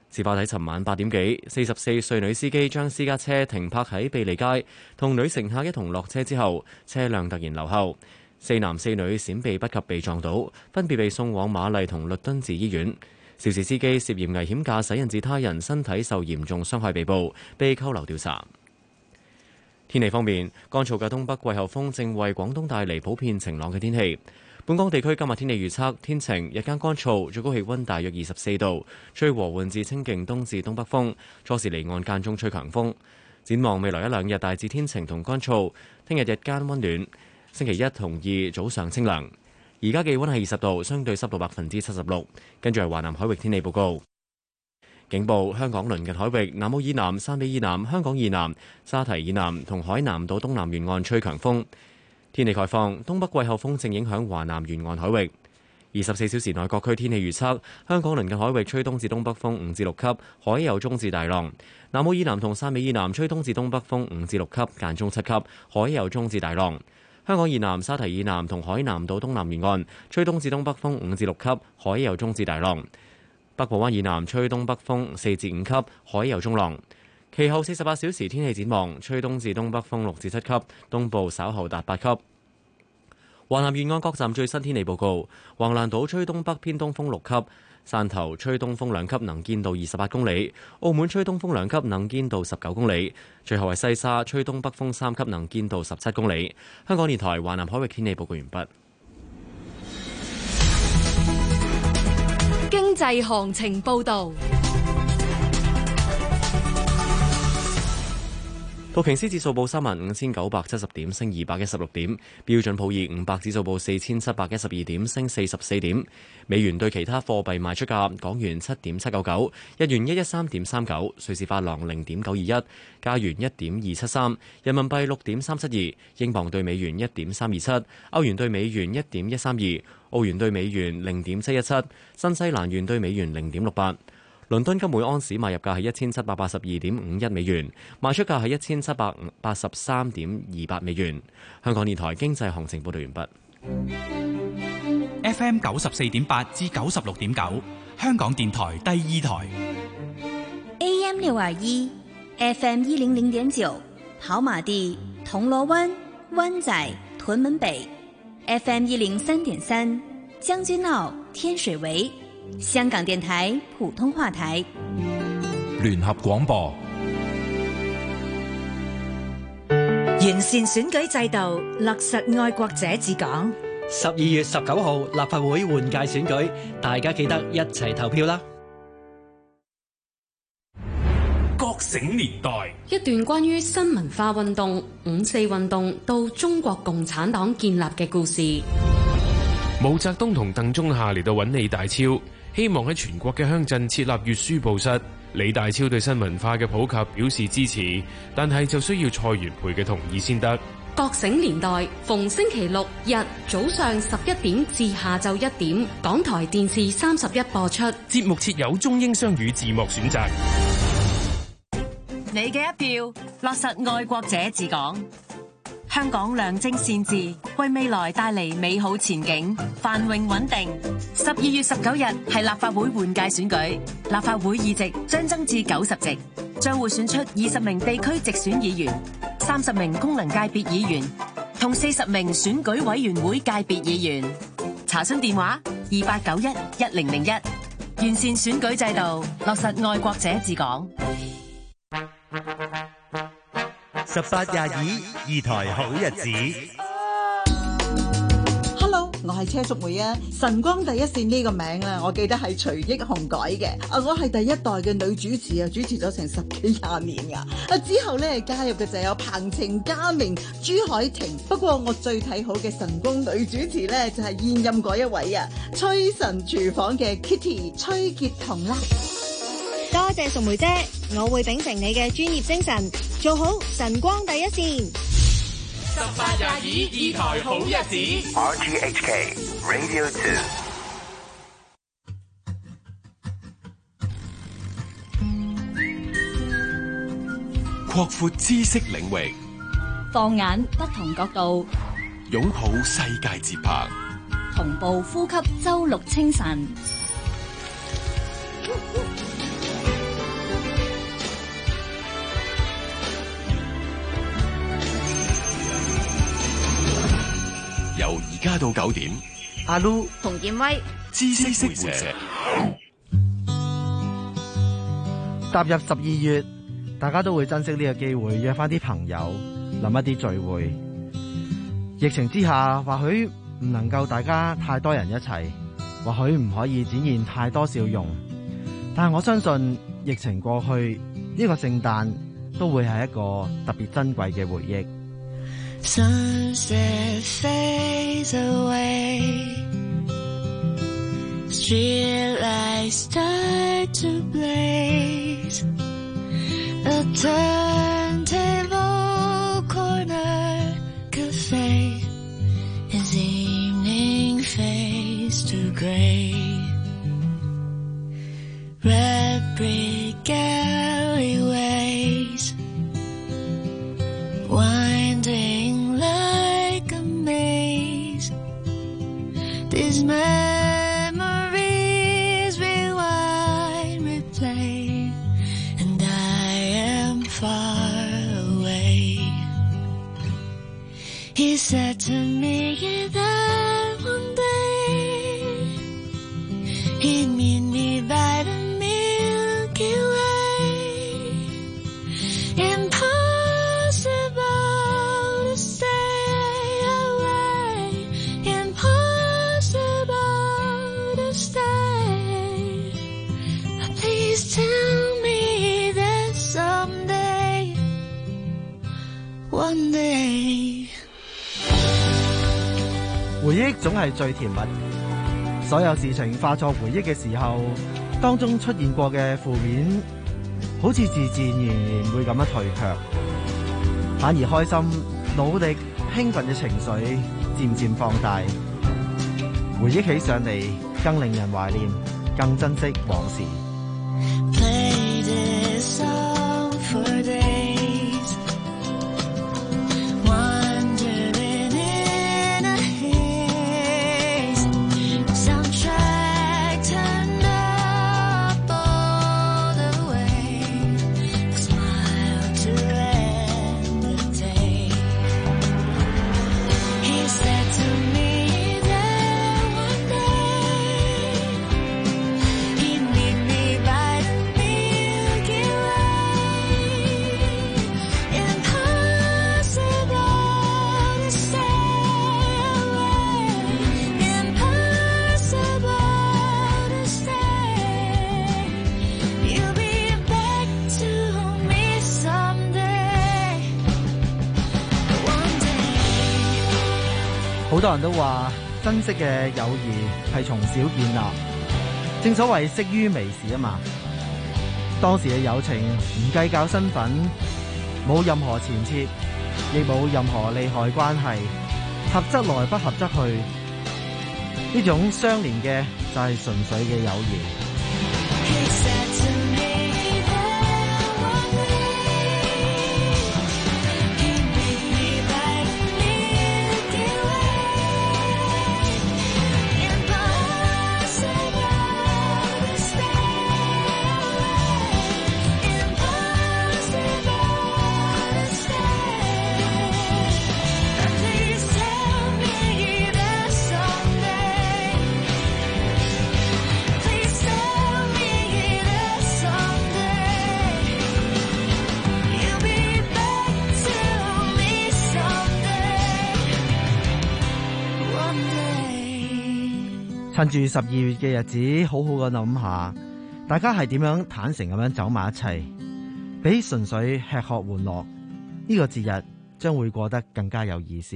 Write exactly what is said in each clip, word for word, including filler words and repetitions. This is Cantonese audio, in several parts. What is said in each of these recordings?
事發喺尋晚八點幾，四十四歲女司機將私家車停泊喺庇利街，同女乘客一同落車之後，車輛突然留後，四男四女閃避不及被撞倒，分別被送往瑪麗同律敦治醫院。肇事司機涉嫌危險駕駛引致他人身體受嚴重傷害被捕，被扣留調查。天氣方面，乾燥嘅東北季候風正為廣東帶嚟普遍晴朗嘅天氣。本港地區今日天氣預測天晴，日間乾燥，最高氣溫大約二十四度，吹和緩至清勁東至東北風，初時離岸間中吹強風。展望未來一兩日大致天晴同乾燥，聽日日間溫暖，星期一同二早上清涼。而家氣溫係二十度，相對濕度百分之七十六。跟住係華南海域天氣報告。警報：香港鄰近海域、南澳以南、汕尾以南、香港以南、沙提以南同海南島東南沿岸吹強風。天氣概況：東北季候風正影響華南沿岸海域。二十四小時內各區天氣預測：香港鄰近海域吹東至東北風五至六級，海有中至大浪；南澳以南同汕尾以南吹東至東北風五至六級，間中七級，海有中至大浪。香港以南、沙提以南同海南島東南沿岸吹東至東北風五至六級，海有中至大浪。北部灣以南吹東北風四至五級，海有中浪。其後四十八小時天氣展望，吹東至東北風六至七級，東部稍後達八級。華南沿岸各站最新天氣報告：橫瀾島吹東北偏東風六級，汕頭吹東風兩級，能見度二十八公里；澳門吹東風兩級，能見度十九公里。最後係西沙吹東北風三級，能見度十七公里。香港電台華南海域天氣報告完畢。 經濟行情報導。 道瓊斯指數報三萬五千九百七十點，升二百一十六點；標準普爾五百指數報四千七百一十二點，升四十四點。美元對其他貨幣賣出價：港元七點七九九，日元一一三點三九，瑞士法郎零點九二一，加元一點二七三，人民幣六點三七二，英鎊對美元一點三二七，歐元對美元一點一三二，澳元對美元零點七一七，新西蘭元對美元零點六八。倫敦金每安士買入價係一千七百八十二點五一美元，賣出價係一千七百八十三點二八美元。香港電台經濟行情報道完畢。 F M 九十四點八至九十六點九，香港電台第二台。 A M 六二一，F M 一零零點九，跑馬地、銅鑼灣、灣仔、屯門北 ，F M 一零三點三，將軍澳、天水圍。香港電台普通話台聯合廣播。 完善選舉制度，落實愛國者治港。 十二月十九號立法會換屆選舉，大家記得一齊投票啦！ 覺醒年代， 一段關於新文化運動、五四運動到中國共產黨建立嘅故事。 毛澤東同鄧中夏嚟到揾李大超，希望喺全國嘅鄉鎮設立閱書報室。李大超對新文化嘅普及表示支持，但係就需要蔡元培嘅同意先得。 覺醒年代逢星期六日早上十一點至下晝一點，港台電視三十一播出。 節目設有中英雙語字幕選擇。 你嘅一票，落實愛國者治港。香港良政善治，為未來帶嚟美好前景，繁榮穩定。十二月十九日係立法會換屆選舉，立法會議席將增至九十席，將會選出二十名地區直選議員、三十名功能界別議員同四十名選舉委員會界別議員。查詢電話：二八九一一零零一。完善選舉制度，落實愛國者治港。 十八廿二，二台好日子。 Hello，我係車淑梅啊！晨光第一線呢個名啊，我記得係徐益紅改嘅。啊，我係第一代嘅女主持啊，主持咗成十幾廿年噶。啊，之後咧加入嘅就有彭程、嘉明、朱海婷。不過我最睇好嘅晨光女主持咧，就係現任嗰一位啊，崔晨廚房嘅 Kitty 崔潔彤啦。 多謝淑梅姐，我會秉承你嘅專業精神，做好晨光第一線。 十八廿二，二台好日子。R T H K Radio Two。擴闊知識領域， 放眼不同角度， 擁抱世界節拍， 同步呼吸周六清晨。 八到九點。 阿 Lu、 馮建威、 知識會社。 踏入十二月，大家都會珍惜呢個機會，約翻啲朋友，諗一啲聚會。疫情之下，或許唔能夠大家太多人一齊，或許唔可以展現太多笑容，但係我相信疫情過去，呢個聖誕都會係一個特別珍貴嘅回憶。 Sunset fades away, streetlights start to blaze, a turntable corner cafe as evening fades to grey, red brick alleyways winding like a maze, these memories rewind, replay, and I am far away. He said to me that one day he'd meet me by the Milky Way. Impossible to stay away, impossible to stay. But please tell me that someday, one day. 回憶總係最甜蜜，所有事情化作回憶嘅時候，當中出現過嘅負面，好似自自然然會咁樣退卻，反而開心、努力、興奮嘅情緒漸漸放大，回憶起上嚟更令人懷念，更珍惜往事。 Play this song for days, wandering in a haze, soundtrack turned up all the way, a smile to end the day. He said to me that one day he'd meet me by the Milky Way. Impossible to stay away, impossible to stay. You'll be back to me someday, one day. 好多人都話珍惜嘅友誼係從小建立，正所謂識於微時啊嘛。當時嘅友情唔計較身份，冇任何前設，亦冇任何利害關係，合則來，不合則去。呢種相連嘅就係純粹嘅友誼。 He said to me that one day he'd meet me by the Milky Way. Impossible to stay away, impossible to stay. But please tell me that someday, please tell me that someday you'll be back to me someday, one day. 趁住十二月嘅日子，好好嘅諗下，大家係點樣坦誠咁樣走埋一齊，比純粹吃喝玩樂，呢個節日將會過得更加有意思。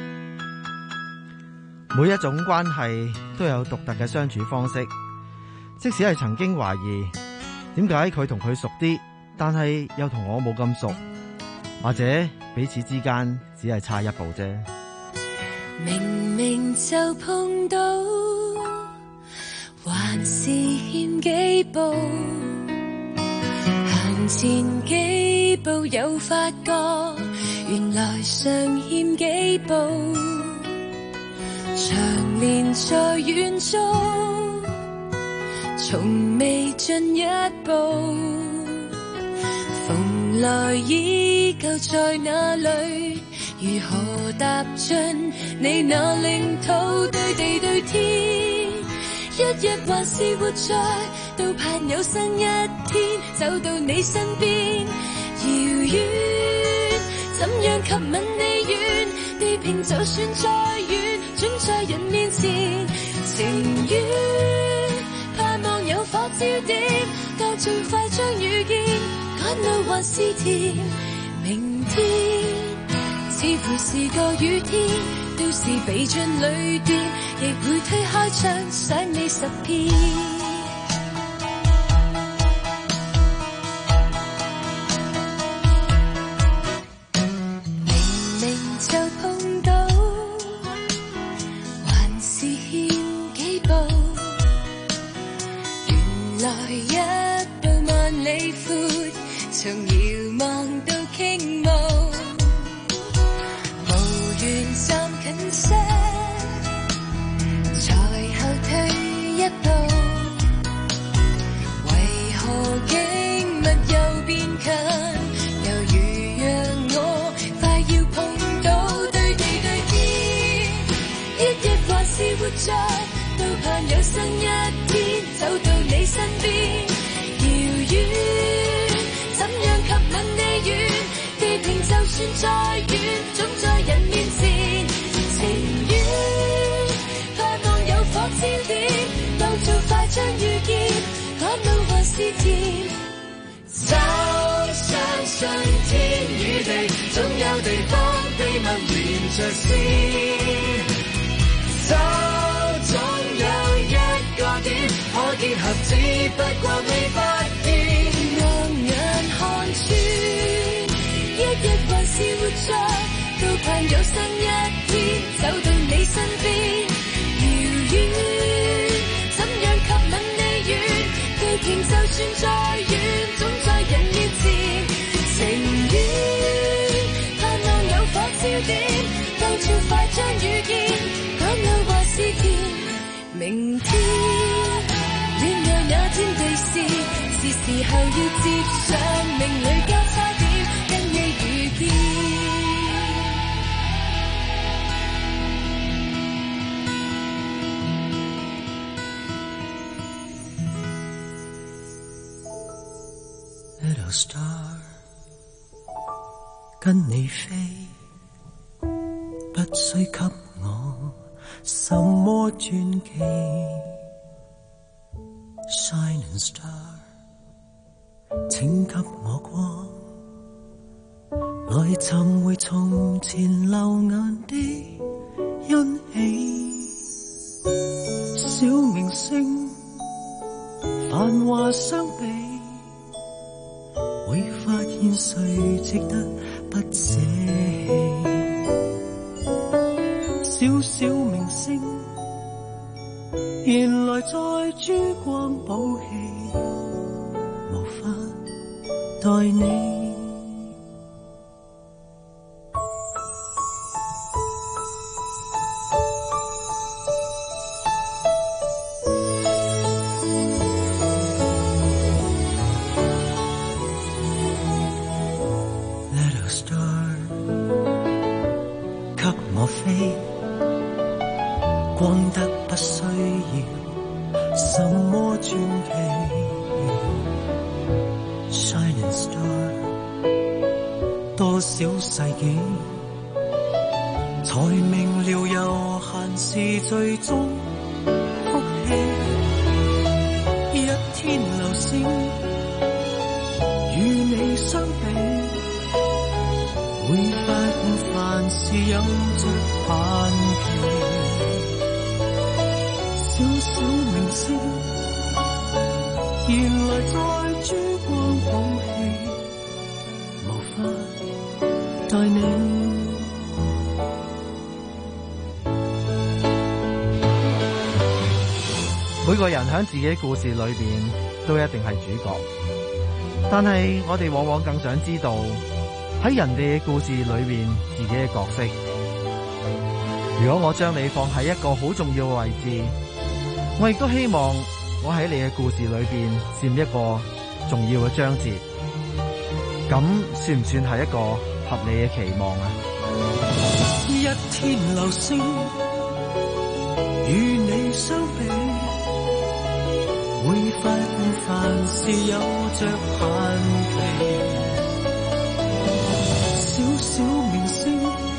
每一種關係都有獨特嘅相處方式，即使係曾經懷疑點解佢同佢熟啲，但係又同我冇咁熟，或者彼此之間只係差一步啫。 明明就碰到，還是欠幾步，行前幾步又發覺，原來尚欠幾步，長年在遠足，從未進一步，逢來依舊在那裏， 如何踏進你那領土，對地對天，一日還是活在，都盼有新一天走到你身邊。遙遠，怎樣吸吻你遠？地平就算再遠，總在人面前。情願盼望有火焦點，但最快將遇見，眼淚還是甜。明天似乎是個雨天，都是被進淚電，亦會推開窗想你十遍。從遙望到傾慕，無緣站近些，才後退一步。為何經密又變近，猶如讓我快要碰到，對地對天，一日還是活在，都盼有新一天走到你身邊。遙遠吸吻你遠，地平就算再遠，總在人面前。情願盼望有火焦點，當做快將遇見，眼淚還是甜。找相信天與地，總有地方秘密連着線。找總有一個點，可結合，只不過未發現。看穿，一日還是活在，都盼有新一天走到你身邊。遙遠，怎樣吸吻你遠？地平就算再遠，總在人面前。情願盼望有火焦點，當最快將遇見，眼淚還是甜。明天，戀愛那天地事。是時候要接上命裏交叉點，跟你遇見。 Little star， 跟你飛，不需給我什麼傳奇。Shining star，請給我光，來尋回從前流眼的欣喜。小明星，繁華相比，會發現誰值得不捨棄。小小明星，原來在珠光寶氣，無法待你。Little star， 給我飛，光得不需要什麼傳奇。Shining star， 多少世紀才明了悠閒是最終福氣。一天流星與你相比，會發現凡事有着限期。小小明星，原來在珠光寶氣，無法待你。 每個人喺自己故事裏邊都一定係主角，但係我哋往往更想知道喺人哋嘅故事裏邊自己嘅角色。如果我將你放喺一個好重要嘅位置，我亦都希望我喺你嘅故事裏邊佔一個重要嘅章節，咁算唔算係一個合理嘅期望啊？ 一天流星與你相比，會快過凡事有着限期。小小明星，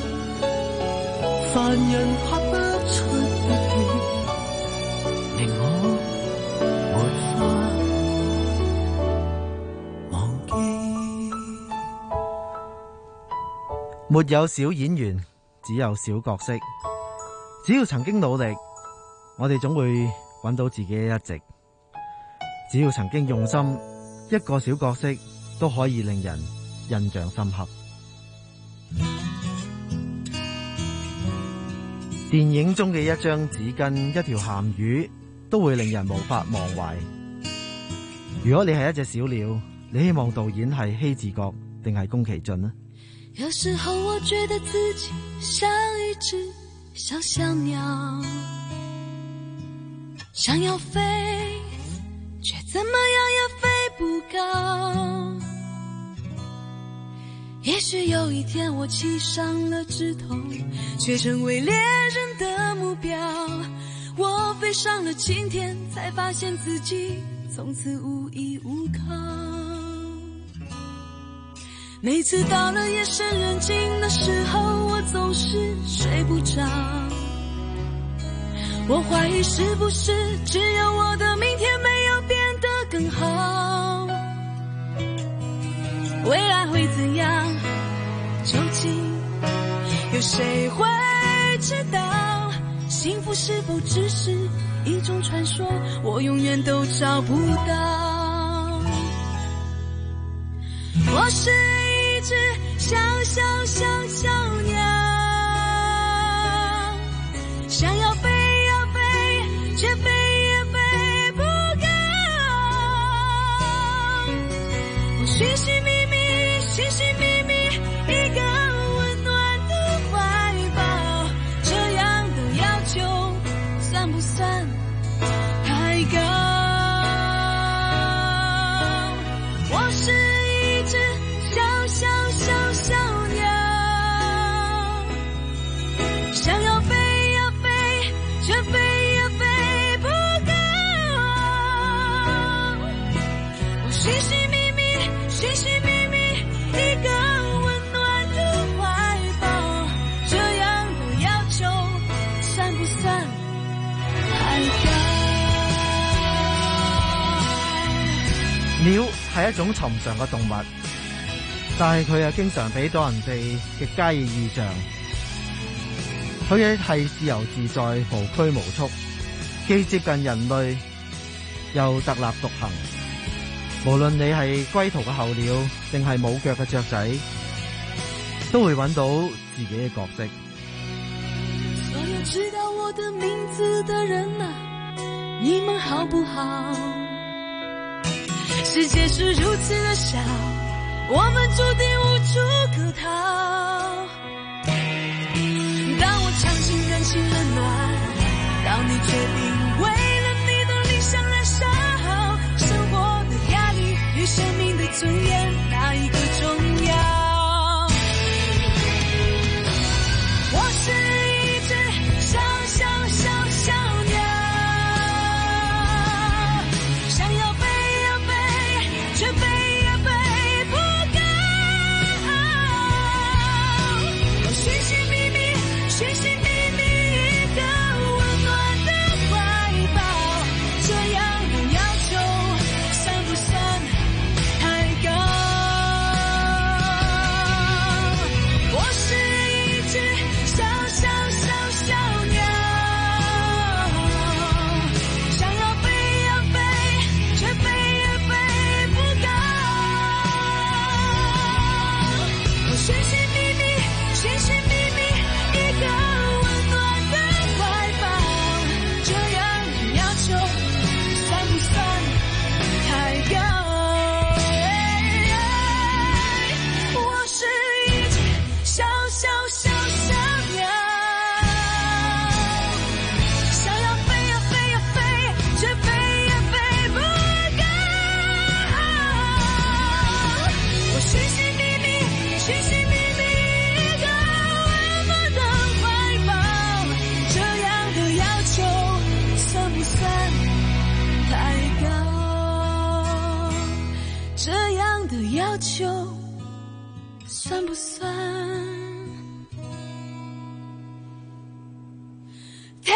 凡人拍不出的戲，令我沒法忘記。 沒有小演員，只有小角色。只要曾經努力，我哋總會揾到自己嘅一席。只要曾經用心，一個小角色都可以令人印象深刻。電影中嘅一張紙巾、一條鹹魚，都會令人無法忘懷。如果你係一隻小鳥，你希望導演係希治閣定係宮崎駿呢？ 有時候我覺得自己像一隻小小鳥，想要飛，卻怎麼樣也飛不高。也許有一天我騎上了枝頭，卻成為獵人的目標。我飛上了青天，才發現自己從此無依無靠。每次到了夜深人靜的時候，我總是睡不着。我懷疑是不是只有我的明天沒有變得更好，未來會怎樣，究竟有誰會知道？幸福是否只是一種傳說，我永遠都找不到。我是一隻小小小小鳥，想要飛要飛，卻飛也飛不高。我尋尋覓覓，尋尋覓覓一個溫暖的懷抱，這樣的要求算不算太高？我是一隻小小小小鳥，想要飛要飛，卻飛也飛不高。我尋尋覓覓，尋尋覓覓一個溫暖的懷抱，這樣的要求算不算太高？ 鳥係一種尋常嘅動物，但係佢又經常俾到人哋極佳嘅意象。佢嘅係自由自在、無拘無束，既接近人類，又特立獨行。無論你係歸途嘅候鳥，定係冇腳嘅雀仔，都會揾到自己嘅角色。 所有知道我的名字的人啊，你們好不好？世界是如此的小，我們注定無處可逃。當我相信人情冷暖，當你決定為了你的理想燃燒，生活的壓力與生命的尊嚴，哪一個重要？我是一隻小小小小鳥，想要飛要飛，卻飛也飛不高。我尋尋覓覓，尋尋覓覓一個溫暖的懷抱，這樣的要求算不算太高？ 的要求算不算太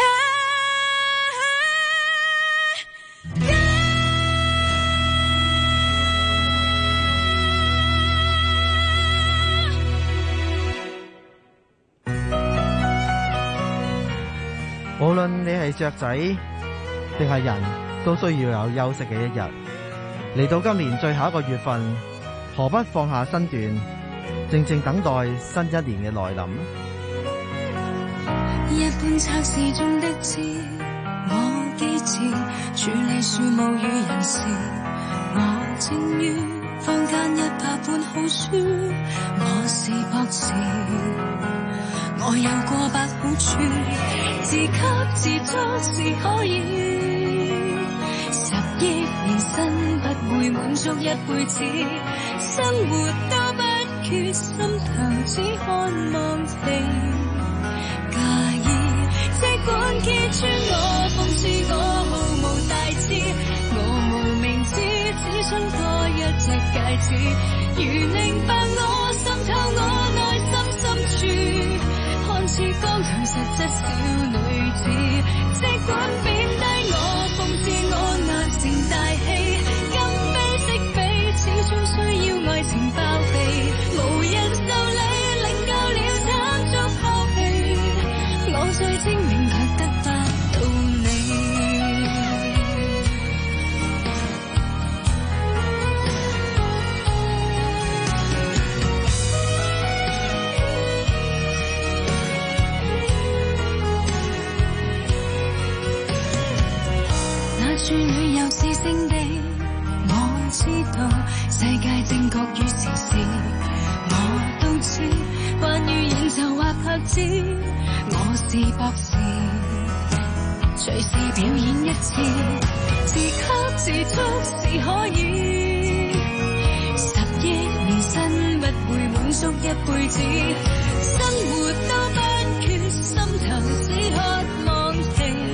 無論你係雀仔定係人，都需要有休息嘅一日。嚟到今年最後一個月份，何不放下身段，靜靜等待新一年嘅來臨？ 一般測試中的字，我記字，處理樹木與人事，我正於坊間一百本好書，我是博士，我有過百好處，自給自足是可以，十億年薪不會滿足一輩子，生活都不缺，心頭只渴望被介意，即管揭穿我，諷刺我毫無大志，我無名指，只想多一隻戒指，如明白我滲透我內心深處，看似剛強實質小女子，即管貶低我，諷刺我難成大器，今非昔比，始終需要愛情包庇，無人受理，領教了慘遭拋棄，我再精明卻得不到你。處女又是聖地，我知道世界正確與時事，我都知關於演奏或拍子，我是博士，隨時表演一次，自給自足是可以，十億年薪不會滿足一輩子，生活都不缺，心頭只渴望停。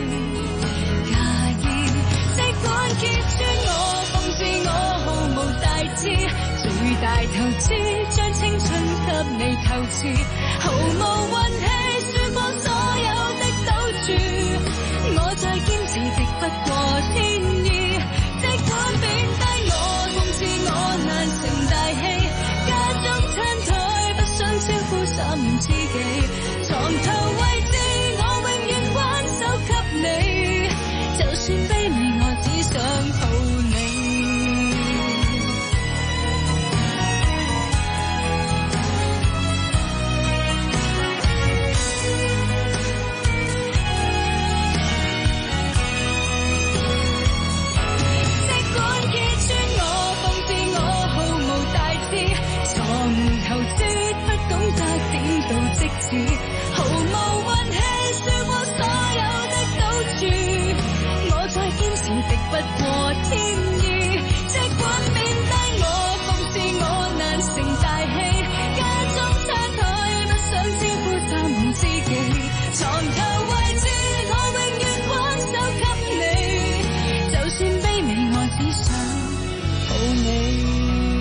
揭穿我，諷刺我毫無大志，最大投資將青春給你透支，毫無運氣輸過所有的賭注，我再堅持敵不過天意，即管貶低我，諷刺我難成大器，家中餐台不想招呼三知己，床頭位置我永遠還手給你，就算卑微我只想抱你。即管揭穿我，諷刺我毫無大志，錯誤投資不懂得點到即止，毫無運氣輸過所有的賭注，我再堅持敵不過天意，即管貶低我，諷刺我難成大器，家中餐台不想招呼三知己，床頭位置我永遠還手給你，就算卑微我只想抱你。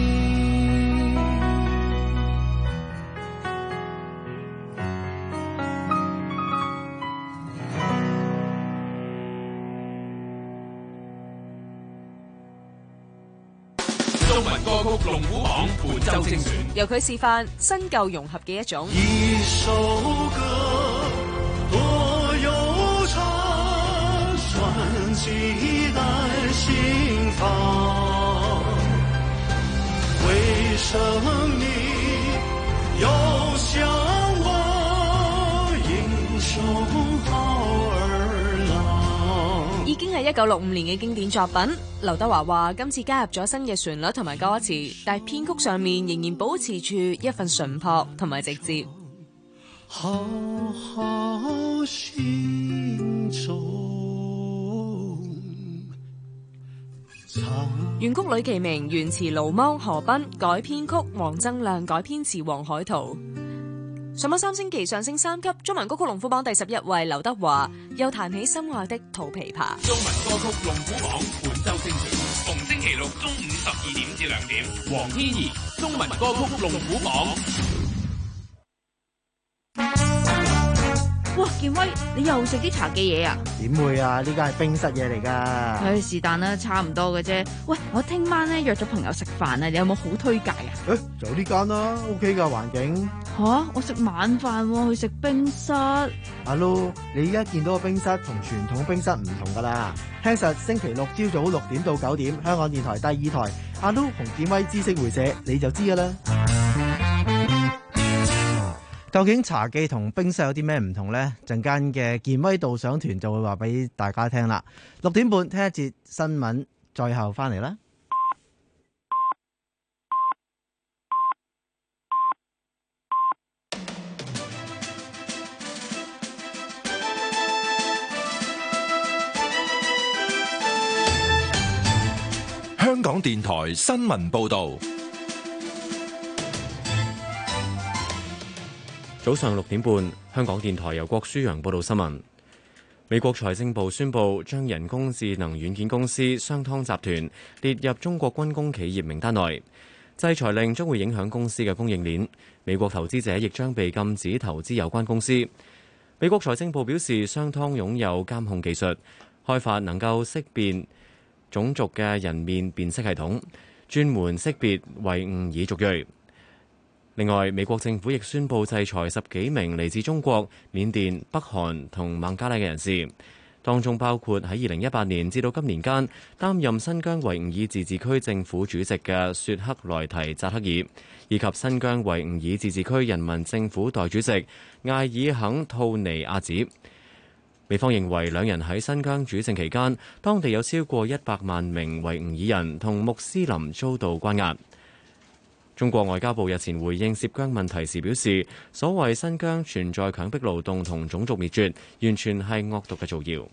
中文歌曲龍虎榜本周精選， 由佢示範新舊融合嘅一種。 一首歌多悠長，算幾代心房，為生你又向我英雄好兒郎。 已經係一九六五年嘅經典作品。劉德華話今次加入咗新嘅旋律同埋歌詞，但係編曲上面仍然保持住一份純朴同埋直接。 好好心中原曲呂其明，原詞盧芒、何斌，改編曲黃增亮，改編詞黃海濤。上咗三星期上升三級，中文歌曲龍虎榜第十一位劉德華又彈起心愛的桃琵琶。 中文歌曲龍虎榜本周精選，逢星期六中午十二點至兩點，黃天怡中文歌曲龍虎榜。 哇，健威，你又食啲茶記嘢啊？ 點會啊？呢家係冰室嘢嚟㗎。 唉，是但啦，差唔多嘅啫。喂，我聽晚咧約咗朋友食飯啊，你有冇好推介啊？ 誒，就呢間啦 ，OK 㗎環境。 吓、啊，我食晚飯喎，去食冰室。 阿 Lu，你而家見到個冰室同傳統冰室唔同㗎啦。聽實星期六朝早六點到九點，香港電台第二台，阿 Lu 同健威知識會社，你就知㗎啦。究竟茶記同冰室有啲咩唔同呢？陣間嘅健威導賞團就會話俾大家聽啦。六點半聽一節新聞，最後翻嚟啦。 香港電台新聞報導。 早上六點半，香港電台由郭舒揚報道新聞。美國財政部宣布將人工智能軟件公司商湯集團列入中國軍工企業名單內，制裁令將會影響公司嘅供應鏈。美國投資者亦將被禁止投資有關公司。美國財政部表示，商湯擁有監控技術，開發能夠識別種族嘅人面辨識系統，專門識別維吾爾族裔。另外，美國政府亦宣布制裁十幾名嚟自中國、緬甸、北韓同孟加拉嘅人士，當中包括喺二零一八年至到今年間擔任新疆維吾爾自治區政府主席嘅雪克萊提扎克爾，以及新疆維吾爾自治區人民政府代主席艾爾肯吐尼亞子。美方認為兩人喺新疆主政期間，當地有超過一百萬名維吾爾人同穆斯林遭到關押。中國外交部日前回應涉疆問題時表示，所謂新疆存在強迫勞動同種族滅絕，完全係惡毒嘅造謠。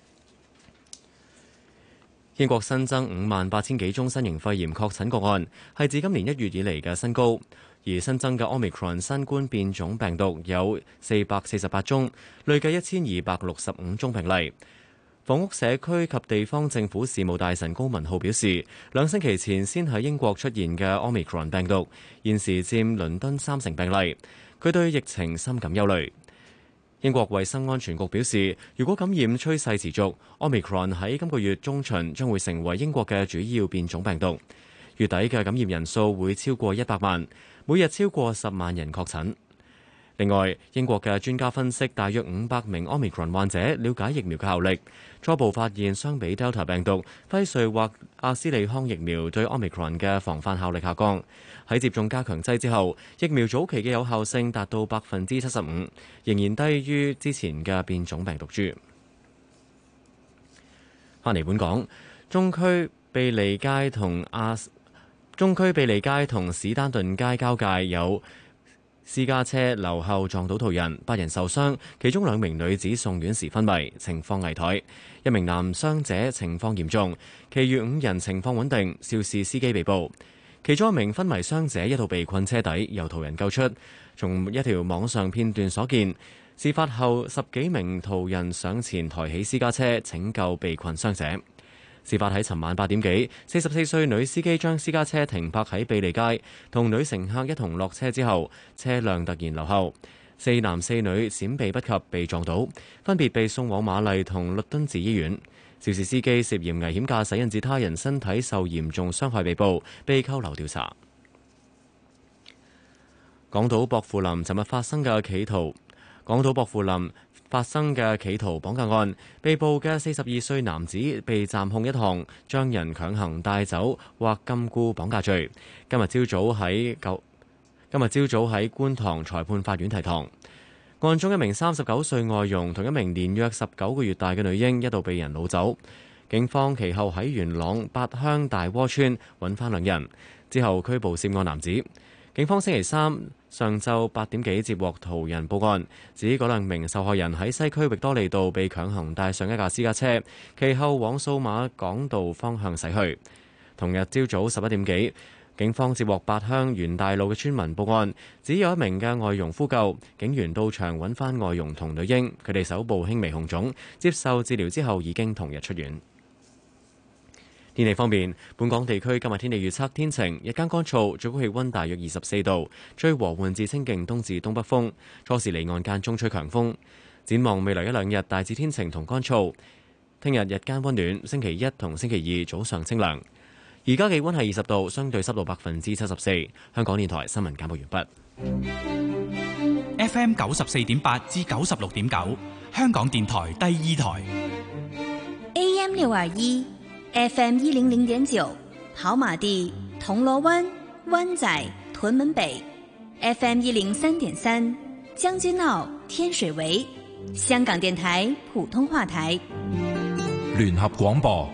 英國新增五萬八千幾宗新型肺炎確診個案，係自今年一月以嚟嘅新高，而新增嘅 Omicron 新冠變種病毒有四百四十八宗，累計一千二百六十五宗病例。房屋社區及地方政府事務大臣高文浩表示，兩星期前先喺英國出現嘅 Omicron 病毒，現時佔倫敦三成病例。佢對疫情深感憂慮。英國衛生安全局表示，如果感染趨勢持續， Omicron 喺今個月中旬將會成為英國嘅主要變種病毒。月底嘅感染人數會超過一百萬，每日超過十萬人確診。另外，英國嘅專家分析大約五百名 Omicron 患者，了解疫苗嘅效力，初步發現相比 Delta 病毒，輝瑞或阿斯利康疫苗對 Omicron 嘅防範效力下降。喺接種加強劑之後，疫苗早期嘅有效性達到百分之七十五，仍然低於之前嘅變種病毒株。翻嚟本港，中區庇利街同亞中區庇利街同史丹頓街交界有私家車留後撞到途人，八人受傷，其中兩名女子送院時昏迷，情況危殆；一名男傷者情況嚴重，其餘五人情況穩定，肇事司機被捕。其中一名昏迷傷者一度被困車底，由途人救出。從一條網上片段所見，事發後十幾名途人上前抬起私家車拯救被困傷者。事發喺尋晚八點幾，四十四歲女司機將私家車停泊喺庇利街，同女乘客一同落車之後，車輛突然留後，四男四女閃避不及被撞倒，分別被送往瑪麗同律敦治醫院。肇事司機涉嫌危險駕駛引致他人身體受嚴重傷害被捕，被扣留調查。港島薄扶林尋日發生嘅企圖，港島薄扶林發生嘅企圖綁架案，被捕嘅四十二歲男子被暫控一項將人強行帶走或禁錮綁架罪。今日朝早喺九今日朝早喺觀塘裁判法院提堂。案中一名三十九歲外傭同一名年約十九個月大嘅女嬰一度被人擄走，警方其後喺元朗八鄉大窩村揾翻兩人，之後拘捕涉案男子。警方星期三上晝八點幾接獲途人報案，指嗰兩名受害人喺西區域多利道被強行帶上一架私家車，其後往數碼港道方向駛去。同日朝早十一點幾，警方接獲八鄉元大路嘅村民報案，指有一名嘅外傭呼救，警員到場揾翻外傭同女嬰，佢哋手部輕微紅腫，接受治療之後已經同日出院。 天氣方面，本港地區今日天氣預測天晴，日間乾燥，最高氣溫大約二十四度，吹和緩至清勁東至東北風，初時離岸間中吹強風。展望未來一兩日大致天晴同乾燥，聽日日間溫暖，星期一同星期二早上清涼。而家氣溫係二十度，相對濕度百分之七十四。香港電台新聞簡報完畢。 F M 九十四點八至九十六點九，香港電台第二台。 A M 六二一。F M 一零零點九，跑馬地、銅鑼灣、灣仔、屯門北 ；F M 一零三點三，將軍澳、天水圍。香港電台普通話台。 聯合廣播。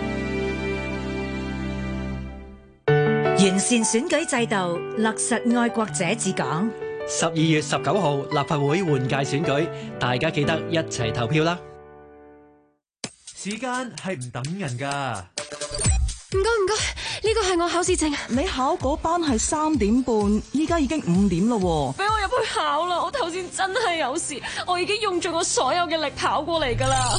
完善選舉制度，落實愛國者治港。 十二月十九號立法會換屆選舉，大家記得一齊投票啦！ 時間係唔等人噶。 唔該唔該，呢個係我考試證。 你考嗰班係三點半，依家已經五點咯。 俾我入去考啦！我頭先真係有事，我已經用盡我所有嘅力跑過嚟噶啦。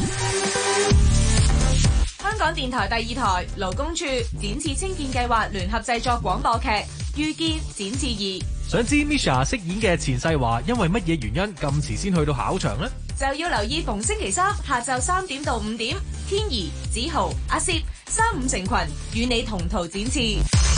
香港電台第二台勞工處展翅青見計劃聯合製作廣播劇《遇見展翅二》。 想知 Misha 飾演嘅錢世華因為乜嘢原因咁遲先去到考場呢？ 就要留意逢星期三下晝三點到五點，天怡、子豪、阿攝三五成群與你同途展翅。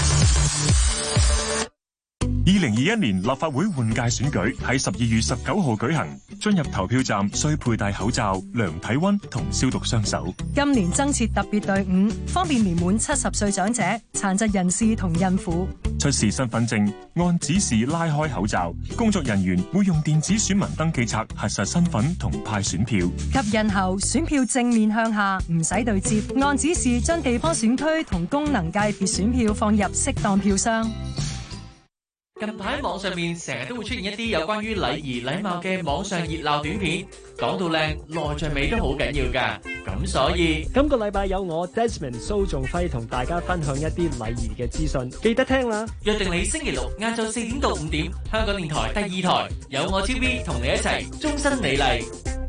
二零二一年立法會換屆選舉喺十二月十九號舉行，進入投票站需佩戴口罩、量體溫同消毒雙手。 今年增設特別隊伍，方便年滿七十歲長者、殘疾人士同孕婦。 出示身份證，按指示拉開口罩，工作人員會用電子選民登記冊核實身份同派選票。 及印後，選票正面向下，唔使對接，按指示將地方選區同功能界別選票放入適當票箱。 近排網上面成日都會出現一啲有關於禮儀禮貌嘅網上熱鬧短片，講到靚，內在美都好緊要㗎。咁所以今個禮拜有我 Desmond 蘇仲輝同大家分享一啲禮儀嘅資訊，記得聽啦。 約定你星期六晏晝四點到五點，香港電台第二台有我 T V 同你一齊終身美麗。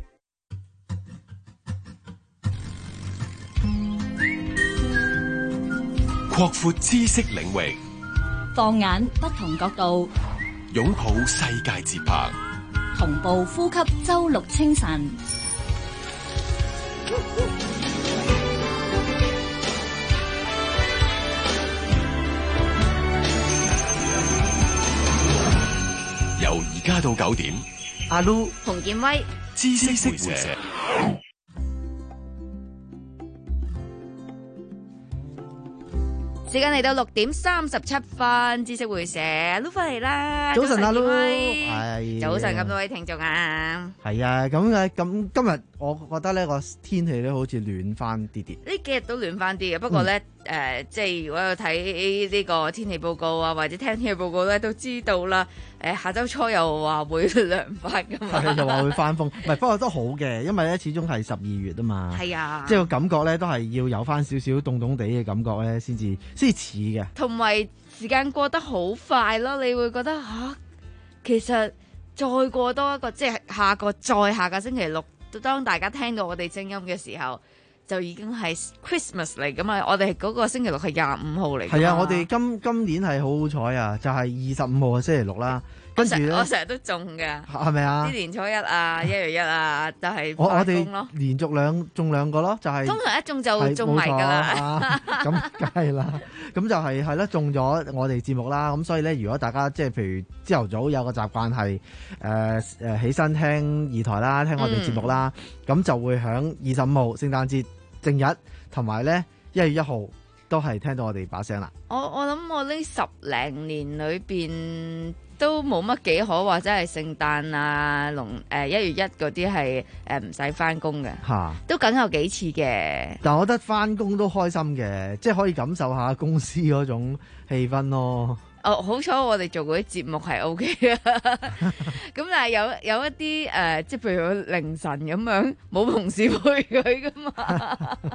擴闊知識領域， 放眼不同角度， 擁抱世界節拍， 同步呼吸周六清晨。 由而家到九點， 阿 Lu、 洪建威、 知識會社。 時間嚟到六點三十七分，知識會社都翻嚟啦。 早晨，阿 Lu， 係早晨咁多位聽眾啊。 係啊，咁啊，咁今日我覺得呢個天氣咧好似暖翻啲啲。 呢幾日都暖翻啲嘅，不過咧誒、嗯呃，即係如果有睇呢個天氣報告啊，或者聽天氣報告咧，都知道啦。誒、呃，下週初又話會涼翻噶嘛， 係又話會翻風，唔係，不過都好嘅，因為咧始終係十二月啊嘛， 係啊， 即係個感覺咧都係要有翻少少凍凍地嘅感覺咧，先至先至似嘅。 同埋時間過得好快咯，你會覺得吓、啊，其實再過多一個，即係下個再下個星期六，當大家聽到我哋聲音嘅時候，就已經係 Christmas 嚟噶嘛。我哋嗰個星期六係廿五號嚟。係啊，我哋今今年係好好彩啊，就係二十五號嘅星期六啦。跟住咧， 我成日都中㗎， 係咪啊？ 啲年初一啊，一月一啊，就係我我哋連續兩中兩個咯，就係、是、 通常一中就中埋㗎啦。 咁梗係啦，咁就係係啦，中咗我哋節目啦。咁所以咧，如果大家即係譬如朝頭早有個習慣係誒誒起身聽二台啦，聽我哋節目啦，咁、嗯、就會響二十五號聖誕節正日同埋咧一月一號都係聽到我哋把聲啦。 我我諗我呢十零年裏邊，都冇乜幾可話，真係聖誕啊、龍誒一月一嗰啲係誒唔使翻工嘅， 嚇都梗有幾次嘅。 但我覺得翻工都開心嘅，即係可以感受下公司嗰種氣氛咯。 哦，好彩我哋做嗰啲節目係 O K 嘅，咁但係有有一啲誒、呃，即係譬如凌晨咁樣冇同事陪佢噶嘛。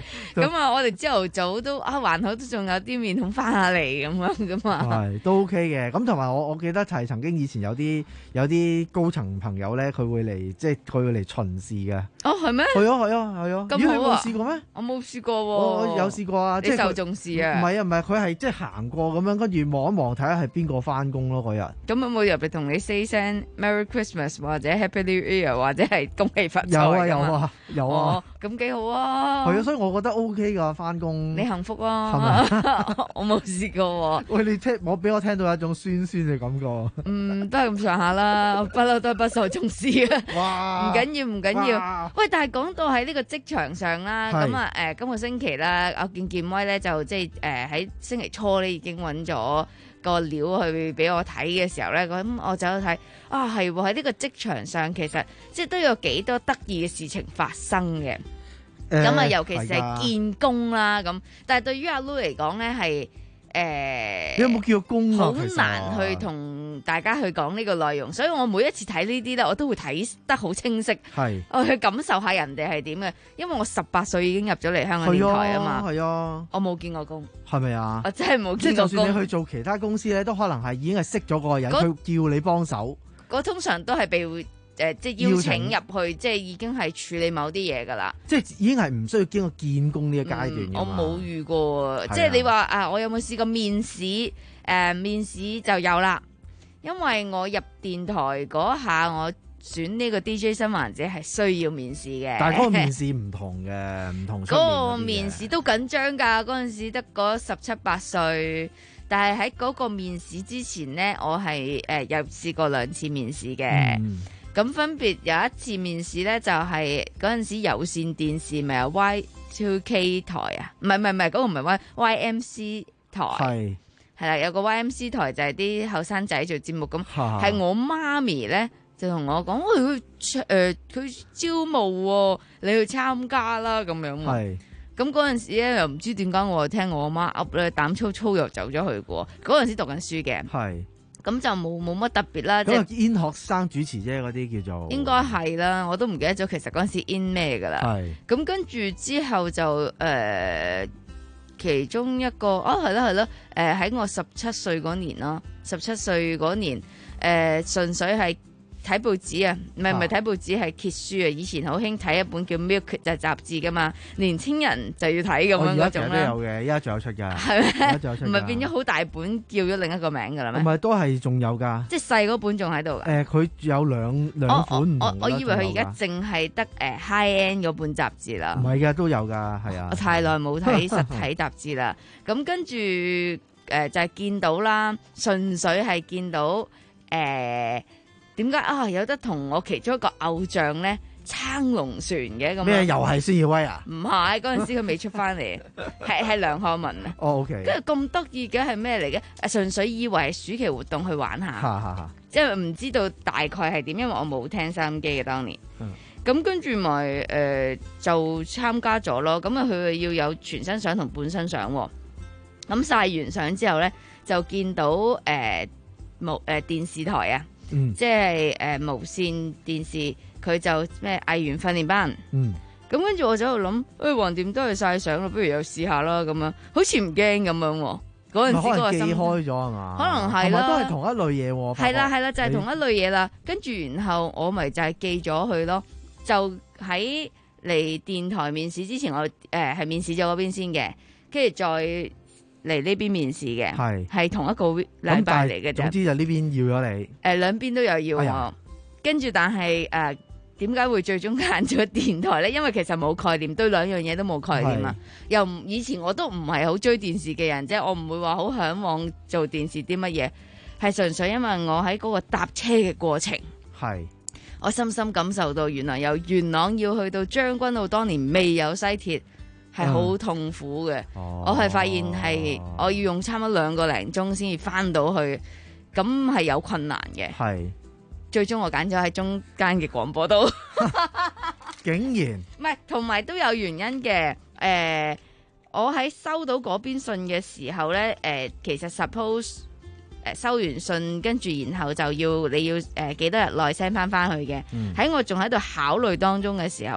咁啊，我哋朝頭早都啊，還好都仲有啲面孔翻下嚟咁樣噶嘛。 係都 OK 嘅。咁同埋我我記得係曾經以前有啲有啲高層朋友咧，佢會嚟即係佢會嚟巡視嘅。 哦，係咩？ 係啊係啊係啊。 咁好啊！ 你冇試過咩？ 我冇試過喎。 我有試過啊，即係受重視啊。 唔係啊唔係，佢係即係行過咁樣，跟住望一望睇下係邊個翻工咯嗰日。 咁有冇入嚟同你 say 聲 Merry Christmas 或者 Happy New Year 或者係恭喜發財？ 有啊有啊有啊。 咁幾好啊！ 係啊，所以我覺得 OK 㗎，翻工。 你幸福啊！係咪？我冇試過喎。 喂，你聽我俾我聽到有一種酸酸嘅感覺。 嗯，都係咁上下啦，不嬲都係不受重視啊！哇！唔緊要唔緊要。喂，但係講到喺呢個職場上啦，咁啊誒，今個星期啦，我見健威咧就即係誒喺星期初咧已經揾咗個料去俾我睇嘅時候咧，咁我就去睇啊，係喎喺呢個職場上其實即係都有幾多得意嘅事情發生嘅。咁啊、呃，尤其是係見工啦咁，但係對於阿 Lu 嚟講咧係誒， 你有冇見過工啊？ 好難去同大家去講呢個內容，所以我每一次睇呢啲咧，我都會睇得好清晰， 係我去感受下人哋係點嘅，因為我十八歲已經入咗嚟香港電台啊嘛， 係啊， 我冇見過工， 係咪啊？ 我真係冇見過工。 即係就算你去做其他公司咧，都可能係已經係識咗嗰個人，佢叫你幫手。 嗰通常都係被誒、呃、即係邀請入去，即係已經係處理某啲嘢㗎啦。 即係已經係唔需要經過見工呢個階段㗎嘛、 嗯、我冇遇過，即係你話啊，我有冇試過面試？誒、呃、面試就有啦，因為我入電台嗰下，我選呢個 D J 新環節係需要面試嘅。 但係嗰個面試唔同嘅，唔同。 嗰個面試都緊張㗎，嗰陣時得嗰十七八歲。但係喺嗰個面試之前呢，我係誒、呃、有試過兩次面試嘅。嗯咁分別有一次面試咧，就係嗰陣時有線電視咪有 Y 二 K 台啊？唔係唔係唔係，嗰個唔係 Y Y M C 台，係係啦，有個 Y M C 台就係啲後生仔做節目咁，係我媽咪咧就同我講，喂佢誒佢招募喎，你去參加啦咁樣。係咁嗰陣時咧，又唔知點解我聽我阿媽噏咧，膽粗粗又走咗去過。嗰陣時讀緊書嘅。係。咁就冇冇乜特別啦，即係 in 學生主持啫，嗰啲叫做應該係啦，我都唔記得咗其實嗰陣時 in 咩噶啦。係咁跟住之後就誒、呃、其中一個哦係啦係啦，誒喺、呃、我十七歲嗰年咯，十七歲嗰年誒、呃、純粹係睇報紙啊，唔係唔係睇報紙係揭書啊！以前好興睇一本叫 Milk 就係雜誌噶嘛，年青人就要睇咁樣嗰種啦。 都有嘅，而家仲有出㗎。 係咩？而家仲有出。唔係變咗好大本，叫咗另一個名㗎啦咩？ 唔係都係仲有㗎。 即係細嗰本仲喺度㗎。 誒，佢有兩兩款唔同。 我我以為佢而家淨係得誒 high end 嗰本雜誌啦。 唔係㗎，都有㗎，係啊。 我太耐冇睇實體雜誌啦。咁跟住誒就係見到啦，純粹係見到誒。點解啊有得同我其中一個偶像咧撐龍船嘅咁？ 咩又係孫耀威啊？ 唔係，嗰陣時佢未出翻嚟，係係梁漢文啊。 哦 OK。 跟住咁得意嘅係咩嚟嘅？誒純粹以為係暑期活動去玩下，即係唔知道大概係點，因為我冇聽收音機嘅當年。咁跟住咪誒就參加咗咯。咁啊佢要有全身相同半身相喎。咁曬完相之後咧，就見到誒無誒電視台啊。嗯、即係誒、呃、無線電視，佢就咩藝員訓練班。嗯，咁跟住我就喺度諗，誒橫掂都係晒相咯，不如又試下啦咁樣，好似唔驚咁樣喎。嗰陣時嗰個心，可能記開咗係嘛？可能係啦， 都係同一類嘢喎。 係啦係啦，就係、是、同一類嘢啦。跟住然後我咪就係記咗佢咯。就喺嚟電台面試之前，我誒係、呃、面試咗嗰邊先嘅，跟住再嚟呢邊面試嘅，係係同一個禮拜嚟嘅啫。 總之就呢邊要咗你，誒、 呃、兩邊都有要我。哎、跟住但係誒點解會最終揀咗電台咧？因為其實冇概念，對兩樣嘢都冇概念啊。又唔以前我都唔係好追電視嘅人，即係我唔會話好嚮往做電視啲乜嘢，係純粹因為我喺嗰個搭車嘅過程，係我深深感受到原來由元朗要去到將軍澳，當年未有西鐵。係好痛苦嘅、嗯，我係發現係我要用差唔多兩個零鐘先至翻到去，咁係有困難嘅。係最終我揀咗喺中間嘅廣播度， 竟然唔係，同埋都有原因嘅。誒、呃，我喺收到嗰邊信嘅時候咧，誒、呃，其實 suppose 誒收完信，跟住然後就要你要誒幾多日內 send 翻翻去嘅。喺、嗯、我仲喺度考慮當中嘅時候咧。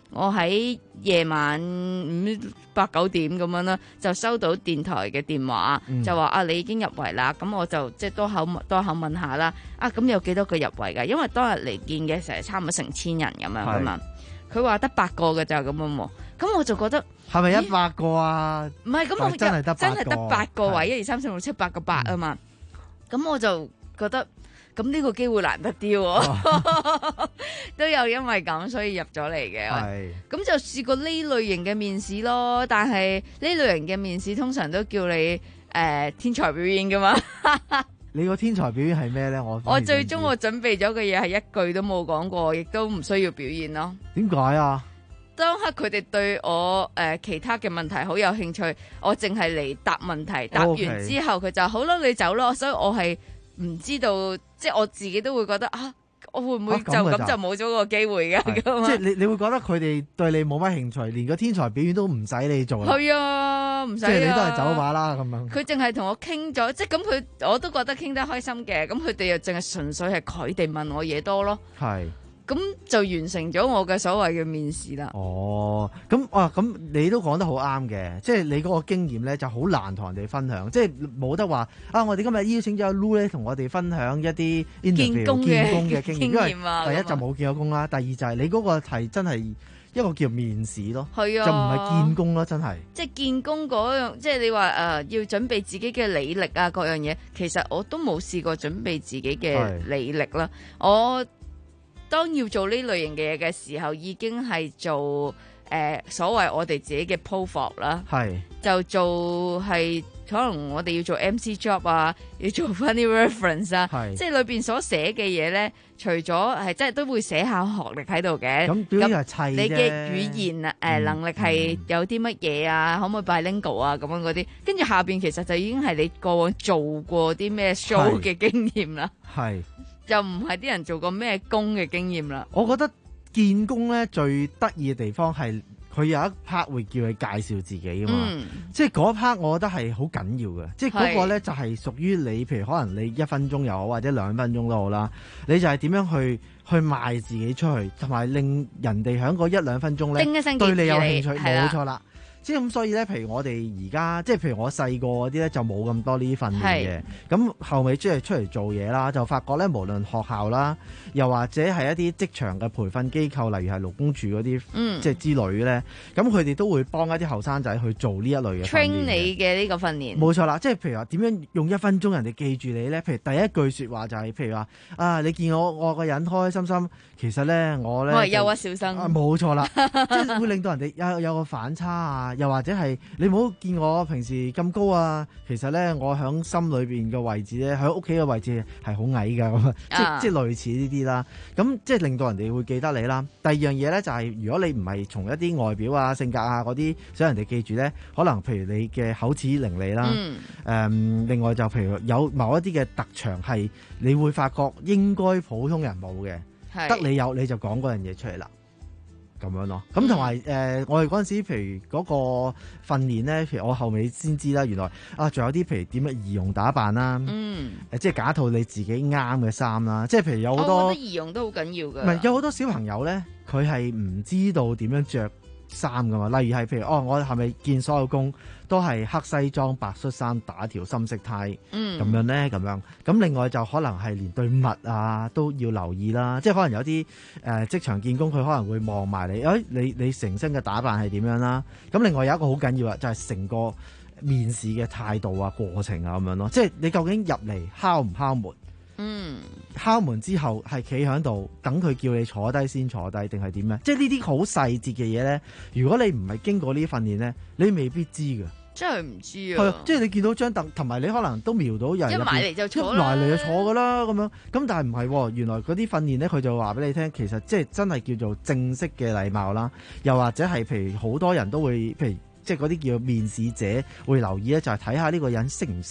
我喺夜晚五八九點咁樣啦，就收到電台嘅電話， 嗯就話啊你已經入圍啦，咁我就即係多口多口問下啦，啊咁有幾多個入圍㗎？因為當日嚟見嘅成日差唔多成千人咁樣噶嘛，佢話得八個嘅咋咁樣喎，咁我就覺得係咪一百個啊？ 唔係，咁我真係得真係得八個位， 係一二三四五六七八個八啊嘛，咁我就覺得。咁呢個機會難得啲喎，哦，都有因為咁所以入咗嚟嘅。咁就試過呢類型嘅面試咯，但係呢類型嘅面試通常都叫你誒、呃、天才表演噶嘛。 你個天才表演係咩咧？我我最終我準備咗嘅嘢係一句都冇講過，亦都唔需要表演咯。 點解啊？ 當刻佢哋對我誒、呃、其他嘅問題好有興趣，我淨係嚟答問題，答完之後佢就好啦，你走咯。所以我係唔知道。即係我自己都會覺得啊，我會唔會就咁就冇咗個機會嘅？ 即係你你會覺得佢哋對你冇乜興趣，連個天才表演都唔使你做啦。 係啊，唔使啊。 即係你都係走馬啦咁樣。 佢淨係同我傾咗，即係咁佢我都覺得傾得開心嘅。咁佢哋又淨係純粹係佢哋問我嘢多咯。係。咁就完成咗我嘅所謂嘅面試啦。 哦，咁啊，咁你都講得好啱嘅，即係你嗰個經驗咧就好難同人哋分享，即係冇得話啊！我哋今日邀請咗阿 Lu 咧同我哋分享一啲 interview 見工嘅見工嘅經驗， 經驗啊， 因為第一就冇見過工啦，第二就係你嗰個係真係一個叫面試咯， 係啊， 就唔係見工咯，真係。 即係見工嗰樣，即係你話誒、呃、要準備自己嘅履歷啊，各樣嘢，其實我都冇試過準備自己嘅履歷啦，我。當要做呢類型嘅嘢嘅時候，已經係做誒、呃、所謂我哋自己嘅 profile 啦，就做係可能我哋要做 M C job 啊，要做翻啲 reference 啊，即係裏邊所寫嘅嘢咧，除咗係即係都會寫下學歷喺度嘅， 咁表現係砌啫， 你嘅語言啊誒、呃、能力係有啲乜嘢啊，嗯、可唔可以 bilingual 啊咁樣嗰啲，跟住下邊其實就已經係你過往做過啲咩 show 嘅經驗啦，係。就唔係啲人做過咩工嘅經驗啦。 我覺得見工咧最得意嘅地方係佢有一 part 會叫你介紹自己啊嘛，嗯、即係嗰 part 我覺得係好緊要嘅，即係嗰個咧就係屬於你，譬如可能你一分鐘又好或者兩分鐘都好啦，你就係點樣去去賣自己出去，同埋令人哋喺嗰一兩分鐘咧對你有興趣，冇錯啦。即係咁，所以咧，譬如我哋而家，即係譬如我細個嗰啲咧，就冇咁多呢啲訓練嘅。咁後尾即係出嚟做嘢啦，就發覺咧，無論學校啦，又或者係一啲職場嘅培訓機構，例如係勞工處嗰啲，嗯、即係之類咧，咁佢哋都會幫一啲後生仔去做呢一類嘅訓練。 train 你嘅呢個訓練。 冇錯啦，即係譬如話點樣用一分鐘人哋記住你咧？譬如第一句説話就係、是，譬如話啊，你見我我個人開開心心，其實咧我咧， 我係憂鬱小生。 啊，冇錯啦，即係會令到人哋有有個反差啊。又或者係你唔好見我平時咁高啊，其實咧我喺心裏邊嘅位置咧，喺屋企嘅位置係好矮㗎咁啊，即即類似呢啲啦。咁即係令到人哋會記得你啦。第二樣嘢咧就係、是、如果你唔係從一啲外表啊、性格啊嗰啲想人哋記住咧，可能譬如你嘅口齒伶俐啦，誒、嗯嗯，另外就譬如有某一啲嘅特長係你會發覺應該普通人冇嘅，得你有你就講嗰樣嘢出嚟啦。咁樣咯，咁同埋誒，我哋嗰陣時，譬如嗰個訓練咧，譬如我後尾先知啦，原來啊，仲有啲譬如點樣儀容打扮啦，嗯，誒，即係揀一套你自己啱嘅衫啦，即係譬如有好多， 我覺得儀容都好緊要㗎。 唔係有好多小朋友咧，佢係唔知道點樣着衫噶嘛，例如係譬如哦，我係咪見所有工都係黑西裝白恤衫打條深色呔，嗯，咁樣咧，咁樣，咁另外就可能係連對襪啊都要留意啦，即係可能有啲誒職場見工，佢可能會望埋你，誒、哎、你你成身嘅打扮係點樣啦？咁另外有一個好緊要啊，就係、是、成個面試嘅態度啊、過程啊咁樣咯，即係你究竟入嚟敲唔敲門？嗯，敲門之後係企喺度等佢叫你坐低先坐低，定係點咧？即係呢啲好細節嘅嘢咧，如果你唔係經過呢啲訓練咧，你未必知㗎。 真係唔知啊！ 係，即係你見到張凳，同埋你可能都瞄到有人一埋嚟就坐， 一埋嚟就坐㗎啦咁樣。咁但係唔係，原來嗰啲訓練咧，佢就話俾你聽，其實即係真係叫做正式嘅禮貌啦。又或者係譬如好多人都會，譬如即係嗰啲叫面試者會留意咧，就係睇下呢個人識唔識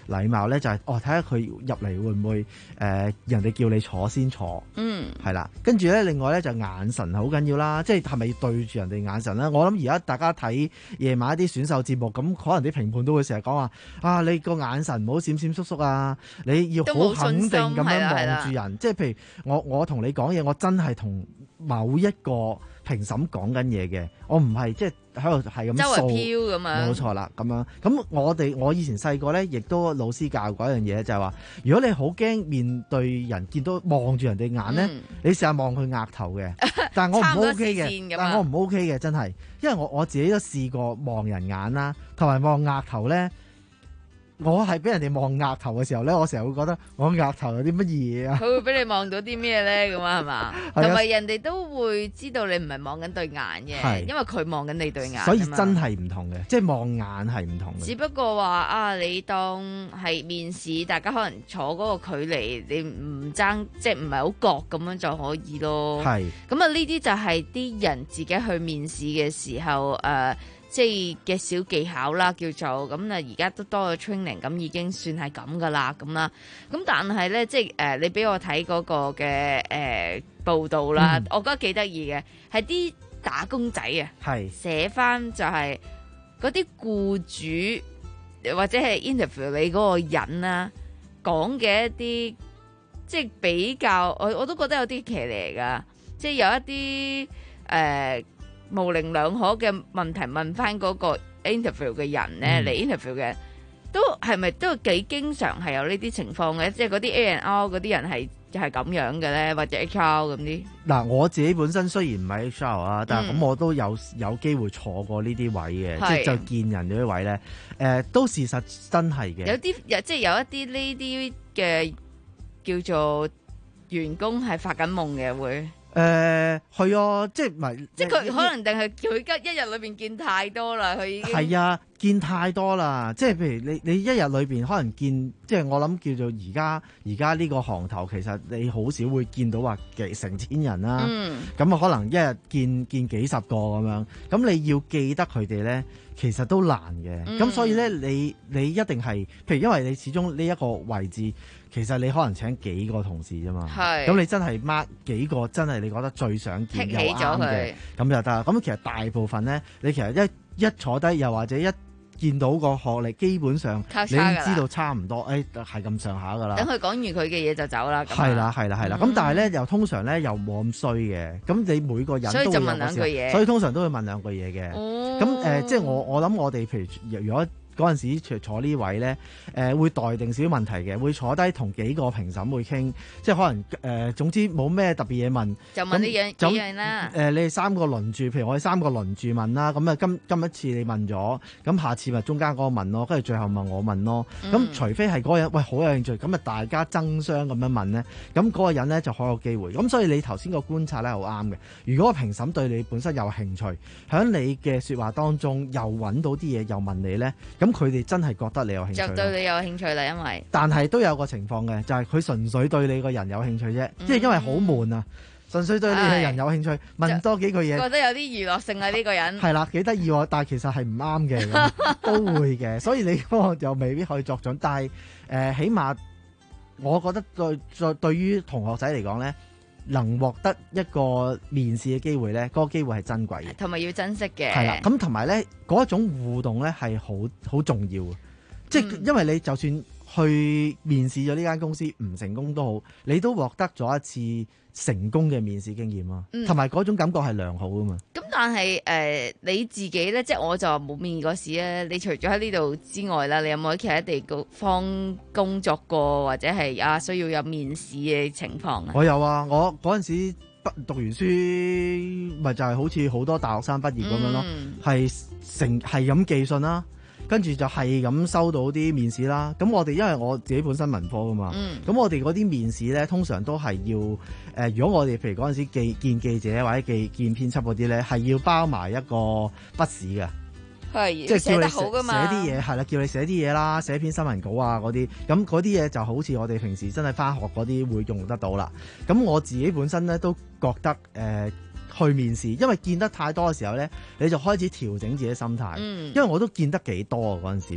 禮貌咧，就係、是、哦睇下佢入嚟會唔會誒、呃、人哋叫你坐先坐， 嗯， 係啦。跟住咧，另外咧就眼神好緊要啦，即係係咪對住人哋眼神咧？我諗而家大家睇夜晚一啲選秀節目，咁可能啲評判都會成日講話啊，你個眼神唔好閃閃縮縮啊，你要好肯定咁樣望住人。即係譬如我我同你講嘢，我真係同某一個評審講緊嘢嘅，我唔係即係喺度係咁周圍飄咁樣， 冇錯啦咁樣。咁我哋我以前細個咧，亦都老師教過一樣嘢，就係話，如果你好驚面對人見到望住人哋眼咧，嗯、你試下望佢額頭嘅。但係我唔 OK 嘅，但係我唔 OK 嘅，真係，因為我我自己都試過望人眼啦，同埋望額頭咧。我係俾人哋望額頭嘅時候咧，我成日會覺得我額頭有啲乜嘢啊？ 佢會俾你望到啲咩咧？咁啊係嘛？同埋人哋都會知道你唔係望緊對眼嘅，因為佢望緊你對眼。 所以真係唔同嘅，即係望眼係唔同嘅。 只不過話啊，你當係面試，大家可能坐嗰個距離，你唔爭，即係唔係好覺咁樣就可以咯。係。咁啊，呢啲就係啲人自己去面試嘅時候誒。呃即係嘅小技巧啦，叫做咁啊！而家都多咗 training，咁已經算係咁噶啦，咁啦。咁但係咧，即係誒、呃，你俾我睇嗰個嘅誒、呃、報道啦，嗯、我覺得幾得意嘅，係啲打工仔啊，係寫翻就係嗰啲僱主或者係 interview 你嗰個人啦，講嘅一啲即係比較，我我都覺得有啲騎呢噶，即係有一啲誒。呃模棱兩可嘅問題問翻嗰個 interview 嘅人咧嚟、嗯、interview 嘅，都係咪都幾經常係有呢啲情況嘅？即係嗰啲 A and R 嗰啲人係係咁樣嘅咧，或者 H R 咁啲？嗱，我自己本身雖然唔係 H R 啊，但係咁我都有有機會坐過呢啲位嘅，即係就見人嗰啲位咧，誒、呃、都事實真係嘅。有啲有即係有一啲呢啲嘅叫做員工係發緊夢嘅會。誒係啊，即係唔係？即係佢可能定係佢一一日裏邊見太多啦，佢已經係啊，見太多啦。即係譬如你你一日裏邊可能見，即係我諗叫做而家而家呢個行頭，其實你好少會見到話幾成千人啦。咁啊、嗯，可能一日見見幾十個咁樣，咁你要記得佢哋咧，其實都難嘅。咁、嗯、所以咧，你你一定係，譬如因為你始終呢一個位置。其實你可能請幾個同事啫嘛，咁你真係 mark 幾個真係你覺得最想見又啱嘅，咁就得。咁其實大部分咧，你其實一一坐低，又或者一見到個學歷，基本上你知道差唔多，誒係咁上下噶啦。等佢講完佢嘅嘢就走啦。係啦，係啦，係啦。咁、嗯、但係咧，又通常咧又冇咁衰嘅。咁你每個人都會有個，所以就問兩句嘢。所以通常都會問兩句嘢嘅。咁誒、哦呃，即係我我諗我哋譬如如果。嗰陣時坐坐呢位咧，誒、呃、會待定少少問題嘅，會坐低同幾個評審會傾，即係可能誒、呃、總之冇咩特別嘢問，就問呢樣幾樣啦。誒、呃、你哋三個輪住，譬如我哋三個輪住問啦，咁啊今今一次你問咗，咁下次咪中間嗰個問咯，跟住最後問我問咯。咁、嗯、除非係嗰個人喂好有興趣，咁啊大家爭相咁樣問咧，咁嗰個人咧就好有機會。咁所以你頭先個觀察咧好啱嘅。如果個評審對你本身有興趣，喺你嘅説話當中又揾到啲嘢又問你咧。咁佢哋真係覺得你有興趣，就對你有興趣啦。因為但係都有個情況嘅，就係佢純粹對你個人有興趣啫，即係、嗯、因為好悶啊，純粹對你個人有興趣，哎、問多幾句嘢，覺得有啲娛樂性啊呢、呢個人係啦，幾得意喎，但係其實係唔啱嘅，都會嘅，所以你嗰個就未必可以作準。但係誒、呃，起碼我覺得對對對於同學仔嚟講咧，能獲得一個面試嘅機會咧，嗰、嗰個機會係珍貴嘅，同埋要珍惜嘅。係啦，咁同埋咧嗰一種互動咧係好好重要嘅，即係、嗯、因為你就算去面試咗呢間公司唔成功都好，你都獲得咗一次成功嘅面試經驗啊，同埋嗰種感覺係良好噶嘛。咁但係誒、呃、你自己咧，即係我就冇面過試咧。你除咗喺呢度之外啦，你有冇喺其他地方工作過，或者係啊需要有面試嘅情況啊？我有啊，我嗰陣時讀完書，咪就係、是、好似好多大學生畢業咁樣咯，係、嗯、成係咁寄信啦。跟住就係咁收到啲面試啦。咁我哋因為我自己本身文科噶嘛，咁、嗯、我哋嗰啲面試咧，通常都係要誒、呃，如果我哋譬如嗰陣時記見記者或者記見編輯嗰啲咧，係要包埋一個筆試嘅，係即係叫你寫啲嘢，係啦，叫你寫啲嘢啦，寫篇新聞稿啊嗰啲。咁嗰啲嘢就好似我哋平時真係返學嗰啲會用得到啦。咁我自己本身咧都覺得誒。呃去面試，因為見得太多嘅時候咧，你就開始調整自己心態。嗯、因為我都見得幾多啊嗰陣時，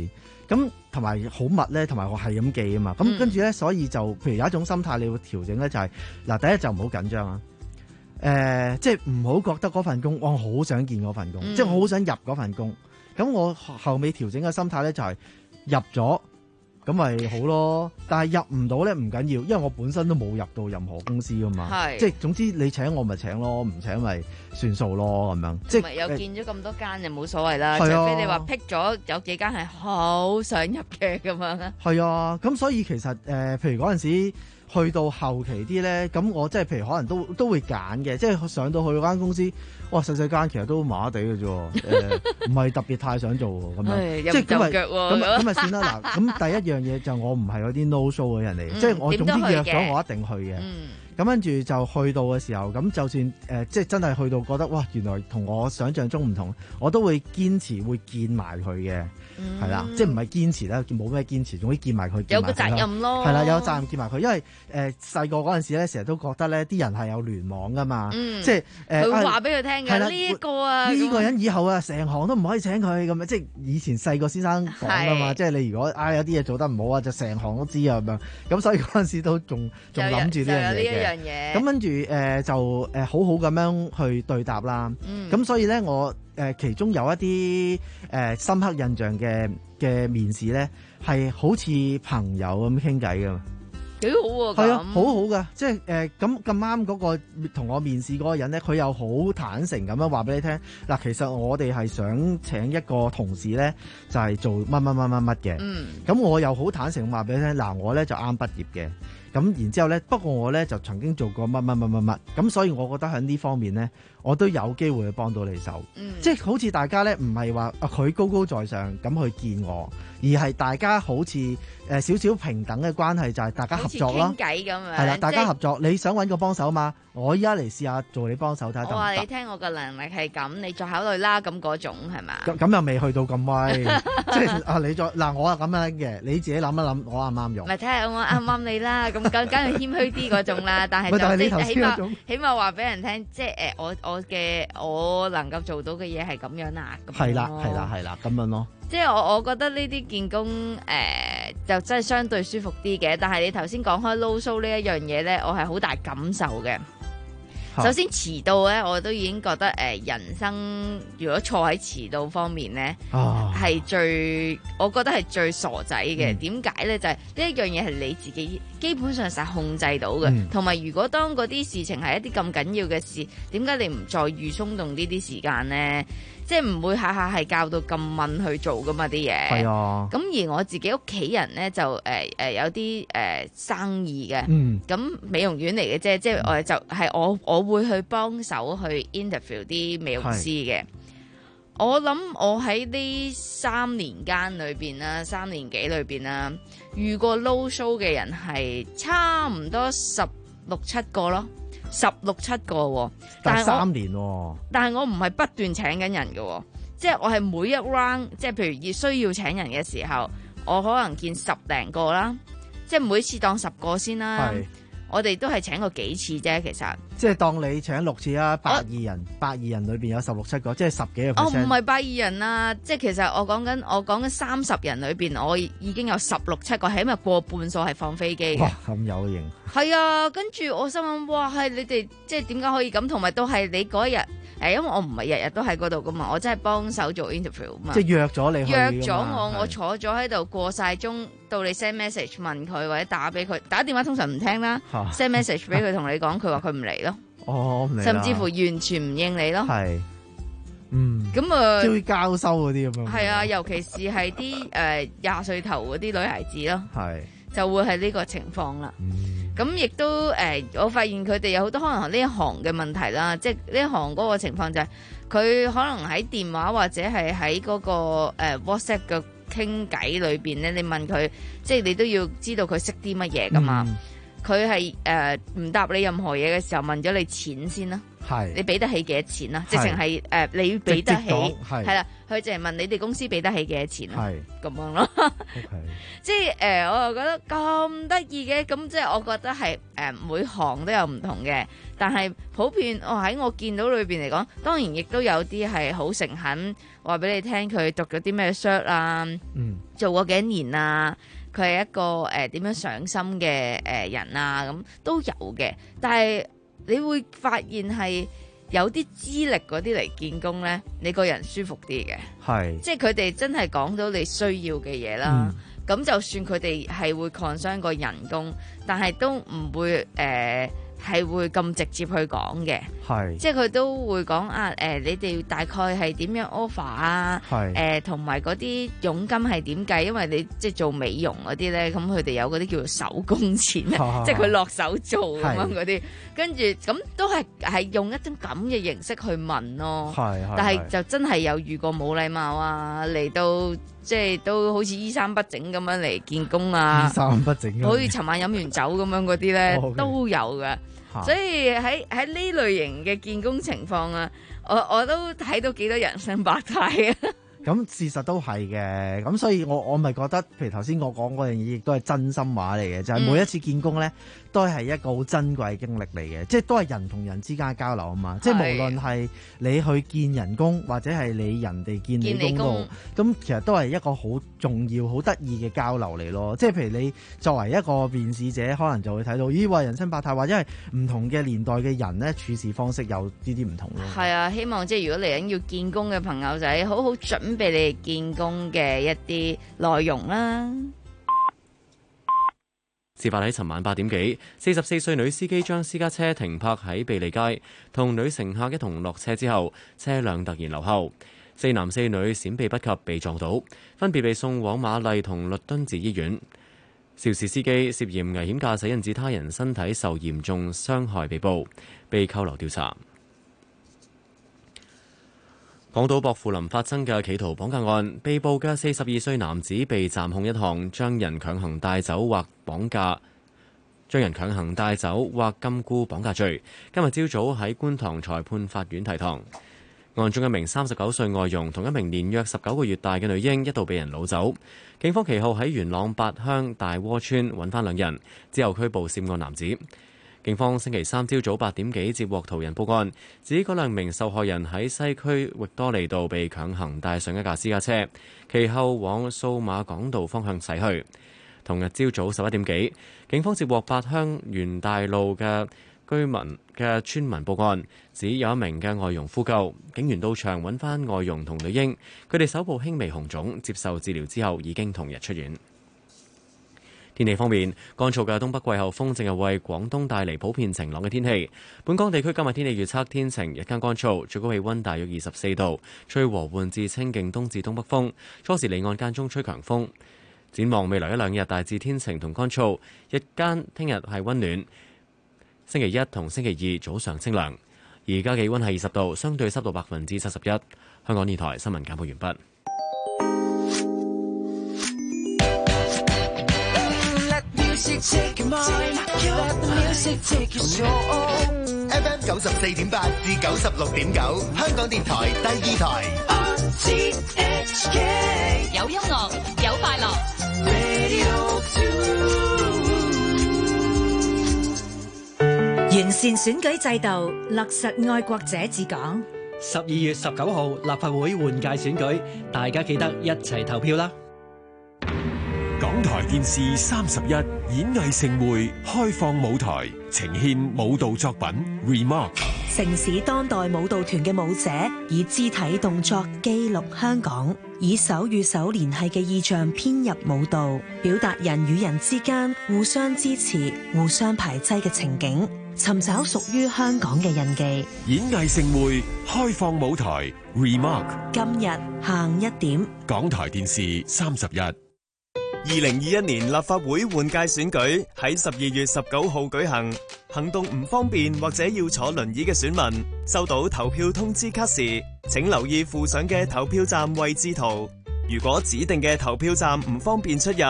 咁同埋好密咧，同埋我係咁記啊嘛。咁、嗯、跟住咧，所以就譬如有一種心態你要調整咧，就係、是、嗱，第一就唔好緊張啊。誒、呃，即係唔好覺得嗰份工，我好想見嗰份工，嗯、即係我好想入嗰份工。咁我後尾調整嘅心態咧，就係、是、入咗。咁咪好咯，但係入唔到咧唔緊要，因為我本身都冇入到任何公司噶嘛，即係總之你請我咪請咯，唔請咪算數咯咁樣。即係有見咗咁多間就冇所謂啦，除非你話剔咗有幾間係好想入嘅咁樣。係啊，咁所以其實誒、呃，譬如嗰陣時去到後期啲咧，咁我即係譬如可能都都會揀嘅，即係上到去嗰間公司。哇！細細間其實都麻麻地嘅啫，誒唔係特別太想做喎，咁樣即係咁咪咁咁咪算啦。嗱，咁第一樣嘢就我唔係嗰啲 no show 嘅人嚟，嗯、即係我總之約咗我一定去嘅。咁跟住就去到嘅時候，咁就算誒、呃、即係真係去到覺得哇，原來同我想象中唔同，我都會堅持會見埋佢嘅，係、嗯、啦，即係唔係堅持啦，冇咩堅持，總之見埋佢。有個責任咯，係啦，有責任見埋佢，因為誒細個嗰陣時咧，成日都覺得咧啲人係有聯網噶嘛，嗯、即係誒佢話俾佢聽嘅呢一個啊，呢、呢個人以後啊，成行都唔可以請佢咁樣，即係以前細個先生講噶嘛，即係你如果啊有啲嘢做得唔好啊，就成行都知啊咁樣，咁所以嗰陣時都仲仲諗住呢樣嘢嘅。咁跟住誒就誒、呃、好好咁樣去對答啦。咁、嗯、所以咧我誒、呃、其中有一啲誒、呃、深刻印象嘅嘅面試咧，係好似朋友咁傾偈噶嘛。幾好喎！係啊，好好噶，即係誒咁咁啱嗰個同我面試嗰個人咧，佢又好坦誠咁樣話俾你聽。嗱，其實我哋係想請一個同事咧，就係、是、做乜乜乜乜乜嘅。嗯。咁我又好坦誠咁話俾你聽。嗱，我咧就啱畢業嘅。咁然之後咧，不過我咧就曾經做過乜乜乜乜乜。咁所以我覺得喺呢方面咧，我都有機會去幫到你手。嗯。即係好似大家咧，唔係話啊佢高高在上咁去見我，而係大家好似誒少少平等嘅關係，就係、是、大家合作咯。傾偈咁樣。係啦，大家合作，你想揾個幫手嘛？我依家嚟試下做你幫手睇下得唔得？我話你聽，我嘅能力係咁，你再考慮啦。咁嗰種係嘛？咁咁又未去到咁威，即係啊！你再嗱，我係咁樣嘅，你自己諗一諗，我啱唔啱用？咪睇下我啱唔啱你啦。咁梗梗係謙虛啲嗰種啦，但係就即係起碼起碼話俾人聽，即係誒我我嘅我能夠做到嘅嘢係咁樣啊。係啦係啦係啦，咁樣咯。即係我我覺得呢啲見工誒、呃、就真係相對舒服啲嘅，但係你頭先講開 low show 呢一樣嘢咧，我係好大感受嘅。首先遲到咧，我都已經覺得誒、呃、人生如果錯喺遲到方面咧，係、啊、最我覺得係最傻仔嘅。點解咧？就係呢一樣嘢係你自己基本上實控制到嘅，同、嗯、埋如果當嗰啲事情係一啲咁緊要嘅事，點解你唔再預鬆動呢啲時間咧？即係唔會下下係教到咁敏去做噶嘛啲嘢。係啊。咁而我自己屋企人咧就誒誒、呃呃、有啲誒、呃、生意嘅。嗯。咁美容院嚟嘅啫，即係我就係我我會去幫手去 interview 啲美容師嘅。我諗我喺呢三年間裏邊啦，三年幾裏邊啦，遇過 low show 嘅人係差唔多十六七個咯。十六七個喎，但係三年喎，但係我唔係不斷請緊人嘅，即係我係每一 round，即係譬如要需要請人嘅時候，我可能見十零個啦，即係每次當十個先啦。我哋都係請過幾次啫，其實。即係當你請六次啦，百二人，百二人裏邊有十六七個，即係十幾個 percent。我唔係百二人啊，即係其實我講緊，我講緊三十人裏邊，我已經有十六七個，起碼過半數係放飛機嘅。哇，咁有型。係啊，跟住我心諗，哇，係你哋即係點解可以咁？同埋都係你嗰一日，誒，因為我唔係日日都喺嗰度噶嘛，我真係幫手做 interview 嘛。即係約咗你去。約咗我，我坐咗喺度過晒鐘，到你 send message 問佢或者打俾佢，打電話通常唔聽啦。send message 俾佢同你講，佢話佢唔嚟咯。哦，唔嚟。甚至乎完全唔應你咯。係。嗯。咁啊。即係交收嗰啲咁樣。係啊，尤其是係啲誒廿歲頭嗰啲女孩子咯。係。就會係呢個情況啦。咁、嗯、亦都誒、呃，我發現佢哋有好多可能呢一行嘅問題啦，即係呢一行嗰個情況就係、是、佢可能喺電話或者係喺嗰個、呃、WhatsApp 嘅傾偈裏邊咧，你問佢，即係你都要知道佢識啲乜嘢噶嘛。 佢係誒唔答你任何嘢嘅時候問咗你錢先啦。 係你俾得起幾多錢啊？直情係誒，你俾得起係啦。佢淨係問你哋公司俾得起幾多錢啊？ 係咁樣咯。即係誒、呃，我又覺得咁得意嘅，咁即係我覺得係誒、呃、每行都有唔同嘅，但係普遍我喺我見到裏邊嚟講，當然亦都有啲係好誠懇，話俾你聽佢讀咗啲咩 cert 啊， 嗯， 做過幾多年啊，佢係一個誒點、呃、樣上心嘅誒人啊，咁都有嘅，但係。你會發現係有啲資歷嗰啲嚟見工呢，你個人舒服啲嘅， 係即係佢哋真係講到你需要嘅嘢啦。咁、嗯、就算佢哋係會 concern 個人工，但係都唔會誒。呃係會咁直接去講嘅，係即係佢都會講啊誒、呃，你哋大概係點樣 offer 啊？係誒，同埋嗰啲佣金係點計？因為你即係做美容嗰啲咧，咁佢哋有嗰啲叫做手工錢啊，即係佢落手做咁樣嗰啲，跟住咁都係係用一種咁嘅形式去問咯。係，但係就真係有遇過冇禮貌啊，嚟到即係都好似衣衫不整咁樣嚟見工啊， 衣衫不整， 好似尋晚飲完酒咁樣嗰啲咧 ，oh, okay. 都有嘅。所以喺喺呢類型嘅見工情況啊，我我都睇到幾多人生百態啊！ 咁事實都係嘅，咁所以我我咪覺得，譬如頭先我講嗰樣嘢，亦都係真心話嚟嘅，就係、是、每一次見工咧，都係一個好珍貴嘅經歷嚟嘅，即係都係人同人之間嘅交流啊嘛！即係無論係你去見人工，或者係你人哋見你工度，咁其實都係一個好重要、好得意嘅交流嚟咯。即係譬如你作為一個面試者，可能就會睇到，咦喂，人生百態，或者係唔同嘅年代嘅人咧，處事方式有呢啲唔同咯。係啊，希望即係如果嚟緊要見工嘅朋友仔，好好準準備你哋見工嘅一啲內容啦。 事發喺尋晚八點幾，四十四歲女司機將私家車停泊喺庇利街，同女乘客一同落車之後，車輛突然留後，四男四女閃避不及被撞倒，分別被送往瑪麗同律敦治醫院。肇事司機涉嫌危險駕駛引致他人身體受嚴重傷害被捕，被扣留調查。港島薄扶林發生嘅企圖綁架案，被捕嘅四十二歲男子被暫控一項將人強行帶走或綁架、將人強行帶走或禁錮綁架罪。今日朝早喺觀塘裁判法院提堂。案中一名三十九歲外傭同一名年約十九個月大嘅女嬰一度被人擄走，警方其後喺元朗八鄉大窩村揾翻兩人，之後拘捕涉案男子。警方星期三朝早八點幾接獲途人報案，指嗰兩名受害人喺西區域多利道被強行帶上一架私家車，其後往數碼港道方向駛去。同日朝早十一點幾，警方接獲八鄉元大路嘅居民嘅村民報案，指有一名嘅外傭呼救，警員到場揾翻外傭同女嬰，佢哋手部輕微紅腫，接受治療之後已經同日出院。天氣方面，乾燥嘅東北季候風正係為廣東帶嚟普遍晴朗嘅天氣。本港地區今日天氣預測天晴，日間乾燥，最高氣溫大約二十四度，吹和緩至清勁東至東北風，初時離岸間中吹強風。展望未來一兩日大致天晴同乾燥，日間聽日係溫暖。星期一同星期二早上清涼。而家氣溫係二十度，相對濕度百分之七十一。香港電台新聞簡報完畢。 F M 九十四點八至九十六點九，香港電台第二台。 有音樂，有快樂。 完善選舉制度，落實愛國者治港。 十二月十九號立法會換屆選舉，大家記得一齊投票啦！ 港台電視三十一演藝盛會開放舞台，呈獻舞蹈作品 Remark。 城市當代舞蹈團嘅舞者以肢體動作記錄香港，以手與手聯繫嘅意象編入舞蹈，表達人與人之間互相支持、互相排擠嘅情景，尋找屬於香港嘅印記。 演藝盛會開放舞台 Remark， 今日下午一點， 港台電視三十一。 二零二一年立法會換屆選舉喺十二月十九號舉行，行動唔方便或者要坐輪椅嘅選民，收到投票通知卡時，請留意附上嘅投票站位置圖。如果指定嘅投票站唔方便出入，請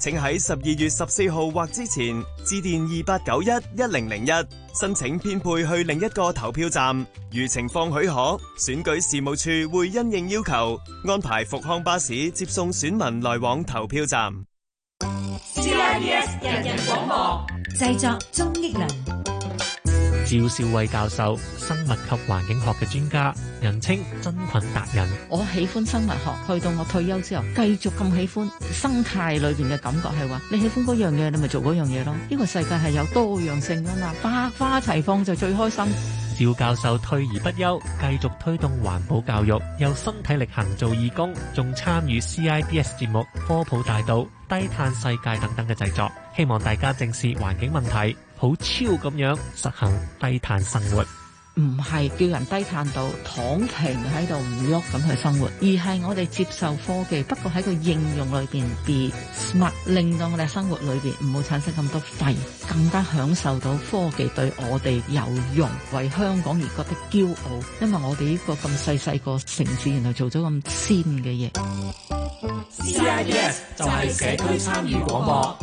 請喺十二月十四號或之前致電二八九一一零零一申請編配去另一個投票站。如情況許可，選舉事務處會因應要求安排復康巴士接送選民來往投票站。 C I B S 人人廣播製作鍾益良。趙少偉教授，生物及環境學嘅專家，人稱真菌達人。 我喜歡生物學，去到我退休之後，繼續咁喜歡生態裏邊嘅感覺係話，你喜歡嗰樣嘢，你咪做嗰樣嘢咯。呢個世界係有多樣性噶嘛，百花齊放就最開心。 趙教授退而不休，繼續推動環保教育，又身體力行做義工，仲參與 C I B S 節目《科普大道》、低碳世界等等嘅製作，希望大家正視環境問題，好超咁樣實行低碳生活。 唔係叫人低碳到躺平喺度唔喐咁去生活，而係我哋接受科技，不過喺個應用裏邊 be smart， 令到我哋生活裏邊唔好產生咁多廢，更加享受到科技對我哋有用，為香港而覺得驕傲，因為我哋呢個咁細細個城市，原來做咗咁先嘅嘢。 C I B S 就係社區參與廣播。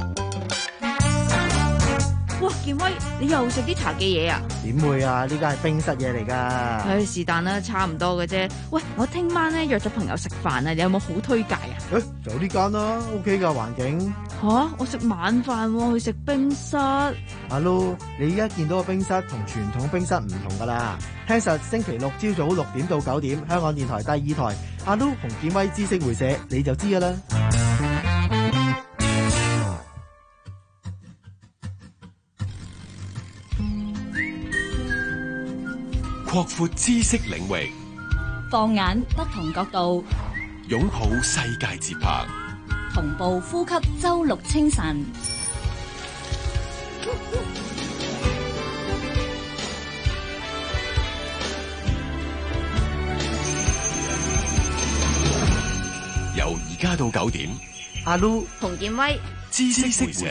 哇，健威，你又食啲茶記嘢啊？ 點會啊？呢間係冰室嘢嚟㗎。 唉，是但啦，差唔多嘅啫。喂，我聽晚咧約咗朋友食飯啊，你有冇好推介啊？ 誒、欸，就呢間啦 ，OK 㗎環境。 吓、啊，我食晚飯喎，去食冰室。 阿 Lu， 你而家見到個冰室同傳統冰室唔同㗎啦。聽實星期六朝早六點到九點，香港電台第二台，阿 Lu 同健威知識會社，你就知㗎啦。 擴闊知識領域， 放眼不同角度， 擁抱世界節拍， 同步呼吸周六清晨。 由而家到九點， 阿 Lu 同健威知識會社。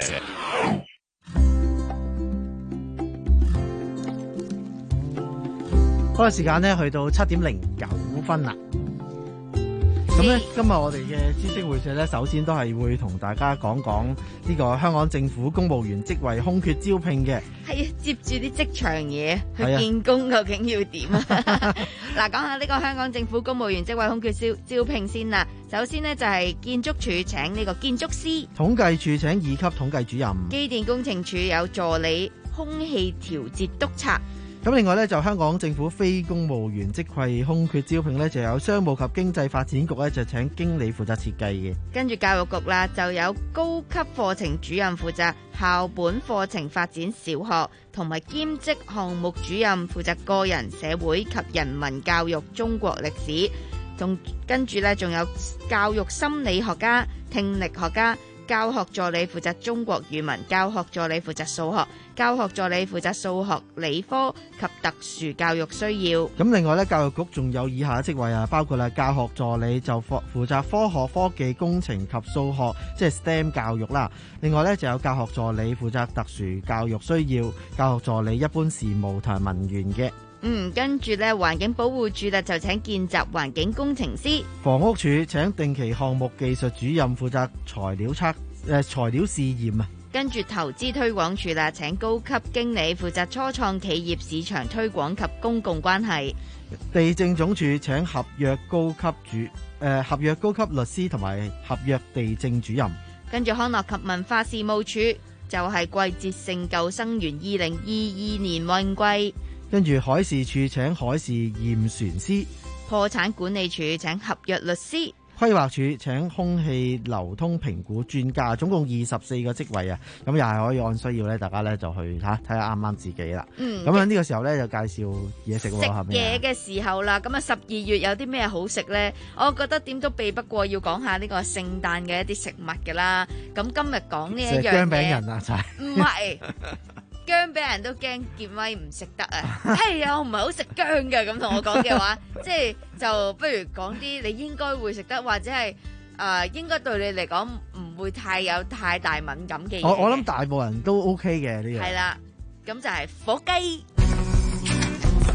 嗰個時間咧去到七點零九分啦。咁咧，今日我哋嘅知識會社咧，首先都係會同大家講講呢個香港政府公務員職位空缺招聘嘅。 係啊，接住啲職場嘢去見工，究竟要點啊？嗱，講下呢個香港政府公務員職位空缺招招聘先啦。首先呢，就係建築署請呢個建築師， 統計處請二級統計主任， 機電工程署有助理空氣調節督察。 咁另外咧，就香港政府非公務員職位空缺招聘咧，就有商務及經濟發展局咧就請經理負責設計嘅。 跟住教育局啦，就有高級課程主任負責校本課程發展小學，同埋兼職項目主任負責個人社會及人文教育中國歷史。仲跟住咧，仲有教育心理學家、聽力學家。教學助理負責中國語文，教學助理負責數學，教學助理負責數學、理科及特殊教育需要。 咁另外咧，教育局仲有以下職位啊，包括啦教學助理就負負責科學、科技、工程及數學，即係 S T E M 教育啦。另外咧就有教學助理負責特殊教育需要，教學助理一般事務同埋文員嘅。 嗯，跟住咧，環境保護署咧就請見習環境工程師， 房屋署請定期項目技術主任負責材料測誒、呃、材料試驗啊。 跟住投資推廣署啦，請高級經理負責初創企業市場推廣及公共關係。 地政總署請合約高級主誒、呃、合約高級律師同埋合約地政主任。 跟住康樂及文化事務署就係季節性救生員二零二二年運季。 跟住海事處請海事驗船師， 破產管理處請合約律師， 規劃署請空氣流通評估專家，總共二十四個職位啊！咁又係可以按需要咧，大家咧就去嚇睇下啱唔啱自己啦。嗯，咁喺呢個時候咧就介紹嘢食喎，係咪？ 食嘢嘅時候啦，咁啊十二月有啲咩好食咧？我覺得點都避不過要講下呢個聖誕嘅一啲食物㗎啦。咁今日講呢一樣嘢， 薑餅人啊，就係唔係？薑俾人都驚健威唔食得啊！係啊，我唔係好食薑嘅，咁同我講嘅話，即係就不如講啲你應該會食得，或者係誒、呃、應該對你嚟講唔會太有太大敏感嘅嘢。 我我諗大部分人都 OK 嘅呢樣。 係啦，咁就係火雞。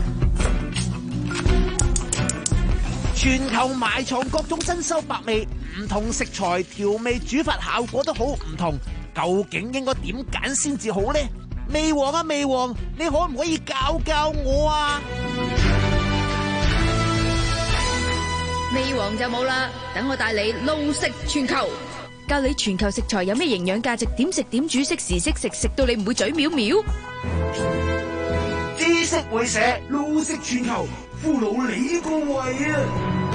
全球埋藏各種珍饈百味， 唔同食材調味煮法效果都好唔同，究竟應該點揀先至好呢？味王啊味王，你可唔可以教教我啊？ 味王就冇啦，等我帶你撈食全球，教你全球食材有咩營養價值，點食點煮，識時識食，食到你唔會嘴藐藐。 知識會社撈食全球，俘虜你個胃啊！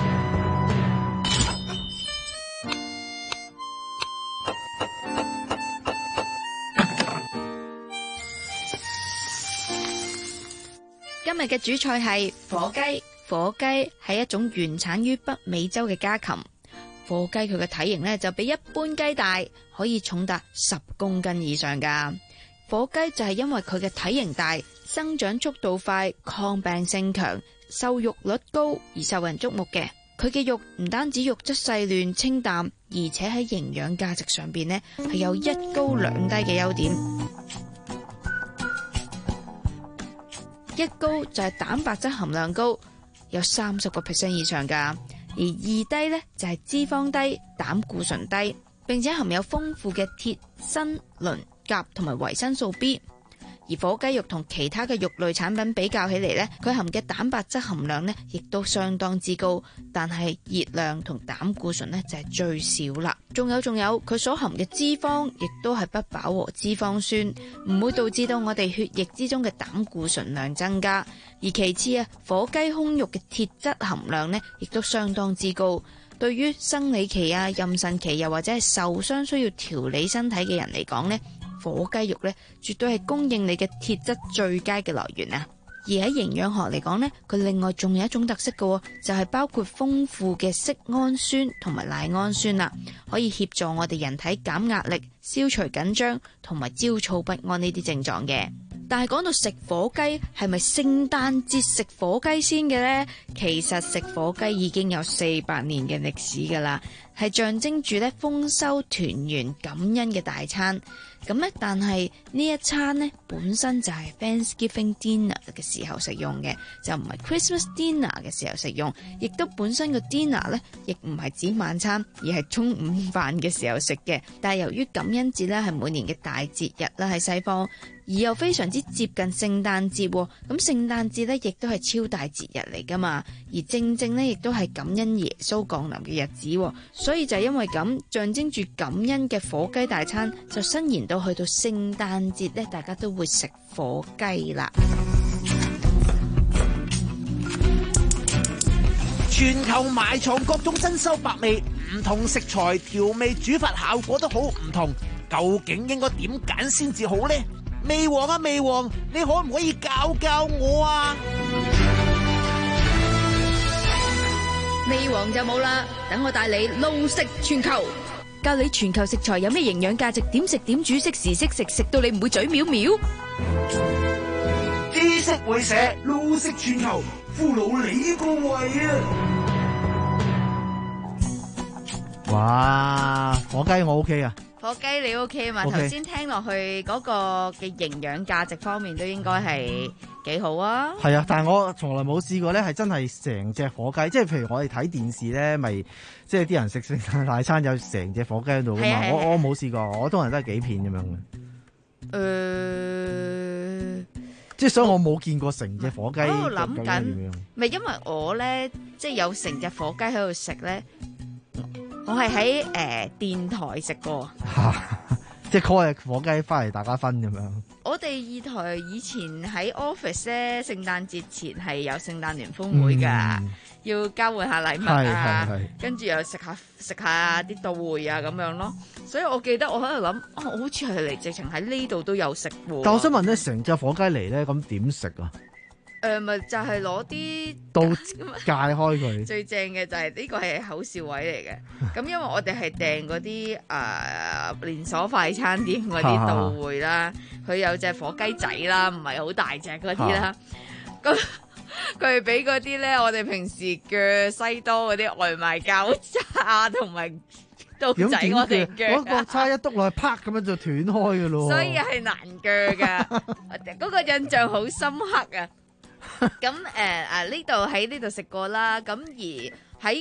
今日嘅主菜係火雞。火雞係一種原產於北美洲嘅家禽。火雞佢嘅體型呢就比一般雞大，可以重達十公斤以上噶。火雞就係因為佢嘅體型大、生長速度快、抗病性強、瘦肉率高而受人矚目嘅。佢嘅肉唔單止肉質細嫩清淡，而且喺營養價值上邊呢係有一高兩低嘅優點。一高就係蛋白質含量高，有三十個 percent 以上噶，而二低呢，就係脂肪低、膽固醇低，並且含有豐富嘅鐵、鋅、磷、鉀同埋維生素 B。而火雞肉同其他嘅肉類產品比較起嚟呢，佢含嘅蛋白質含量呢亦都相當之高，但係熱量同膽固醇呢就係最少啦。仲有仲有，佢所含嘅脂肪亦都係不飽和脂肪酸，唔會導致到我哋血液之中嘅膽固醇量增加。而其次啊，火雞胸肉嘅鐵質含量呢亦都相當之高。對於生理期啊、妊娠期又或者係受傷需要調理身體嘅人嚟講呢，火雞肉呢絕對係供應你嘅鐵質最佳嘅來源啊！而喺營養學嚟講呢，佢另外仲有一種特色嘅，就係包括豐富嘅色胺酸同埋賴氨酸啦，可以協助我哋人體減壓力、消除緊張同埋焦躁不安呢啲症狀嘅。但係講到食火雞，係咪聖誕節食火雞先嘅呢？其實食火雞已經有四百年嘅歷史噶啦，係象徵住咧豐收、團圓、感恩嘅大餐。咁咧，但係呢一餐呢本身就係 Thanksgiving dinner 嘅時候食用嘅，就唔係 Christmas dinner 嘅時候食用。亦都本身個 dinner 咧，亦唔係指晚餐，而係中午飯嘅時候食嘅。但係由於感恩節咧係每年嘅大節日啦，喺西方，而又非常之接近聖誕節，咁聖誕節咧亦都係超大節日嚟噶嘛，而正正咧亦都係感恩耶穌降臨嘅日子，所以就係因為咁象徵住感恩嘅火雞大餐，就伸延到去到聖誕節咧，大家都會食火雞啦。 全球埋藏各種珍饈百味，唔同食材調味煮法效果都好唔同，究竟應該點揀先至好呢？味王啊味王，你可唔可以教教我啊？ 味王就冇啦，等我帶你撈食全球，教你全球食材有咩營養價值，點食點煮，識時識食，食到你唔會嘴藐藐。 知識會社撈食全球，俘虜你個胃啊！ 哇，火雞我 OK 啊！ 火雞你 OK 嘛？頭 OK 先聽落去嗰個嘅營養價值方面都應該係幾好啊。 係啊，但係我從來冇試過咧，係真係成隻火雞，即係譬如我哋睇電視咧，咪即係啲人食聖誕大餐有成隻火雞喺度噶嘛。 係係係我我冇試過，我通常都係幾片咁樣嘅。 誒、呃， 即係所以我冇見過成隻火雞。 我喺度諗究竟係緊點樣， 咪因為我咧即係有成隻火雞喺度食咧，我係喺誒電台食過。 即係 call 隻火雞翻嚟大家分咁樣。 我哋二台以前喺 office 咧，聖誕節前係有聖誕聯歡會噶、嗯，要交換下禮物啊，跟住又食下食下啲到會啊咁樣咯。所以我記得我喺度諗，哦，我好似係嚟直情喺呢度都有食喎。 但我想問咧，成隻火雞嚟咧，咁點食啊？ 誒、呃，咪就係攞啲刀界開佢。最正嘅就係呢個係口笑位嚟嘅。咁因為我哋係訂嗰啲誒連鎖快餐店嗰啲到會啦，佢有隻火雞仔啦，唔係好大隻嗰啲啦。咁佢係俾嗰啲咧，我哋平時鋸西多嗰啲外賣膠叉同埋刀仔，我哋鋸嗰個叉一篤落去，啪咁樣就斷開嘅咯。 所以係難鋸噶，嗰個印象好深刻啊！咁誒誒呢度喺呢度食過啦，咁而喺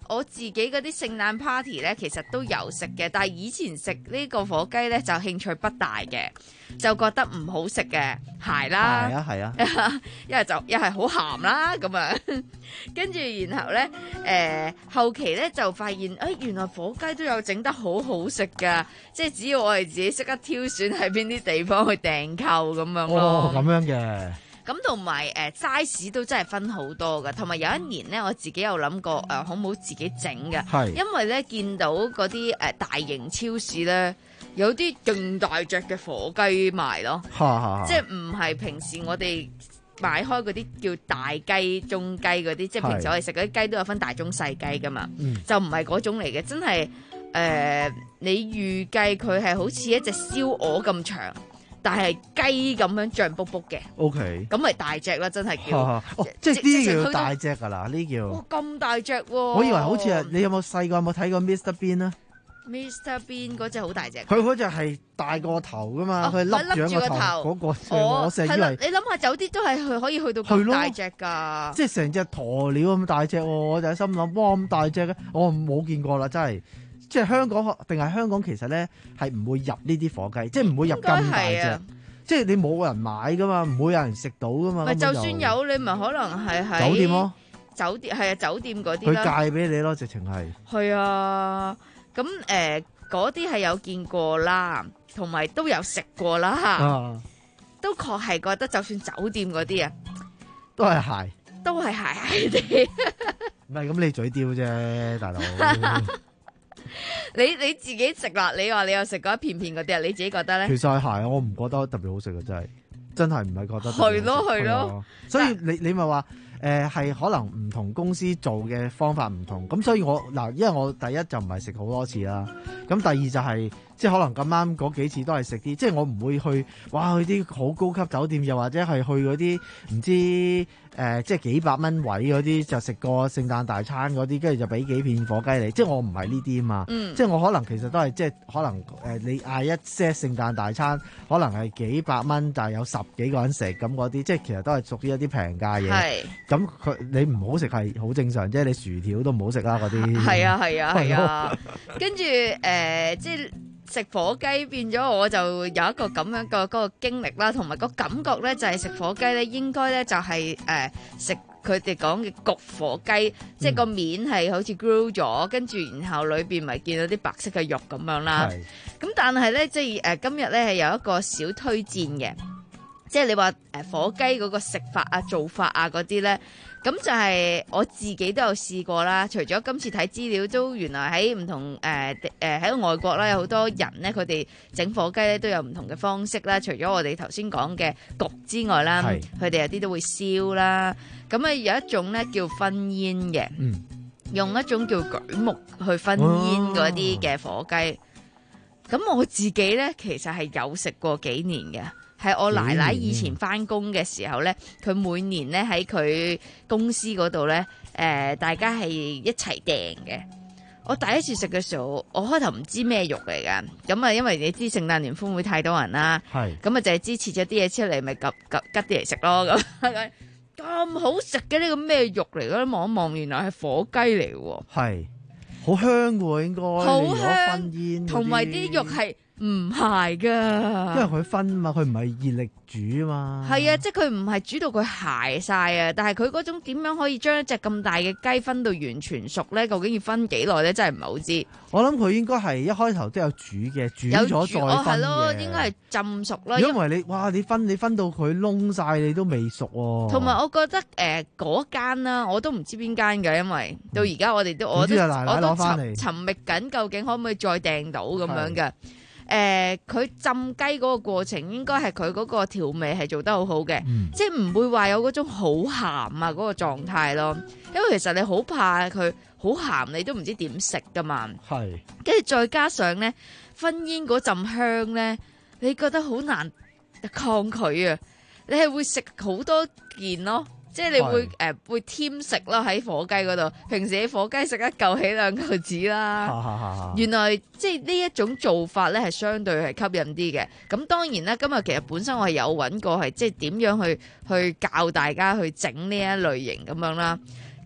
我自己嗰啲聖誕 party 咧，其實都有食嘅，但係以前食呢個火雞咧就興趣不大嘅，就覺得唔好食嘅，鹹啦， 係啊係啊， 一係就一係好鹹啦咁啊，跟住然後咧誒、呃、後期咧就發現，誒、哎、原來火雞都有整得好好食噶，即係只要我哋自己識得挑選喺邊啲地方去訂購咁樣咯。 哦，咁樣嘅。 咁同埋誒 size 都真係分好多㗎，同埋有一年咧，我自己有諗過誒、呃，可唔可以自己整嘅？係，因為咧見到嗰啲誒大型超市咧，有啲勁大隻嘅火雞賣咯，即係唔係平時我哋買開嗰啲叫大雞、中雞嗰啲，即係平時我哋食嗰啲雞都有分大、中、細雞噶嘛，嗯、就唔係嗰種嚟嘅，真係誒、呃、你預計佢係好似一隻燒鵝咁長。但係雞咁樣脹卜卜嘅 ，OK， 咁咪大隻啦，真係叫， 哦、即係呢啲叫大隻噶啦，呢叫。 哇，咁大隻喎！ 我以為好似係，你有冇細個有冇睇過 Mister Bean 啊 ？Mister Bean 嗰隻好大隻， 佢嗰隻係大個頭噶嘛，佢笠住個頭嗰個， 哦、 我成日以為。 你諗下，有啲都係佢可以去到咁大隻㗎， 即係成隻鴕鳥咁大隻喎，我就喺心諗，哇咁大隻嘅，我冇見過啦，真係。即係香港定係香港，其實咧係唔會入呢啲火雞，即係唔會入咁大隻。即係你冇人買噶嘛，唔會有人食到噶嘛。 咪就算有，你咪可能係喺酒店咯， 酒店係啊，酒店嗰啲啦。 佢戒俾你咯，直情係。 係啊，咁誒嗰啲係有見過啦，同埋都有食過啦，啊、都確係覺得就算酒店嗰啲啊， 都係鞋， 都係鞋鞋啲。 唔係咁，你嘴刁啫，大佬。 你你自己食啦，你話你有食過一片片嗰啲啊？你自己覺得咧？ 其實係鞋，我唔覺得特別好食嘅，真係真係唔係覺得特別好食。 係咯係咯， 所以你你咪話誒係可能唔同公司做嘅方法唔同，咁所以我嗱，因為我第一就唔係食好多次啦，咁第二就係、是、即係可能咁啱嗰幾次都係食啲，即係我唔會去哇去啲好高級酒店，又或者係去嗰啲唔知。誒、呃，即係幾百蚊位嗰啲就食過聖誕大餐嗰啲，跟住就俾幾片火雞你。即係我唔係呢啲啊嘛，嗯、即係我可能其實都係即係可能誒、呃，你嗌一 set 聖誕大餐，可能係幾百蚊，但係有十幾個人食咁嗰啲，即係其實都係屬於一啲平價嘢。係咁佢你唔好食係好正常，即係你薯條都唔好食啦嗰啲。係啊係啊係啊，跟住誒即係。食火雞變咗我就有一個咁樣嘅嗰個經歷啦，同埋個感覺咧就係食火雞咧應該咧就係誒食佢哋講嘅焗火雞，嗯、即係個面係好似 grill 咗，跟住然後裏邊咪見到啲白色嘅肉咁樣啦。咁但係咧即係誒、呃、今日咧係有一個小推薦嘅，即係你話誒火雞嗰個食法啊做法啊嗰啲咧。咁就係我自己都有試過啦，除咗今次睇資料，都原來喺唔同誒誒喺外國啦，有好多人咧，佢哋整火雞咧都有唔同嘅方式啦。除咗我哋頭先講嘅焗之外啦，佢哋有啲都會燒啦。咁啊有一種咧叫燻煙嘅，嗯、用一種叫櫸木去燻煙嗰啲嘅火雞。咁、哦、我自己咧其實係有食過幾年嘅。係我奶奶以前翻工嘅時候咧，佢每年咧喺佢公司嗰度咧，誒、呃、大家係一齊訂嘅。我第一次食嘅時候，我開頭唔知咩肉嚟㗎，咁啊因為你知聖誕聯歡會太多人啦，咁啊就係支切咗啲嘢出嚟，咪夾夾吉啲嚟食咯咁。咁好食嘅呢個咩肉嚟嘅？望一望，原來係火雞嚟喎。係，好香喎，應該。好香，同埋啲肉係。唔係噶，因為佢分嘛，佢唔係熱力煮啊嘛。係啊，即係佢唔係煮到佢鞋晒啊，但係佢嗰種點樣可以將一隻咁大嘅雞分到完全熟咧？究竟要分幾耐咧？真係唔係好知。我諗佢應該係一開頭都有煮嘅，煮咗再分嘅。係咯，應該係浸熟啦。因為你哇，你分你分到佢燶晒，你都未熟喎。同埋我覺得誒嗰間啦，我都唔知邊間嘅，因為到而家我哋都我都我都尋尋覓緊，究竟可唔可以再訂到咁樣嘅。誒佢、呃、浸雞嗰個過程應該係佢嗰個調味係做得好好嘅，嗯、即係唔會話有嗰種好鹹啊嗰個狀態咯。因為其實你好怕佢好鹹，你都唔知點食噶嘛。係，跟住再加上咧燻煙嗰陣香咧，你覺得好難抗拒啊！你係會食好多件咯。即係你會誒、呃、會添食咯喺火雞嗰度，平時啲火雞食一嚿起兩嚿紙啦。原來即係呢一種做法咧係相對係吸引啲嘅。咁當然啦，今日其實本身我係有揾過係即係點樣去去教大家去整呢一類型咁樣啦。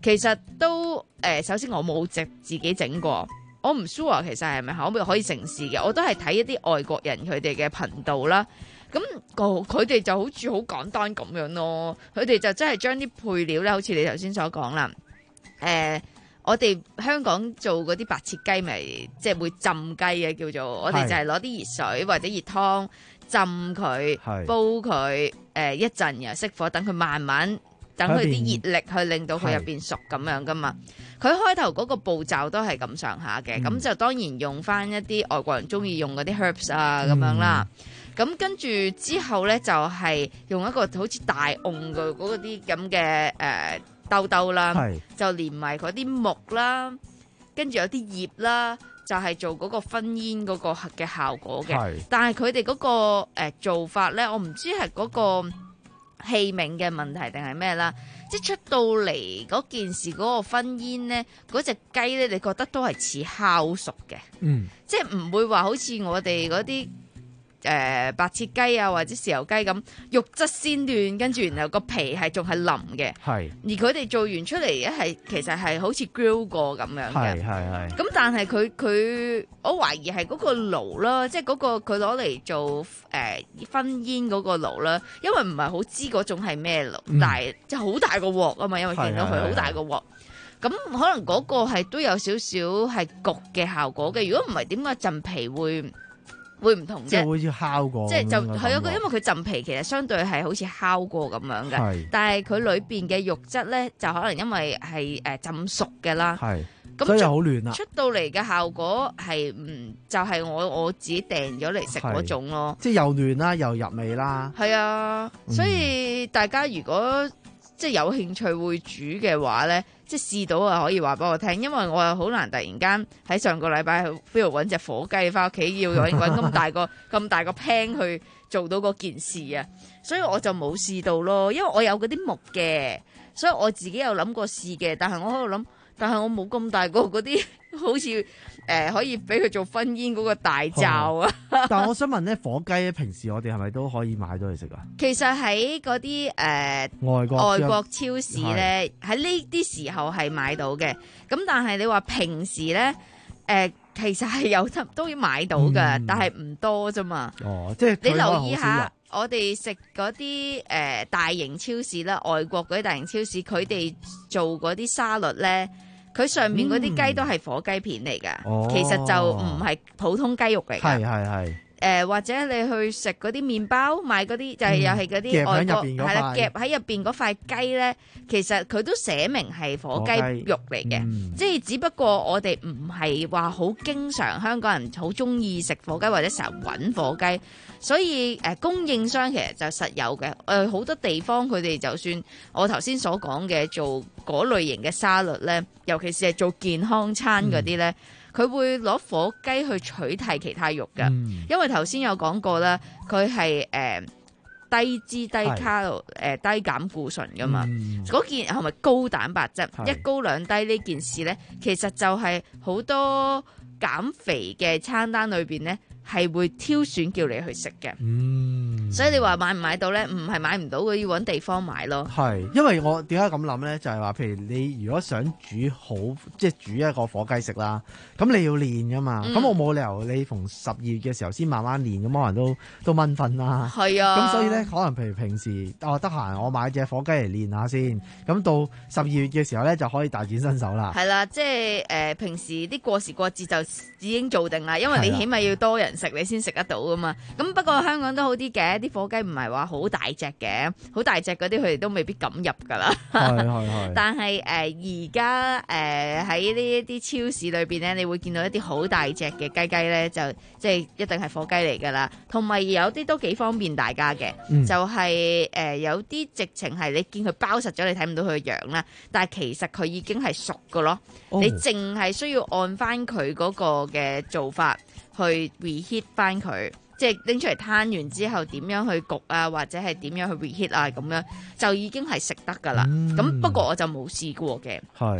其實都誒、呃，首先我冇直自己整過，我唔 sure 其實係咪可唔可以成事嘅，我都係睇一啲外國人佢哋嘅頻道啦。咁佢哋就好似好簡單咁樣咯，佢哋就真係將啲配料咧，好似你頭先所講啦。誒、呃，我哋香港做嗰啲白切雞咪即係會浸雞嘅叫做，我哋就係攞啲熱水或者熱湯浸佢，煲佢誒、呃、一陣，然後熄火，等佢慢慢。等佢啲熱力去令到佢入邊熟咁樣噶嘛，佢開頭嗰個步驟都係咁上下嘅，咁、嗯、就當然用翻一啲外國人中意用嗰啲 herbs 啊咁樣啦，咁、嗯、跟住之後咧就係、是、用一個好似大甕嘅嗰啲咁嘅誒兜兜啦，就連埋嗰啲木啦，跟住有啲葉啦，就係、是、做嗰個燻煙嗰個嘅效果嘅，但係佢哋嗰個誒、呃、做法咧，我唔知係嗰、那個。器皿嘅問題定係咩啦？即係出到嚟嗰件事嗰、嗰個燻煙咧，嗰隻雞咧，你覺得都係似烤熟嘅，嗯，即係唔會話好似我哋嗰啲誒白切雞啊或者豉油雞咁肉質鮮嫩，跟住然後個皮係仲係腍嘅，係。而佢哋做完出嚟咧係其實係好似 grill 過咁樣嘅，係係係。咁但係佢佢我懷疑係嗰個爐啦，即係嗰個佢攞嚟做誒燻煙嗰個爐啦，因為唔係好知嗰種係咩爐，嗯、但係即係好大個鑊啊嘛，因為見到佢好大個鑊。咁可能嗰個係都有少少係焗嘅效果嘅，如果唔係點解陣皮會？會唔同啫，即係好似烤過，即係就係啊！因為佢浸皮其實相對係好似烤過咁樣嘅，但係佢裏邊嘅肉質咧就可能因為係誒浸熟嘅啦，咁所以好嫩啦。出到嚟嘅效果係唔就係、是、我我自己訂咗嚟食嗰種咯，即係又嫩啦又入味啦。係啊，所以大家如果即係有興趣會煮嘅話咧。即係試到啊，可以話俾我聽，因為我又好難突然間喺上個禮拜去邊度揾隻火雞翻屋企，要揾揾咁大個咁大個 pan 去做到嗰件事啊，所以我就冇試到咯。因為我有嗰啲木嘅，所以我自己有諗過試嘅，但係我喺度諗，但係我冇咁大個嗰啲好似誒、呃、可以俾佢做燻煙嗰個大罩啊。但係我想問咧，火雞咧平時我哋係咪都可以買到嚟食啊？其實喺嗰啲誒外國外國超市咧，喺呢啲時候係買到嘅。咁但係你話平時咧，誒、呃、其實係有得都要買到㗎、嗯，但係唔多啫嘛。哦，即係你留意下，我哋食嗰啲誒大型超市啦，外國嗰啲大型超市，佢哋做嗰啲沙律咧。佢上面嗰啲雞都係火雞片嚟㗎、嗯，其實就唔係普通雞肉嚟㗎。係係係。誒或者你去食嗰啲麵包買嗰啲，就係又係嗰啲外國係啦，夾喺入邊嗰塊雞咧，其實佢都寫明係火雞肉嚟嘅、嗯，即係只不過我哋唔係話好經常香港人好中意食火雞或者成日揾火雞，所以誒、呃、供應商其實就實有嘅。誒、呃、好多地方佢哋就算我頭先所講嘅做嗰類型嘅沙律咧，尤其是係做健康餐嗰啲咧。嗯佢會攞火雞去取替其他肉㗎、嗯，因為頭先有講過啦，佢係誒低脂低卡路誒、呃、低減固醇㗎嘛，嗰、嗯、件係咪高蛋白質？一高兩低呢件事咧，其實就係好多減肥嘅餐單裏邊咧，係會挑選叫你去食嘅。嗯，所以你話買唔買到咧？唔係買唔到嘅，要揾地方買咯。係，因為我點解咁諗咧？就係、是、話，譬如你如果想煮好，即係煮一個火雞食啦，咁你要練噶嘛。咁、嗯、我冇理由你逢十二月嘅時候先慢慢練，咁可能都都蚊瞓啦。係啊。咁所以咧，可能譬如平時哦得閒，我買隻火雞嚟練下先。咁到十二月嘅時候咧，就可以大展身手啦。係啦，即係誒、呃、平時啲過時過節就已經做定啦，因為你起碼要多人食你先食得到噶嘛。咁不過香港都好啲嘅，啲火雞唔係話好大隻嘅，好大隻嗰啲佢哋都未必敢入噶啦。係係係。但係誒而家誒喺呢一啲超市裏邊咧，你會見到一啲好大隻嘅雞雞咧，就即係一定係火雞嚟噶啦。同埋有啲都幾方便大家嘅、嗯，就係、是、誒、呃、有啲直情係你見佢包實咗，你睇唔到佢嘅樣啦。但係其實佢已經係熟噶咯，哦、你淨係需要按翻佢嗰個嘅做法去 reheat 翻佢。即係拎出嚟攤完之後點樣去焗啊，或者係點樣去 reheat 啊，咁樣就已經係食得噶啦。咁、嗯、不過我就冇試過嘅。係，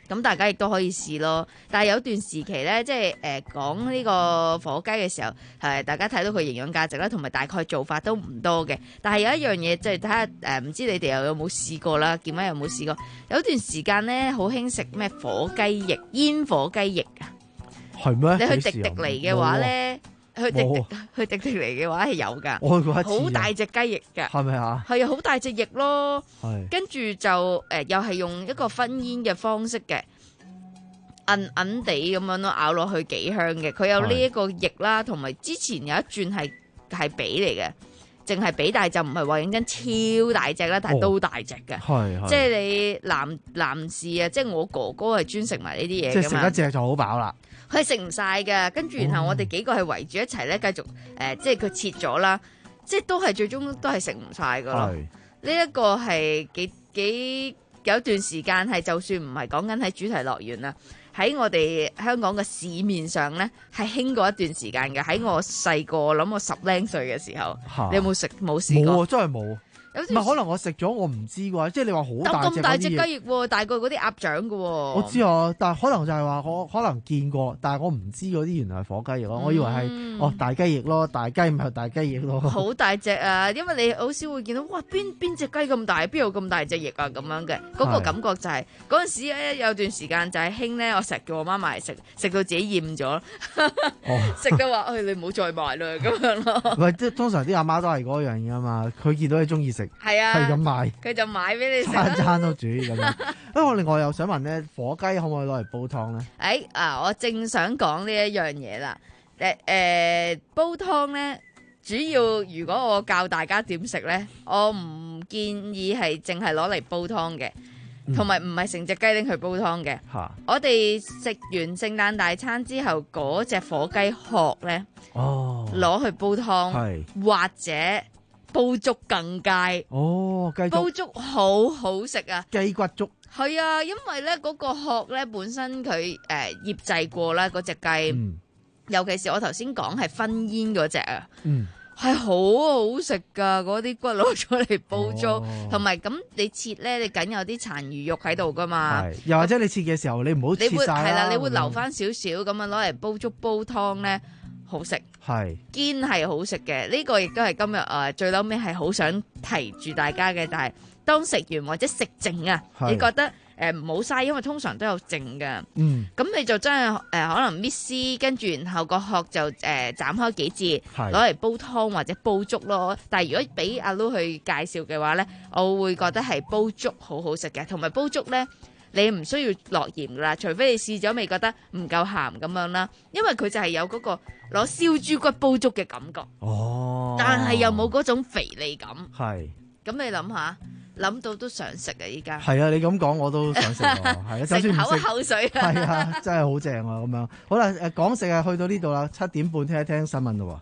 咁大家亦都可以試咯。但係有段時期咧，即係誒講呢個火雞嘅時候，係大家睇到佢營養價值啦，同埋大概做法都唔多嘅。但係有一樣嘢，即係睇下誒，唔知你哋又有冇試過啦？健威有冇試過？有段時間咧，好興食咩火雞翼、煙火雞翼啊！ 係咩？ 你去迪迪尼嘅話咧？去迪迪去迪迪尼嘅話係有噶，好大隻雞翼噶， 係咪啊？ 係啊，好大隻翼咯。 係跟住就誒、呃，又係用一個燻煙嘅方式嘅，韌韌地咁樣咯，咬落去幾香嘅。佢有呢一個翼啦，同埋之前有一轉係係髀嚟嘅，淨係髀，但係就唔係話認真超大隻啦，但係都大隻嘅。係、哦、即係你男男士啊，即係我哥哥係專食埋呢啲嘢㗎嘛。 即係食一隻就好飽啦。 佢食唔晒㗎，跟住然後我哋幾個係圍住一齊咧，繼續誒、呃，即係佢切咗啦，即係都係最終都係食唔晒㗎咯。呢一個係幾幾有段時間係，就算唔係講緊喺主題樂園啦，喺我哋香港嘅市面上咧係興過一段時間嘅。喺我細個，我諗我十零歲嘅時候，你有冇食冇試過？ 冇啊，真係冇。唔係可能我食咗我唔知啩，即係你話好大隻咁大隻雞翼喎，大過嗰啲鴨掌㗎喎。 我知啊，但係可能就係話我可能見過，但係我唔知嗰啲原來係火雞翼咯、嗯，我以為係哦大雞翼咯，大雞唔係大雞翼咯。 好大隻啊！因為你好少會見到哇邊邊隻雞咁大，邊有咁大隻翼啊咁樣嘅，嗰、嗰個感覺就係嗰陣時咧有段時間就係興咧，我成日叫我媽買嚟食，食到自己厭咗，食到話誒你唔好再買啦咁樣咯。 唔係即係通常啲阿媽都係嗰樣嘢啊嘛，佢見到你中意食。 係啊， 係咁買， 佢就買俾你食， 餐餐都煮咁樣。不過另外又想問咧，火雞可唔可以攞嚟煲湯咧？誒、 哎、啊，我正想講呢一樣嘢啦。誒、呃、誒，煲湯咧，主要如果我教大家點食咧，我唔建議係淨係攞嚟煲湯嘅，同埋唔係成隻雞拎去煲湯嘅。吓、嗯，我哋食完聖誕大餐之後，嗰隻火雞殼咧，哦，攞去煲湯，或者。煲粥更佳哦，雞粥煲粥好好食啊！ 雞骨粥係啊，因為咧嗰個殼咧本身佢誒醃製過啦，嗰隻雞，嗯、尤其是我頭先講係燻煙嗰隻啊，係好好食噶，嗰啲骨攞咗嚟煲粥，同埋咁你切咧，你梗有啲殘餘肉喺度噶嘛， 又或者你切嘅時候你唔好切晒啦， 係啦，你會留翻少少咁樣攞嚟煲粥煲湯咧。好食係堅係好食嘅，呢、這個亦都係今日誒、呃、最嬲尾係好想提住大家嘅。但係當食完或者食剩啊，你覺得誒唔好嘥，因為通常都有剩嘅。嗯，咁你就真係誒、呃、可能搣絲，跟住然後個殼就誒、呃、斬開幾節，攞嚟煲湯或者煲粥咯。但係如果俾阿 Lu 去介紹嘅話咧，我會覺得係煲粥好好食嘅，同埋煲粥咧。你唔需要落鹽噶啦，除非你試咗未覺得唔夠鹹咁樣啦，因為佢就係有嗰個攞燒豬骨煲粥嘅感覺，哦，但係又冇嗰種肥膩感，係，咁你諗下，諗到都想食啊！依家係啊，你咁講我都想食喎，係啊，就算唔食口口水啊， 係啊，真係好正啊！咁樣好啦，誒講食啊，去到呢度啦，七點半聽一聽新聞咯。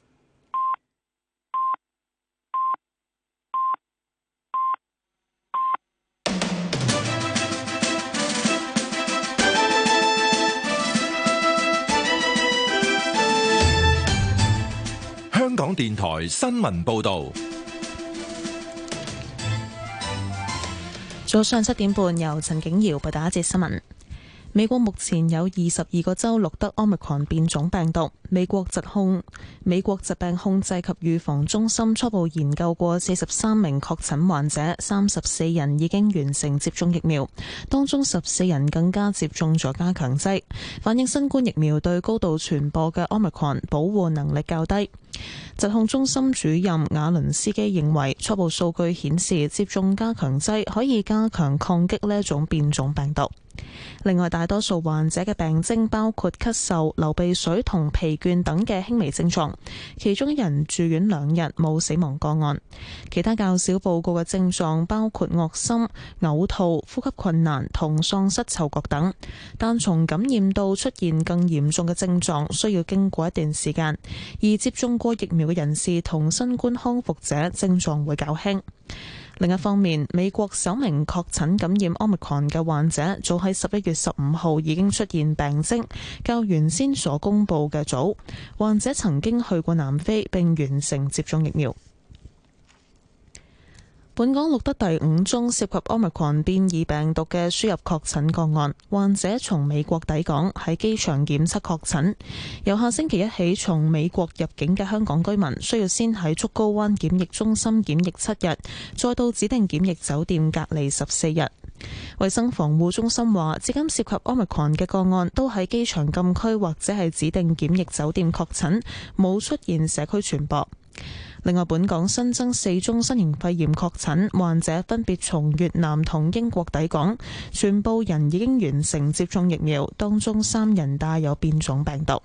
香港電台新聞報道， 早上七點半由陳景瑤報道一節新聞。美國目前有二十二個州錄得 Omicron 變種病毒。美國疾控美國疾病控制及預防中心初步研究過四十三名確診患者，三十四人已經完成接種疫苗，當中十四人更加接種咗加強劑，反映新冠疫苗對高度傳播嘅 Omicron 保護能力較低。疾控中心主任瓦倫斯基認為，初步數據顯示接種加強劑可以加強抗擊呢一種變種病毒。另外，大多數患者嘅病徵包括咳嗽、流鼻水同疲倦等嘅輕微症狀，其中一人住院兩日，冇死亡個案。其他較少報告嘅症狀包括噁心、嘔吐、呼吸困難同喪失嗅覺等，但從感染到出現更嚴重嘅症狀需要經過一段時間，而接種過疫苗嘅人士同新冠康復者症狀會較輕。另一方面，美國首名確診感染 Omicron 嘅患者早喺十一月十五號已經出現病徵，較原先所公佈嘅早。患者曾經去過南非並完成接種疫苗。 本港錄得第五宗涉及 Omicron 變異病毒嘅輸入確診個案，患者從美國抵港，喺機場檢測確診。由下星期一起，從美國入境嘅香港居民需要先喺竹篙灣檢疫中心檢疫七日，再到指定檢疫酒店隔離十四日。衛生防護中心話，至今涉及 Omicron 嘅個案都喺機場禁區或者係指定檢疫酒店確診，冇出現社區傳播。另外，本港新增四宗新型肺炎確診患者，分別從越南同英國抵港，全部人已經完成接種疫苗，當中三人帶有變種病毒。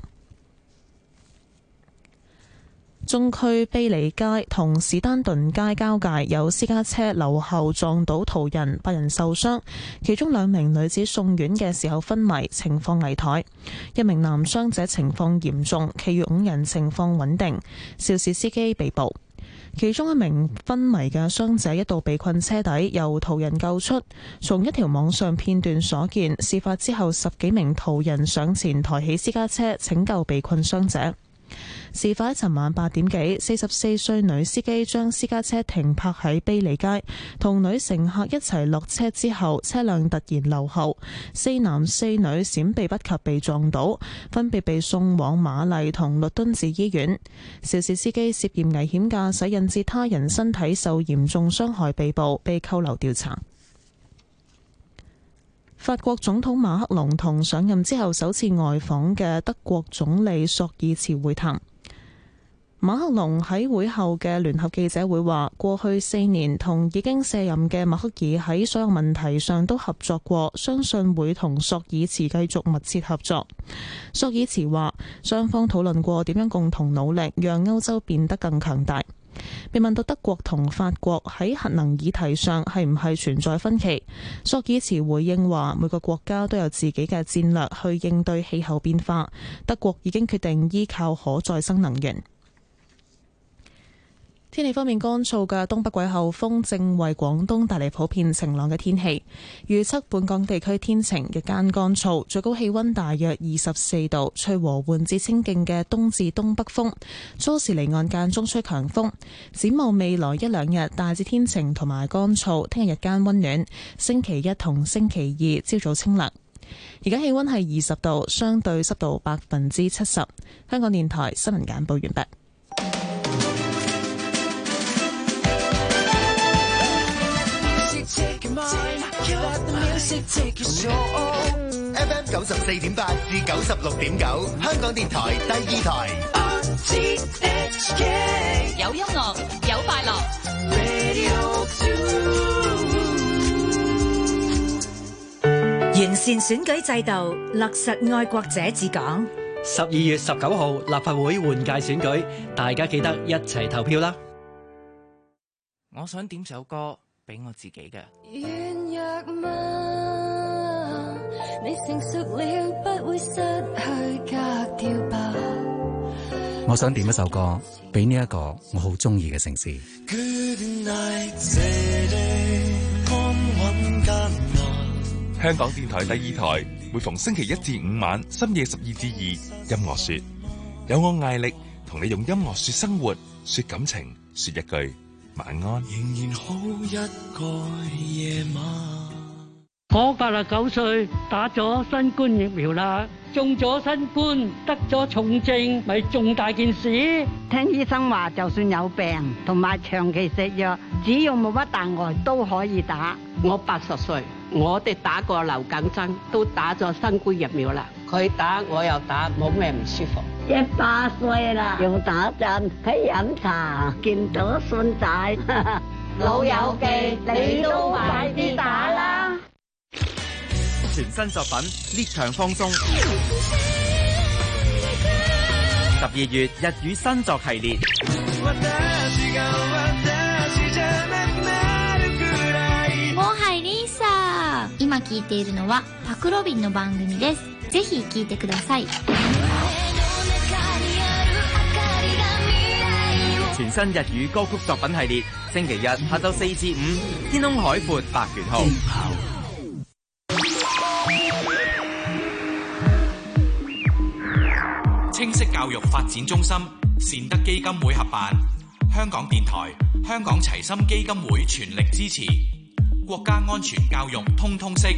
中區卑利街同史丹頓街交界有私家車留後撞到途人，八人受傷，其中兩名女子送院嘅時候昏迷，情況危殆；一名男傷者情況嚴重，其餘五人情況穩定。肇事司機被捕，其中一名昏迷嘅傷者一度被困車底，由途人救出。從一條網上片段所見，事發之後十幾名途人上前抬起私家車拯救被困傷者。事發喺尋晚八點幾，四十四歲女司機將私家車停泊喺卑利街，同女乘客一齊落車之後，車輛突然留後，四男四女閃避不及被撞倒，分別被送往瑪麗同律敦治醫院。肇事司機涉嫌危險駕駛引致他人身體受嚴重傷害被捕，被扣留調查。法國總統馬克龍同上任之後首次外訪嘅德國總理朔爾茨會談。馬克龍喺會後嘅聯合記者會話，過去四年同已經卸任嘅默克爾喺所有問題上都合作過，相信會同朔爾茨繼續密切合作。朔爾茨話，雙方討論過點樣共同努力，讓歐洲變得更強大。被問到德國同法國喺核能議題上係唔係存在分歧，朔爾茨回應話，每個國家都有自己嘅戰略去應對氣候變化，德國已經決定依靠可再生能源。天氣方面，乾燥嘅東北季候風正為廣東帶嚟普遍晴朗嘅天氣。預測本港地區天晴，日間乾燥，最高氣溫大約二十四度，吹和緩至清勁嘅東至東北風，初時離岸間中吹強風。展望未來一兩日，大致天晴同埋乾燥，聽日日間溫暖，星期一同星期二朝早清涼。而家氣溫係二十度，相對濕度百分之七十。香港電台新聞簡報完畢。 F M 九十四點八至九十六點九，香港電台第二台。 有音樂，有快樂。 完善選舉制度，落實愛國者治港。 十二月十九號立法會換屆選舉，大家記得一齊投票啦！ 我想點首歌俾我自己嘅。 軟弱嗎？你成熟了，不會失去格調吧。 我想點一首歌俾呢一個我好中意嘅城市。 香港電台第二台每逢星期一至五晚深夜十二至二，音樂說，有我艾力同你用音樂說生活，說感情，說一句晚安。 仍然好一個夜晚。 我八十九歲，打咗新冠疫苗啦，中咗新冠，得咗重症，咪重大件事。 聽醫生話，就算有病同埋長期食藥，只要冇乜大礙都可以打。 我八十歲，我哋打過流感針，都打咗新冠疫苗啦。佢打我又打，冇咩唔舒服。 一百歲啦，用打針，喺飲茶，見到孫仔， 老友記，你都快啲打啦！ 全新作品《列強放送》，十二月日語新作系列。 我係 Lisa， 今聞いているのはパクロビンの番組です。ぜひ聞いてください。 全新日語歌曲作品系列，星期日下晝四至五，天空海闊百元號。 清晰教育發展中心善德基金會合辦，香港電台香港齊心基金會全力支持，國家安全教育通通識。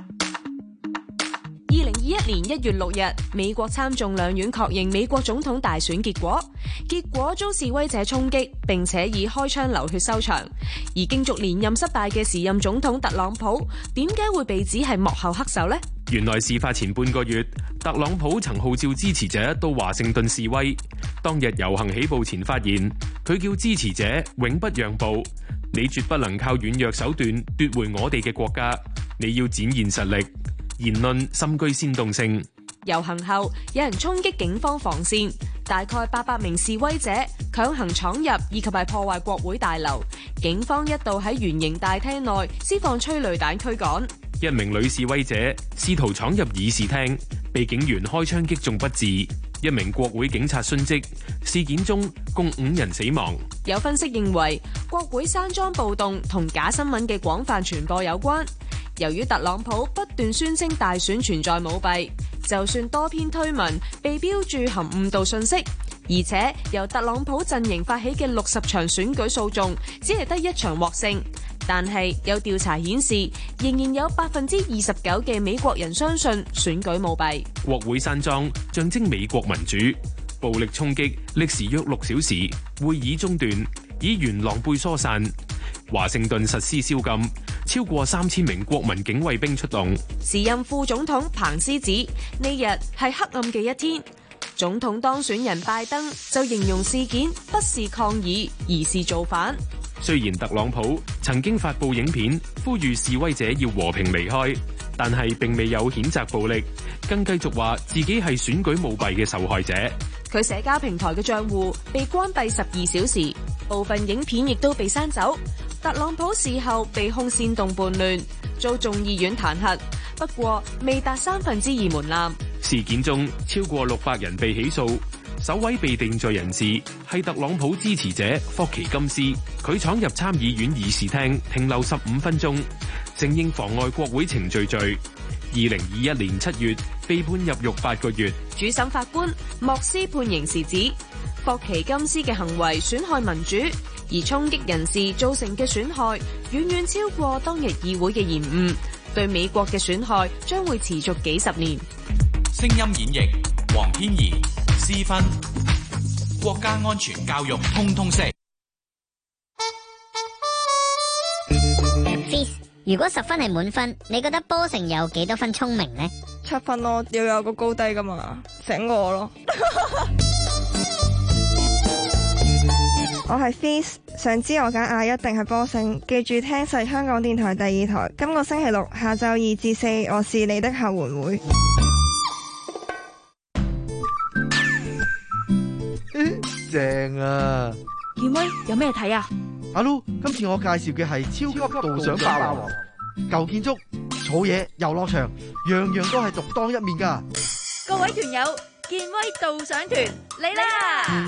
二零二一年一月六日，美國參眾兩院確認美國總統大選結果，結果遭示威者衝擊，並且以開槍流血收場。而競逐連任失敗嘅時任總統特朗普，點解會被指係幕後黑手呢？ 原來事發前半個月，特朗普曾號召支持者到華盛頓示威。當日遊行起步前發言，佢叫支持者永不讓步，你絕不能靠軟弱手段奪回我哋嘅國家，你要展現實力。言論深具煽動性。 遊行後，有人衝擊警方防線，大概八百名示威者強行闖入，以及係破壞國會大樓。警方一度喺圓形大廳內施放催淚彈驅趕。 一名女示威者試圖闖入議事廳，被警員開槍擊中不治。一名國會警察殉職，事件中共五人死亡。 有分析認為，國會山莊暴動同假新聞嘅廣泛傳播有關。由於特朗普不斷宣稱大選存在舞弊，就算多篇推文被標注含誤導信息，而且由特朗普陣營發起嘅六十場選舉訴訟，只係得一場獲勝。但係有調查顯示，仍然有百分之二十九嘅美國人相信選舉舞弊。 國會山莊象徵美國民主，暴力衝擊歷時約六小時，會議中斷，議員狼狽疏散。華盛頓實施宵禁，超過三千名國民警衛兵出動。 時任副總統彭斯指呢日係黑暗嘅一天。總統當選人拜登就形容事件不是抗議，而是造反。 雖然特朗普曾經發布影片呼籲示威者要和平離開，但係並未有譴責暴力，更繼續話自己係選舉舞弊嘅受害者。 佢社交平台嘅賬戶被關閉十二小時，部分影片亦都被刪走。特朗普事後被控煽動叛亂，遭眾議院彈劾，不過未達三分之二門檻。 事件中超過六百人被起訴，首位被定罪人士係特朗普支持者霍奇金斯，佢闖入參議院議事廳停留十五分鐘，承認妨礙國會程序罪。二零二一年七月被判入獄八個月。 主審法官莫斯判刑時指，霍奇金斯嘅行為損害民主，而衝擊人士造成嘅損害遠遠超過當日議會嘅延誤，對美國嘅損害將會持續幾十年。 聲音演繹黃天怡、施芬，國家安全教育通通識。 Fizz， 如果十分係滿分，你覺得波成有幾多分聰明呢？ 七分咯，要有個高低噶嘛，醒我咯。我係 Fizz， 想知我揀啊一定係波勝，記住聽實香港電台第二台。今個星期六下晝二至四，我是你的後援會。 正啊！ 健威有咩睇啊？ 阿 Lu，今次我介紹嘅係超級導賞霸王，舊建築、草野、遊樂場，樣樣都係獨當一面噶。 各位團友，健威導賞團嚟啦！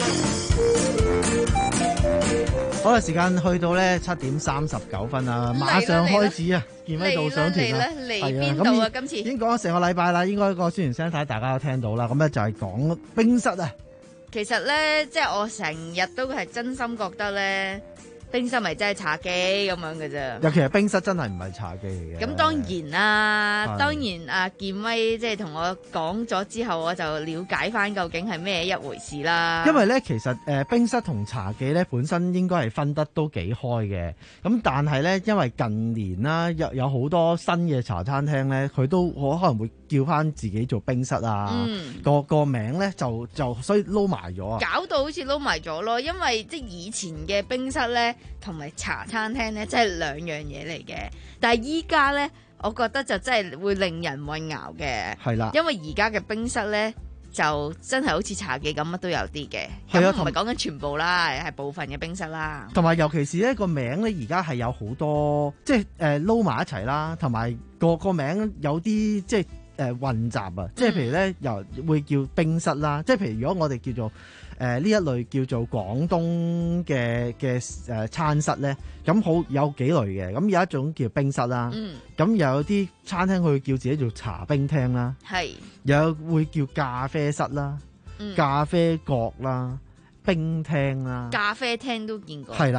好啦，時間去到咧七點三十九分啦，馬上開始啊！健威導賞團啊， 嚟邊度啊？今次已經講咗成個禮拜啦，應該個宣傳聲帶大家都聽到啦。咁咧就係講冰室啊。 其實咧，即係我成日都係真心覺得咧，冰室咪真係茶几咁樣嘅啫。 尤其係冰室真係唔係茶几嚟嘅。 咁當然啦，當然阿健威即係同我講咗之後，我就了解翻究竟係咩一回事啦。 因為咧，其實誒、呃、冰室同茶几咧本身應該係分得都幾開嘅。咁但係咧，因為近年啦，有有好多新嘅茶餐廳咧，佢都可可能會叫翻自己做冰室啊。嗯、個個名咧就就所以撈埋咗啊， 搞到好似撈埋咗咯。因為即係以前嘅冰室咧，同埋茶餐廳咧，真係兩樣嘢嚟嘅。但係依家咧，我覺得就真係會令人混淆嘅。係啦，因為而家嘅冰室咧，就真係好似茶記咁，乜都有啲嘅。咁唔係講緊全部啦，係部分嘅冰室啦。 同埋尤其是呢個名咧，而家係有好多即係誒撈埋一齊啦，同埋個個名有啲即係誒、呃、混雜啊。即係譬如咧，又會叫冰室啦。即係譬如如果我哋叫做誒呢、呃、一類叫做廣東嘅嘅誒餐室咧，咁好有幾類嘅。咁有一種叫冰室啦，咁、嗯、又有啲餐廳佢會叫自己做茶冰廳啦，係又會叫咖啡室啦、嗯、咖啡角啦、冰廳啦， 咖啡廳都見過， 係啦。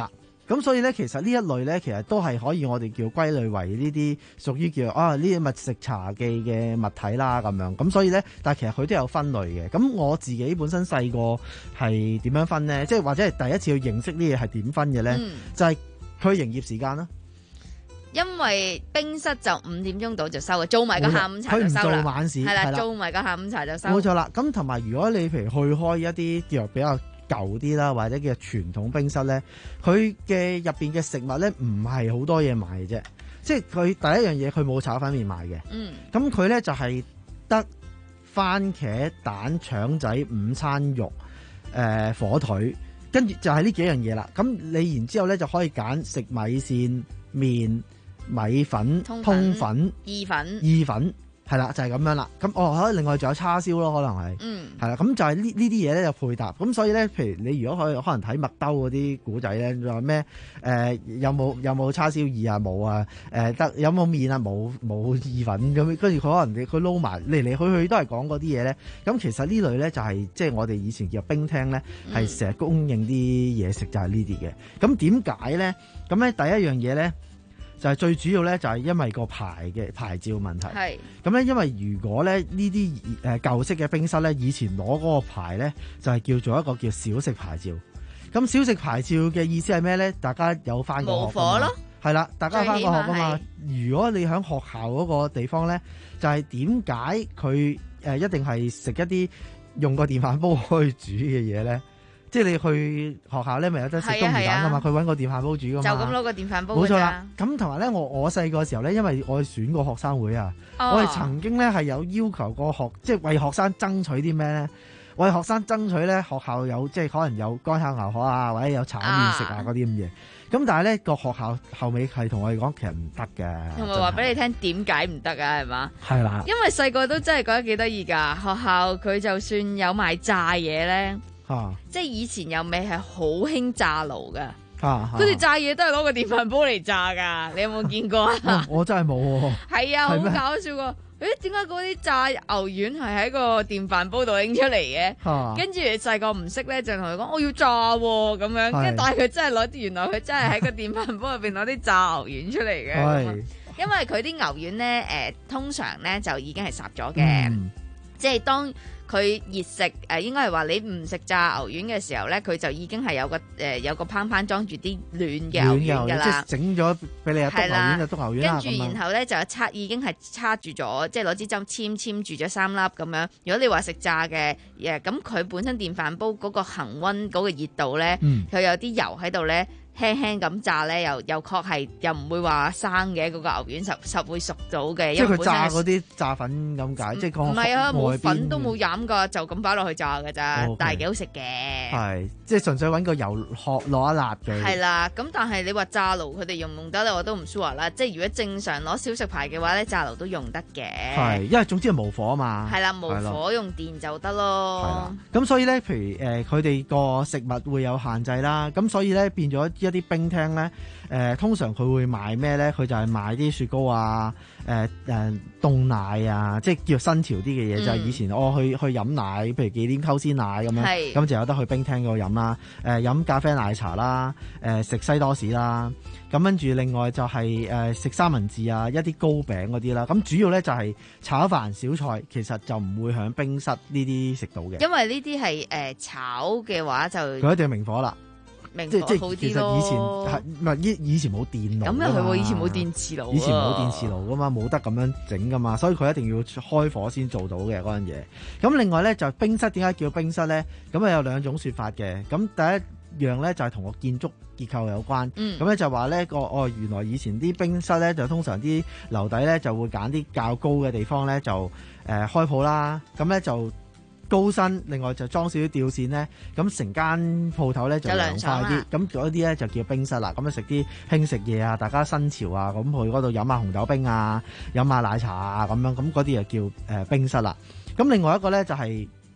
咁所以咧，其實呢一類咧，其實都係可以我哋叫歸類為呢啲屬於叫啊呢啲密食茶記嘅物體啦咁樣。咁所以咧，但係其實佢都有分類嘅。咁我自己本身細個係點樣分咧？即係或者係第一次去認識呢嘢係點分嘅咧？ 嗯、 就係佢營業時間啦。 因為冰室就五點鐘到就收嘅，做埋個下午茶就收啦。 佢唔做晚市， 係啦， 係啦， 做埋個下午茶就收。 冇錯啦。咁同埋如果你譬如去開一啲叫比較舊啲啦，或者叫傳統冰室咧，佢嘅入邊嘅食物咧唔係好多嘢賣嘅啫。即係佢第一樣嘢，佢冇炒粉麵賣嘅。嗯。咁佢咧就係得番茄蛋腸仔午餐肉誒、呃、火腿，跟住就係呢幾樣嘢啦。咁你然之後咧就可以揀食米線、麵、米粉、通粉、通粉意粉、 意粉。係啦，就係、是、咁樣啦。咁哦，可能另外仲有叉燒咯，可能係。嗯。係啦，咁就係呢呢啲嘢咧就配搭。咁所以咧，譬如你如果可以可能睇麥兜嗰啲古仔咧，就話咩誒有冇有冇叉燒意啊？冇啊。誒、呃、得有冇麵啊？冇冇意粉咁。跟住佢可能你佢撈埋嚟嚟去去都係講嗰啲嘢咧。咁其實呢類咧就係即係我哋以前叫冰廳咧，係成日供應啲嘢食就係呢啲嘅。咁點解咧？咁咧第一樣嘢咧。就係最主要咧，就係因為個牌嘅牌照問題。係咁咧，因為如果咧呢啲誒舊式嘅冰室咧，以前攞嗰個牌咧，就係叫做一個叫小食牌照。咁小食牌照嘅意思係咩咧？大家有翻過學㗎嘛？冇火咯。係啦，大家翻過學㗎嘛？如果你喺學校嗰個地方咧，就係點解佢誒一定係食一啲用個電飯煲去煮嘅嘢咧？即係你去學校咧，咪有得食中魚蛋噶嘛？佢揾個電飯煲煮噶嘛？就咁攞個電飯煲。冇錯啦。咁同埋咧，我我細個時候咧，因為我選過學生會啊，哦、我哋曾經咧係有要求過學，即係為學生爭取啲咩咧？為學生爭取咧，學校有即係可能有乾炒牛河啊，或者有炒麵食啊嗰啲咁嘢。咁但係咧個學校後尾係同我哋講，其實唔得嘅。同埋話俾你聽點解唔得啊？係嘛？係啦。因為細個都真係覺得幾得意㗎。學校佢就算有賣炸嘢咧。啊、即係以前又未係好興炸爐噶，佢哋、啊、炸嘢都係攞個電飯煲嚟炸噶，你有冇見過啊？我真係冇喎。係啊，好搞笑噶！誒，點解嗰啲炸牛丸係喺個電飯煲度拎出嚟嘅？啊、跟住細個唔識咧，就同佢講我要炸喎咁樣，跟住但係佢真係攞啲，原來佢真係喺個電飯煲入邊攞啲炸牛丸出嚟嘅。因為佢啲牛丸咧，誒、呃，通常咧就已經係烚咗嘅，嗯、即係當。佢熱食誒、呃，應該係話你唔食炸牛丸嘅時候咧，佢就已經係有個誒、呃、有個乓乓裝住啲暖嘅牛丸㗎啦。即係整咗俾你啊，篤牛丸就篤牛丸啦。跟住然後咧就叉已經係叉住咗，即係攞支針簽簽住咗三粒咁樣。如果你話食炸嘅誒，咁、呃、佢本身電飯煲嗰個恆溫嗰個熱度咧，佢、嗯、有啲油喺度咧。輕輕咁炸咧，又又確係又唔會話生嘅，嗰、那個牛丸實實會熟到嘅。即係佢炸嗰啲炸粉咁解，嗯、即係唔係啊？冇粉都冇飲噶，就咁擺落去炸㗎咋，okay, 但係幾好食嘅。係即係純粹揾個油殼落一辣嘅。係啦，咁但係你話炸爐佢哋用唔用得咧，我都唔 sure 啦。即係如果正常攞小食牌嘅話咧，炸爐都用得嘅。係，因為總之係無火啊嘛。係啦，無火用電就得咯。係啦，咁所以咧，譬如誒，佢哋個食物會有限制啦，咁所以咧變咗。一啲冰廳咧，誒、呃、通常佢會賣咩咧？佢就係賣啲雪糕啊，誒誒凍奶啊，即係叫新潮啲嘅嘢。嗯、就係以前我去去飲奶，譬如忌廉溝鮮奶咁樣，咁是就有得去冰廳嗰度飲啦。誒、呃、飲咖啡奶茶啦，誒、呃、食西多士啦。咁跟住另外就係、是、誒、呃、食三文治啊，一啲糕餅嗰啲啦。咁主要咧就係炒飯小菜，其實就唔會喺冰室呢啲食到嘅。因為呢啲係誒炒嘅話就佢一定要明火啦。即即好啲咯，以前係唔係以以前冇電爐咁又係喎，以前冇電磁爐，以前冇電磁爐噶嘛，冇得咁樣整噶嘛，所以佢一定要開火先做到嘅嗰樣嘢。咁另外咧就冰室點解叫冰室咧？咁啊有兩種說法嘅。咁第一樣咧就係同個建築結構有關。咁咧、嗯、就話咧個哦原來以前啲冰室咧就通常啲樓底咧就會揀啲較高嘅地方咧就誒、呃、開鋪啦。咁咧就。高身，另外就裝少啲吊扇咧，咁成間鋪頭咧就涼快啲。咁嗰啲咧就叫冰室啦。咁啊食啲輕食嘢啊，大家新潮啊，咁去嗰度飲下紅豆冰啊，飲下奶茶啊咁樣，咁嗰啲就叫誒冰室啦。咁另外一個咧就係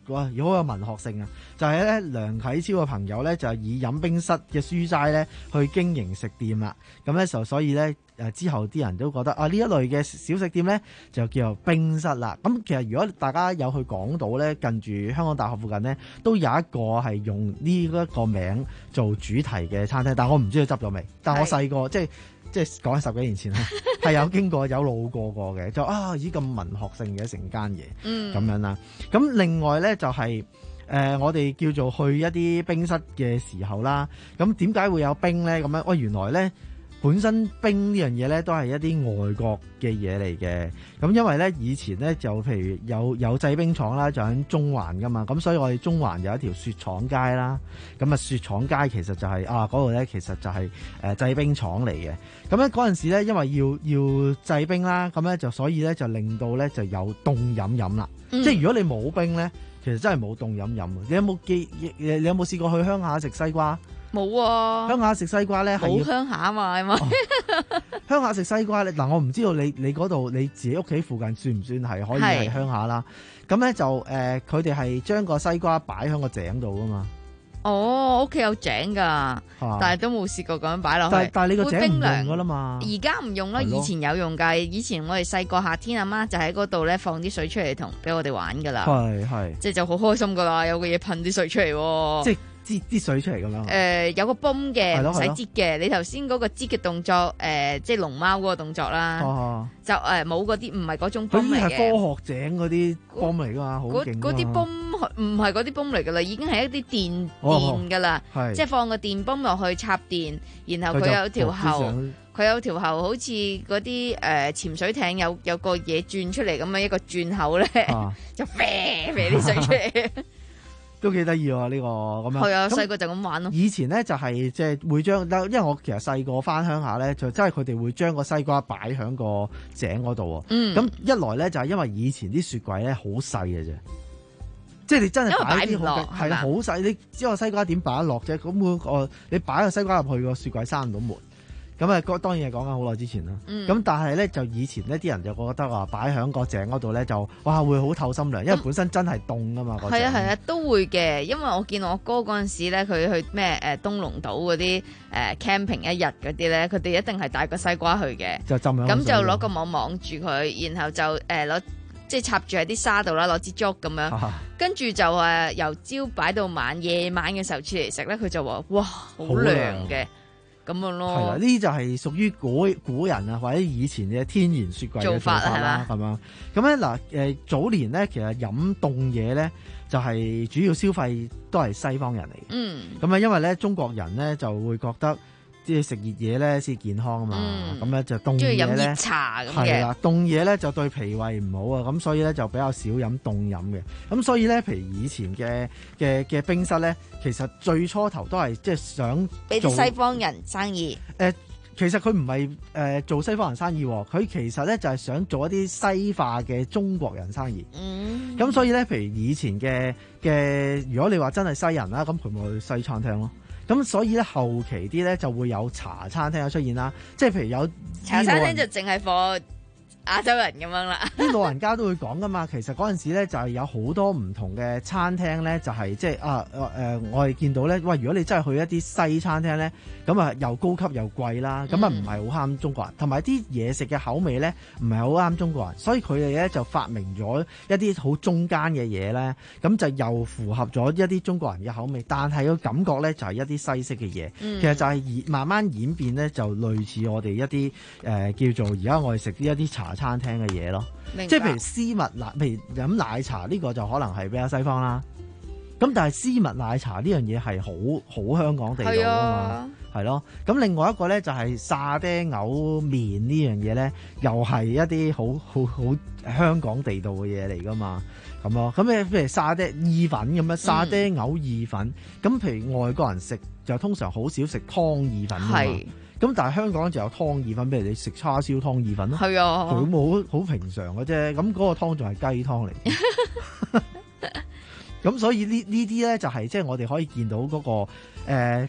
哇，好有文學性啊！就係、是、咧梁啟超嘅朋友咧，就係以飲冰室嘅書齋咧去經營食店啦。咁咧就所以咧誒之後啲人都覺得啊呢一類嘅小食店咧就叫做冰室啦。咁其實如果大家有去港島咧，近住香港大學附近咧，都有一個係用呢一個名做主題嘅餐廳，但我唔知佢執咗未。但我細個即係。即係講起十幾年前啦，係有經過有路過過嘅，就啊咦咁文學性嘅成間嘢，咁、嗯、樣啦。咁另外咧就係、是、誒、呃、我哋叫做去一啲冰室嘅時候啦。咁點解會有冰咧？咁樣喂，原來咧本身冰呢樣嘢咧都係一啲外國嘅嘢嚟嘅。咁因為咧以前咧就譬如有有製冰廠啦，就喺中環噶嘛。咁所以我哋中環有一條雪廠街啦。咁啊雪廠街其實就係、是、啊嗰度咧其實就係誒製冰廠嚟嘅。咁咧嗰陣時咧因為要要製冰啦，咁咧就所以咧就令到咧就有凍飲飲啦。嗯、即係如果你冇冰咧，其實真係冇凍飲飲。你有冇記？你有冇試過去鄉下食西瓜？ 冇啊！鄉下食西瓜咧，好鄉下啊嘛，係咪？ 鄉下食西瓜咧，嗱我唔知道你你嗰度你自己屋企附近算唔算係可以係鄉下啦？咁咧就誒，佢哋係將個西瓜擺喺個井度噶嘛。 哦，屋企有井噶，啊、但係都冇試過咁樣擺落去。 但係但係你個井唔用噶啦嘛？ 而家唔用啦，以前有用噶。以前我哋細個夏天阿媽就喺嗰度咧放啲水出嚟同俾我哋玩噶啦。係係，即係就好開心噶啦，有個嘢噴啲水出嚟。即係。擠啲水出嚟咁樣，誒、呃、有個泵嘅，唔使擠嘅。你頭先嗰個擠嘅動作，誒、呃、即係龍貓嗰個動作啦，哦、就誒冇嗰啲，唔係嗰種泵嚟嘅。嗰啲係科學井嗰啲泵嚟噶嘛，好勁。嗰啲泵唔係嗰啲泵嚟噶啦，已經係一啲電、哦、電噶啦，即係放個電泵落去插電，然後佢有條喉，佢有條喉好似嗰啲誒潛水艇有有個嘢轉出嚟咁樣一個轉口咧，啊、就啡啡啲水出嚟。 都幾得意喎呢個咁樣。 係啊，細個就咁玩咯。 以前咧就係即係會將，因為我其實細個翻鄉下咧，就真係佢哋會將個西瓜擺喺個井嗰度。嗯。咁一來咧就係因為以前啲雪櫃咧好細嘅啫，即係你真係擺啲好係啦，好細。你知個西瓜點擺得落啫？咁個你擺個西瓜入去個雪櫃閂唔到門。咁啊，當然係講緊好耐之前啦。咁、嗯、但係咧，就以前呢啲人就覺得話擺喺個井嗰度咧，就哇會好透心涼，因為本身真係凍噶嘛。係、嗯、啊係啊，都會嘅。因為我見我哥嗰陣時咧，佢去咩誒東龍島嗰啲誒 camping 一日嗰啲咧，佢哋一定係帶個西瓜去嘅。就浸咁就攞個網網住佢，然後就誒攞、呃、即係插住喺啲沙度啦，攞支竹咁樣，啊、跟住就誒由朝擺到晚，夜晚嘅時候出嚟食咧，佢就話哇好涼嘅。咁樣咯，係啦，呢就係屬於古古人啊，或者以前嘅天然雪櫃嘅做法啦，係嘛？咁咧嗱，誒早年咧，其實飲凍嘢咧，就係主要消費都係西方人嚟嘅。嗯，咁啊，因為咧中國人咧就會覺得。即係食熱嘢咧先健康啊嘛，咁咧、嗯、就凍嘢咧，中意飲熱茶咁嘅。係啦，凍嘢咧就對脾胃唔好啊，咁所以咧就比較少飲凍飲嘅。咁所以咧，譬如以前嘅嘅嘅冰室咧，其實最初頭都係即係想俾啲西方人生意。誒、呃，其實佢唔係誒做西方人生意，佢其實咧就係想做一啲西化嘅中國人生意。嗯，咁所以咧，譬如以前嘅嘅，如果你話真係西人啦，咁佢咪去西餐廳咯。咁所以咧後期啲咧就會有茶餐廳出現啦，即係譬如有茶餐廳就淨係貨亞洲人咁樣啦。啲老人家都會講噶嘛，其實嗰陣時咧就係有好多唔同嘅餐廳咧，就係即係啊誒、呃，我哋見到咧，喂，如果你真係去一啲西餐廳咧，咁啊又高級又貴啦，咁啊唔係好啱中國人，同埋啲嘢食嘅口味咧唔係好啱中國人，所以佢哋咧就發明咗一啲好中間嘅嘢咧，咁就又符合咗一啲中國人嘅口味，但係個感覺咧就係一啲西式嘅嘢，嗯、其實就係演慢慢演變咧，就類似我哋一啲誒、呃、叫做而家我哋食啲一啲茶餐廳嘅嘢咯，即係譬如絲襪奶，譬如飲奶茶呢個就可能係比較西方啦。咁但係絲襪奶茶呢樣嘢係好好香港地道啊嘛，係咯。咁另外一個咧就係沙爹牛麵呢樣嘢咧，又係一啲好好好香港地道嘅嘢嚟噶嘛，咁咯。咁誒譬如沙爹意粉咁樣，沙爹牛意粉。咁、嗯、譬如外國人食就通常好少食湯意粉㗎嘛。咁但係香港就有湯意粉，譬如你食叉燒湯意粉咯，係啊，佢冇好平常嘅啫。咁嗰個湯仲係雞湯嚟，咁所以呢呢啲咧就係即係我哋可以見到嗰、嗰個、呃、即係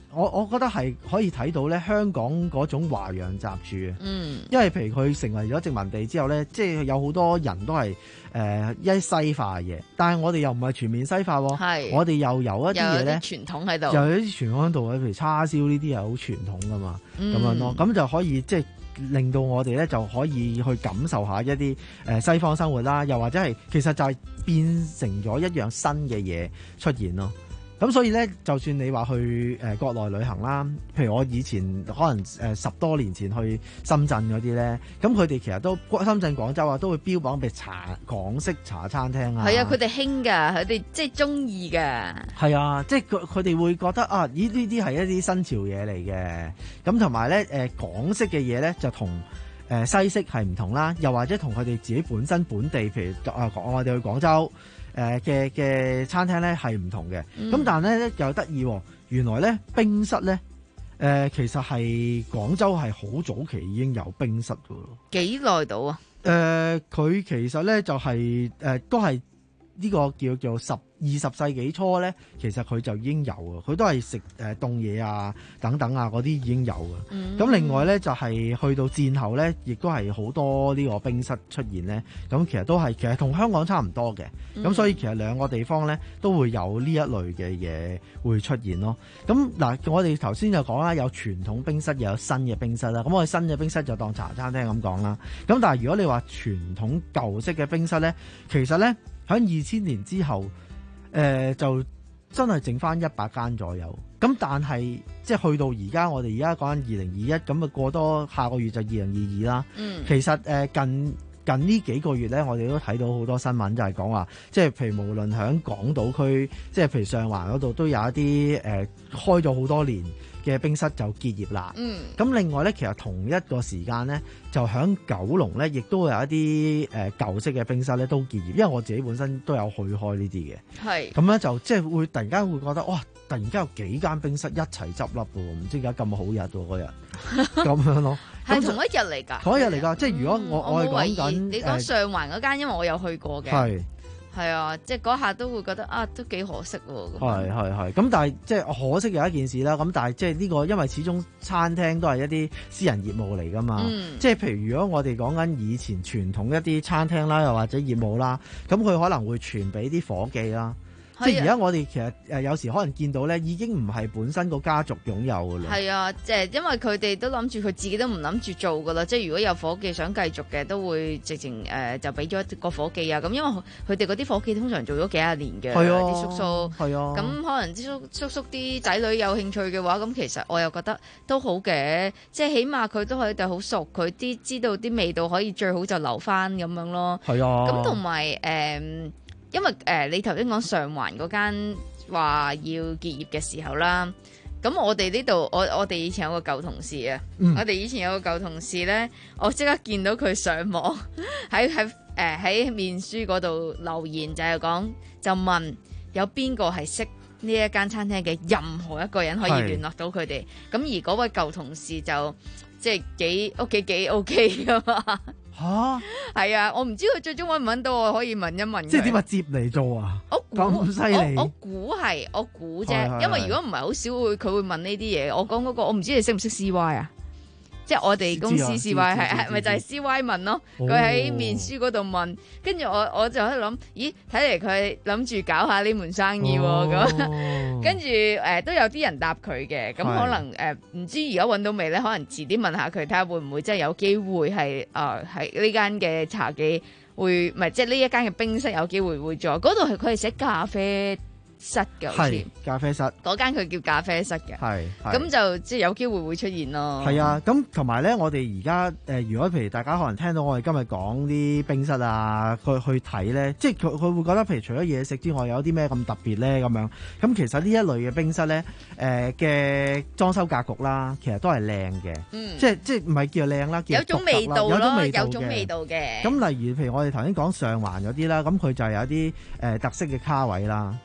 我我覺得係可以睇到咧香港嗰種華洋雜處啊。 嗯， 因為譬如佢成為咗殖民地之後咧，即係有好多人都係誒、呃、一西化嘅，但係我哋又唔係全面西化喎。 係， 我哋又有一啲嘢咧， 傳統喺度， 又有啲傳統喺度嘅，譬如叉燒呢啲係好傳統噶嘛，咁、 嗯、 樣咯，咁就可以即係令到我哋咧就可以去感受下一啲誒西方生活啦，又或者係其實就係變成咗一樣新嘅嘢出現咯。咁所以咧，就算你話去誒、呃、國內旅行啦，譬如我以前可能誒、呃、十多年前去深圳嗰啲咧，咁佢哋其實都深圳、廣州啊，都會標榜譬如茶港式茶餐廳啊。 係啊，佢哋興㗎，佢哋即係中意㗎。 係啊，即係佢佢哋會覺得啊，咦呢啲係一啲新潮嘢嚟嘅。咁同埋咧誒港式嘅嘢咧，就同誒、呃、西式係唔同啦，又或者同佢哋自己本身本地，譬如啊我哋去廣州。誒嘅嘅餐廳咧係唔同嘅，咁、嗯、但係咧又得意喎，原來咧冰室咧誒、呃、其實係廣州係好早期已經有冰室㗎咯。 幾耐到啊？ 誒、呃、佢其實咧就係、是、誒、呃、都係呢個叫做十二十世紀初咧，其實佢就已經有啊，佢都係食誒凍嘢啊等等啊嗰啲已經有嘅。咁、嗯、另外咧就係、是、去到戰後咧，亦都係好多呢個冰室出現咧。咁其實都係其實同香港差唔多嘅。咁、嗯、所以其實兩個地方咧都會有呢一類嘅嘢會出現咯。咁嗱，我哋頭先就講啦，有傳統冰室又有新嘅冰室啦。咁我哋新嘅冰室就當茶餐廳咁講啦。咁但係如果你話傳統舊式嘅冰室咧，其實咧喺二千年之後。誒、呃、就真係剩翻一百間左右，咁但係即係去到而家，我哋而家講緊二零二一，咁啊過多下個月就二零二二啦。嗯，其實誒、呃、近近呢幾個月咧，我哋都睇到好多新聞，就係講話，即係譬如無論喺港島區，即係譬如上環嗰度都有一啲誒、呃、開咗好多年嘅冰室就結業啦。嗯，咁另外咧，其實同一個時間咧，就喺九龍咧，亦都有一啲誒、呃、舊式嘅冰室咧都結業，因為我自己本身都有去開呢啲嘅。係，咁咧就即係會突然間會覺得，哇！突然間有幾間冰室一齊執笠喎，唔知點解咁好日喎嗰日，咁樣咯。 係同一日嚟㗎， 同一日嚟㗎，即係如果我、嗯、我係講緊你講上環嗰間、呃，因為我有去過嘅。係。係啊，即係嗰下都會覺得啊，都幾可惜喎。 係係係，咁但係即係可惜有一件事啦。咁但係即係呢個，因為始終餐廳都係一啲私人業務嚟㗎嘛。嗯、即係譬如如果我哋講緊以前傳統一啲餐廳啦，又或者業務啦，咁佢可能會傳俾啲伙計啦。即係而家我哋其實誒有時可能見到咧，已經唔係本身個家族擁有㗎啦。係啊，即係因為佢哋都諗住佢自己都唔諗住做㗎啦。即係如果有伙計想繼續嘅，都會直情誒、呃、就俾咗個伙計啊。咁因為佢哋嗰啲伙計通常做咗幾廿年嘅，啲、啊、叔叔係啊。咁可能啲叔叔叔啲仔女有興趣嘅話，咁其實我又覺得都好嘅。即係起碼佢都係對好熟，佢啲知道啲味道可以最好就留翻咁樣咯。係啊。咁同埋誒。因為誒、呃，你頭先講上環嗰間話要結業嘅時候啦，咁我哋呢度，我我哋以前有個舊同事啊、嗯，我哋以前有個舊同事咧，我即刻見到佢上網喺喺誒喺面書嗰度留言，就係、是、講就問有邊個係識呢一間餐廳嘅任何一個人可以聯絡到佢哋，咁而嗰位舊同事就即係幾屋企幾 OK 噶嘛。吓，係啊！我唔知佢最終揾唔揾到，我可以問一問佢。 即係點啊？接嚟做啊？咁犀利！ 我估係，我估啫。因為如果唔係好少會，佢會問呢啲嘢。我講嗰個，我唔知你識唔識 C Y 啊？即係我哋公司 C Y 係係咪就係 C Y 問咯？佢喺面書嗰度問，跟住我我就喺度諗，咦？睇嚟佢諗住搞下呢門生意喎咁。跟住誒都有啲人答佢嘅，咁可能誒唔知而家揾到未咧？可能遲啲問下佢，睇下會唔會真係有機會係啊喺呢間嘅茶記會，唔係即係呢一間嘅冰室有機會會做。嗰度係佢係寫咖啡室嘅，好似咖啡室嗰間佢叫咖啡室嘅，係咁就即係有機會會出現咯。 係啊，咁同埋咧，我哋而家誒，如果譬如大家可能聽到我哋今日講啲冰室啊，去去睇咧，即係佢佢會覺得，譬如除咗嘢食之外，有啲咩咁特別咧咁樣。咁其實呢一類嘅冰室咧，誒嘅裝修格局啦，其實都係靚嘅，嗯，即係即係唔係叫靚啦，有種味道咯，有種味道嘅。咁例如譬如我哋頭先講上環嗰啲啦，咁佢就係有啲誒特色嘅卡位啦，咁。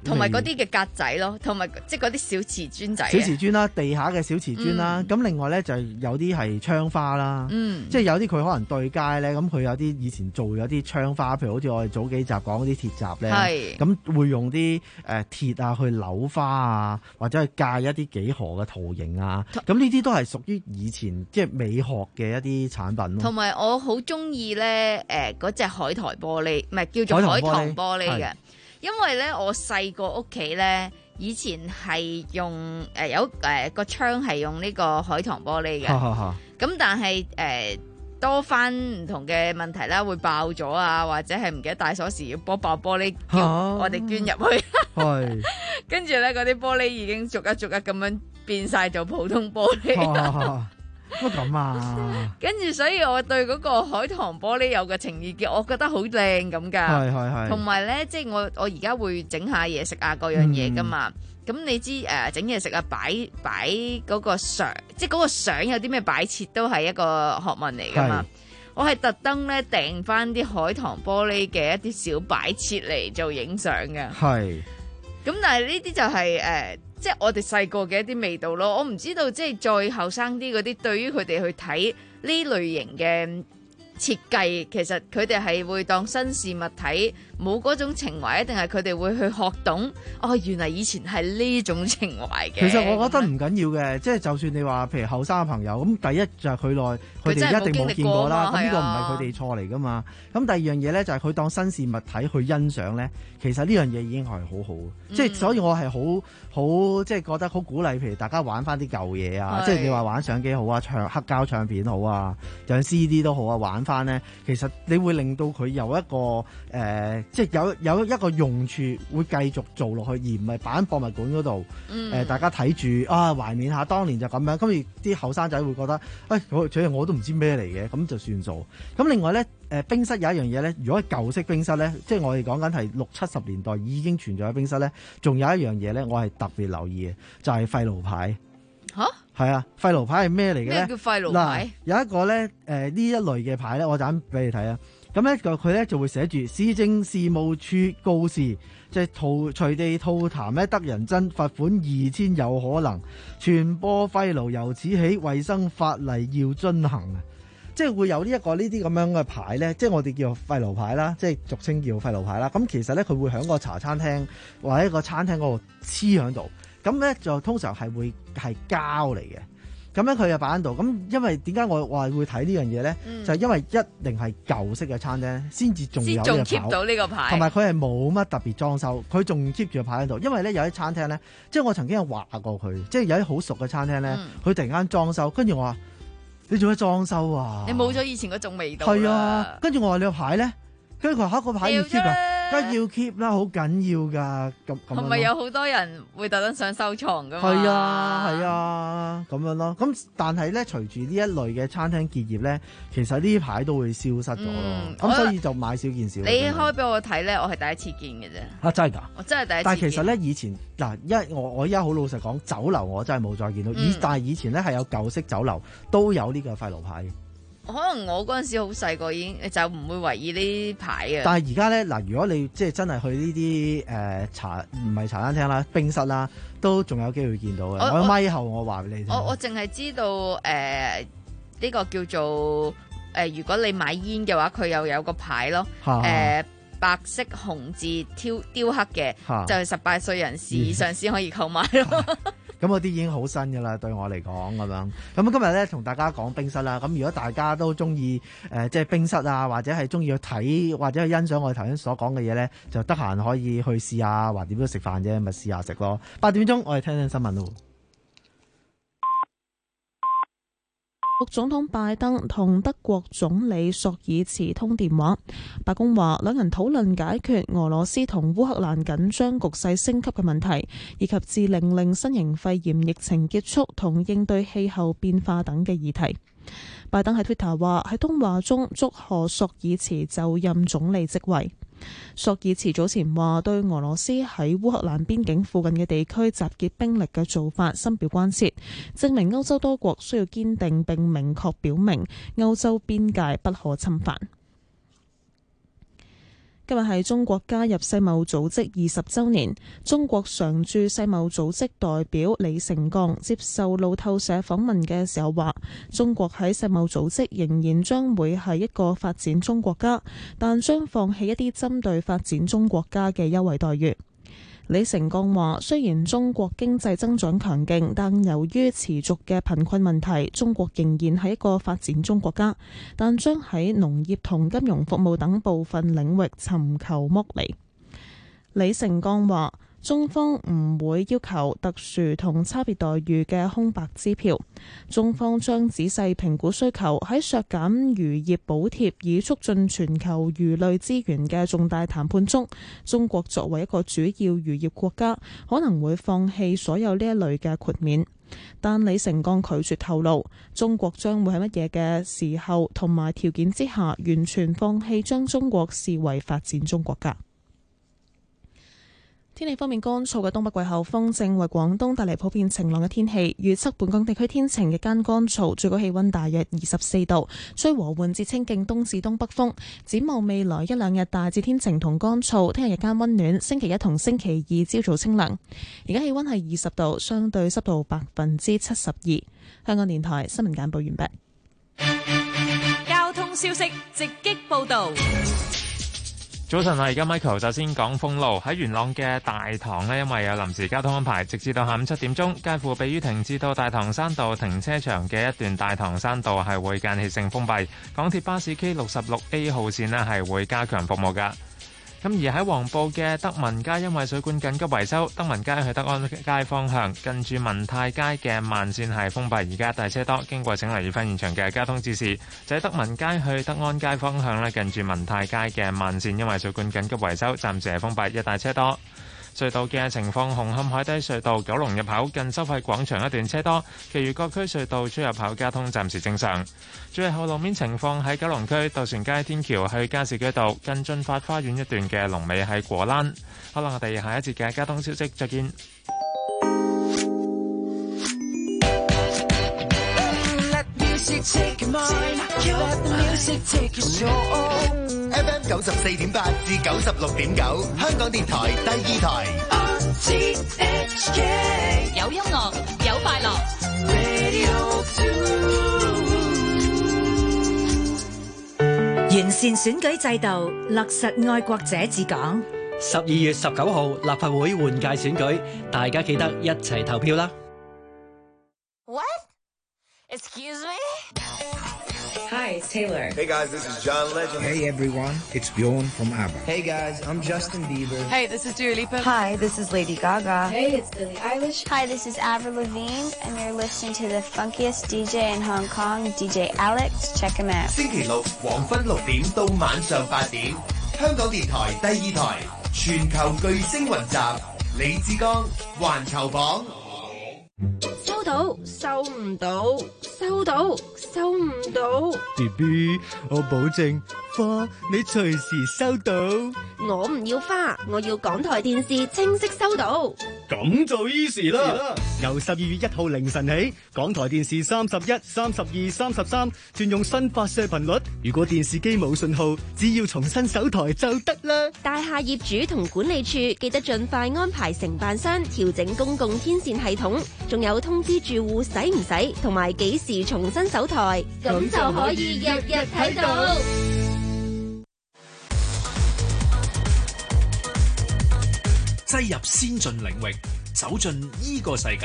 同埋嗰啲嘅格仔咯，同埋即係嗰啲小瓷磚仔。 小瓷磚啦，地下嘅小瓷磚啦。咁、嗯、另外咧就有啲係窗花啦，嗯、即係有啲佢可能對街咧，咁佢有啲以前做咗啲窗花，譬如好似我哋早幾集講嗰啲鐵閘咧，咁會用啲誒鐵啊去扭花啊，或者去界一啲幾何嘅圖形啊。咁呢啲都係屬於以前即係美學嘅一啲產品咯。同埋我好中意咧誒嗰隻海苔玻璃，唔係叫做海棠玻璃嘅。因為咧，我細個屋企咧，以前係用誒、呃、有誒個、呃、窗係用呢個海棠玻璃嘅，咁但係誒、呃、多翻唔同嘅問題啦，會爆咗啊，或者係唔記得帶鎖匙要剝爆玻璃，叫我哋捐入去，係跟住咧嗰啲玻璃已經逐一逐一咁樣變晒做普通玻璃。 乜咁啊？ 跟住，所以我對嗰個海棠玻璃有個情意結，我覺得好靚咁噶。係係係。同埋咧，即係我我而家會整下嘢食啊，各樣嘢噶嘛。咁、嗯、你知誒，整嘢食啊，擺擺嗰個相，即係嗰個相有啲咩擺設都係一個學問嚟噶嘛。我係特登咧訂翻啲海棠玻璃嘅一啲小擺設嚟做影相嘅。係。咁但係呢啲就係、是、誒。呃即係我哋細個嘅一啲味道咯，我唔知道即係再後生啲嗰啲，對於佢哋去睇呢類型嘅設計，其實佢哋係會當新事物睇，冇嗰種情懷，定係佢哋會去學懂哦？原來以前係呢種情懷嘅。 其實我覺得唔緊要嘅，即係就算你話譬如後生嘅朋友，咁第一就係佢內佢哋一定冇見過啦，咁呢個唔係佢哋錯嚟噶嘛。咁第二樣嘢咧就係佢當新事物睇去欣賞咧，其實呢樣嘢已經係好好。嗯、即係所以我係好好即係覺得好鼓勵，譬如大家玩翻啲舊嘢啊，即係你話玩相機好啊，唱黑膠唱片好啊，就算 C D 都好啊，玩翻咧，其實你會令到佢有一個誒。呃即係有有一個用處會繼續做落去，而唔係擺喺博物館嗰度。誒、嗯呃，大家睇住啊，懷緬下當年就咁樣。跟住啲後生仔會覺得，誒，我其實我都唔知咩嚟嘅，咁就算數。咁另外咧，誒、呃、冰室有一樣嘢咧，如果係舊式冰室咧，即係我哋講緊係六七十年代已經存在嘅冰室咧，仲有一樣嘢咧，我係特別留意嘅，就係廢爐牌。嚇？係啊，廢爐牌係咩嚟嘅咧？ 咩叫廢爐牌？ 有一個咧，誒、呃、呢一類嘅牌咧，我就咁俾你睇啊。咁咧個佢咧就會寫住市政事務處告示，即係吐隨地吐痰咧得人憎，罰款二千有可能，傳播廢爐由此起，衛生法例要遵行啊！即係會有呢、這、一個呢啲咁樣嘅牌咧，即係我哋叫廢爐牌啦，即係俗稱叫廢爐牌啦。咁其實咧佢會喺個茶餐廳或者一個餐廳嗰度黐喺度，咁咧就通常係會係膠嚟嘅。咁樣佢就擺喺度，咁因為點解我話會睇呢樣嘢咧？嗯、就係因為一定係舊式嘅餐廳先至仲有呢個牌， 先仲 keep 到呢個牌， 同埋佢係冇乜特別裝修，佢仲 keep 住個牌喺度。因為咧有啲餐廳咧，即係我曾經有話過佢，即係有啲好熟嘅餐廳咧，佢、嗯、突然間裝修，跟住我話你做咩裝修啊？ 你冇咗以前嗰種味道。 係啊，跟住我話你個牌咧，跟住佢話嚇個牌要 keep 啊。梗係要 keep 啦，好緊要噶。咁係咪有好多人會特登想收藏噶嘛？ 係啊，係啊，咁樣咯。咁但係咧，隨住呢一類嘅餐廳結業咧，其實呢啲牌都會消失咗咯。咁、嗯、所以就買少見少。 你開俾我睇咧，我係第一次見嘅啫。 啊，真係㗎！ 我真係第一次見。 但係其實咧，以前嗱，一我我依家好老實講，酒樓我真係冇再見到。以、嗯、但係以前咧係有舊式酒樓都有呢個廢爐牌。 可能我嗰陣時好細個已經就唔會為意呢啲牌啊。 但係而家咧嗱，如果你即係真係去呢啲誒茶唔係茶餐廳啦、冰室啦，都仲有機會見到嘅。我咪後我話俾你聽。 我我淨係知道誒呢、呃呢個叫做誒、呃，如果你買煙嘅話，佢又有個牌咯。誒、呃、白色紅字雕雕刻嘅，就係十八歲人士以上先可以購買咯。 咁嗰啲已經好新㗎啦，對我嚟講咁樣。咁今日咧同大家講冰室啦。咁如果大家都中意誒即係冰室啊，或者係中意去睇或者去欣賞我哋頭先所講嘅嘢咧，就得閒可以去試下，話點都食飯啫，咪試下食咯。八點鐘我哋聽聽新聞咯。 總統拜登同德國總理朔爾茨通電話，白宮話兩人討論解決俄羅斯同烏克蘭緊張局勢升級嘅問題，以及致令令新型肺炎疫情結束同應對氣候變化等嘅議題。拜登喺 Twitter 話喺通話中祝賀朔爾茨就任總理職位。朔爾茨早前話對俄羅斯喺烏克蘭邊境附近嘅地區集結兵力嘅做法深表關切，證明歐洲多國需要堅定並明確表明歐洲邊界不可侵犯。 今日係中國加入世貿組織二十週年。中國常駐世貿組織代表李成鋼接受路透社訪問嘅時候話，中國喺世貿組織仍然將會係一個發展中國家，但將放棄一啲針對發展中國家嘅優惠待遇。李成鋼話，雖然中國經濟增長強勁，但由於持續嘅貧困問題，中國仍然係一個發展中國家，但將喺農業同金融服務等部分領域尋求剝離。李成鋼話，中方唔會要求特殊同差別待遇嘅空白支票，中方將仔細評估需求，喺削減漁業補貼以促進全球魚類資源嘅重大談判中，中國作為一個主要漁業國家，可能會放棄所有呢一類嘅豁免。但李成鋼拒絕透露，中國將會喺乜嘢嘅時候同埋條件之下，完全放棄將中國視為發展中國家。天氣方面，乾燥嘅東北季候風正為廣東帶嚟普遍晴朗嘅天氣。預測本港地區天晴，日間乾燥，最高氣溫大約二十四度，吹和緩至清勁東至東北風。展望未來一兩日大致天晴同乾燥，聽日日間溫暖，星期一同星期二朝早清涼。而家氣溫係二十度，相對濕度百分之七十二。香港電台新聞簡報完畢。 交通消息直擊報道。 早晨啊，而家 Michael 就先講封路。喺元朗嘅大棠呢，因為有臨時交通安排，直至到下午七點鐘，介乎避雨亭至到大棠山道停車場嘅一段大棠山道係會間歇性封閉。港鐵巴士 K 六十六 A 號線呢係會加強服務㗎。咁而喺黃埔嘅德民街，因為水管緊急維修，德民街去德安街方向近住民泰街嘅慢線係封閉，而家大車多，經過請留意翻現場嘅交通指示。就喺德民街去德安街方向咧，近住民泰街嘅慢線因為水管緊急維修，暫時係封閉，一大車多。隧道嘅情況，紅磡海底隧道九龍入口近收費廣場一段車多，其餘各區隧道出入口交通暫時正常。最後路面情況喺九龍區渡船街天橋去加士居道近駿發花園一段嘅龍尾喺果欄。好啦，我哋下一節嘅交通消息再見。 F M 九十四點八至九十六點九，香港電台第二台。 有音樂，有快樂。 完善選舉制度，落實愛國者治港。 十二月十九號立法會換屆選舉，大家記得一齊投票啦。 What? Excuse me? Hi, it's Taylor. Hey guys, this is John Legend. Hey everyone, it's Bjorn from ABBA. Hey guys, I'm Justin Bieber. Hey, this is Dua Lipa. Hi, this is Lady Gaga. Hey, it's Billie Eilish. Hi, this is Avril Lavigne, and you're listening to the funkiest D J in Hong Kong, D J Alex. Check him out. 星期六黃昏六點到晚上八點，香港電台第二台全球巨星雲集，李志剛環球榜。 收到，收唔到，收到，收唔到。 B B， 我保證花你隨時收到。我唔要花，我要港台電視清晰收到。 咁就 easy 啦！由十二月一號凌晨起，港台電視三十一、三十二、三十三轉用新發射頻率。如果電視機冇信號，只要重新搜台就得啦。 大廈業主同管理處記得盡快安排承辦商調整公共天線系統，仲有通知住戶使唔使同埋幾時重新搜台，咁就可以日日睇到。 擠入先進領域，走進依個世界。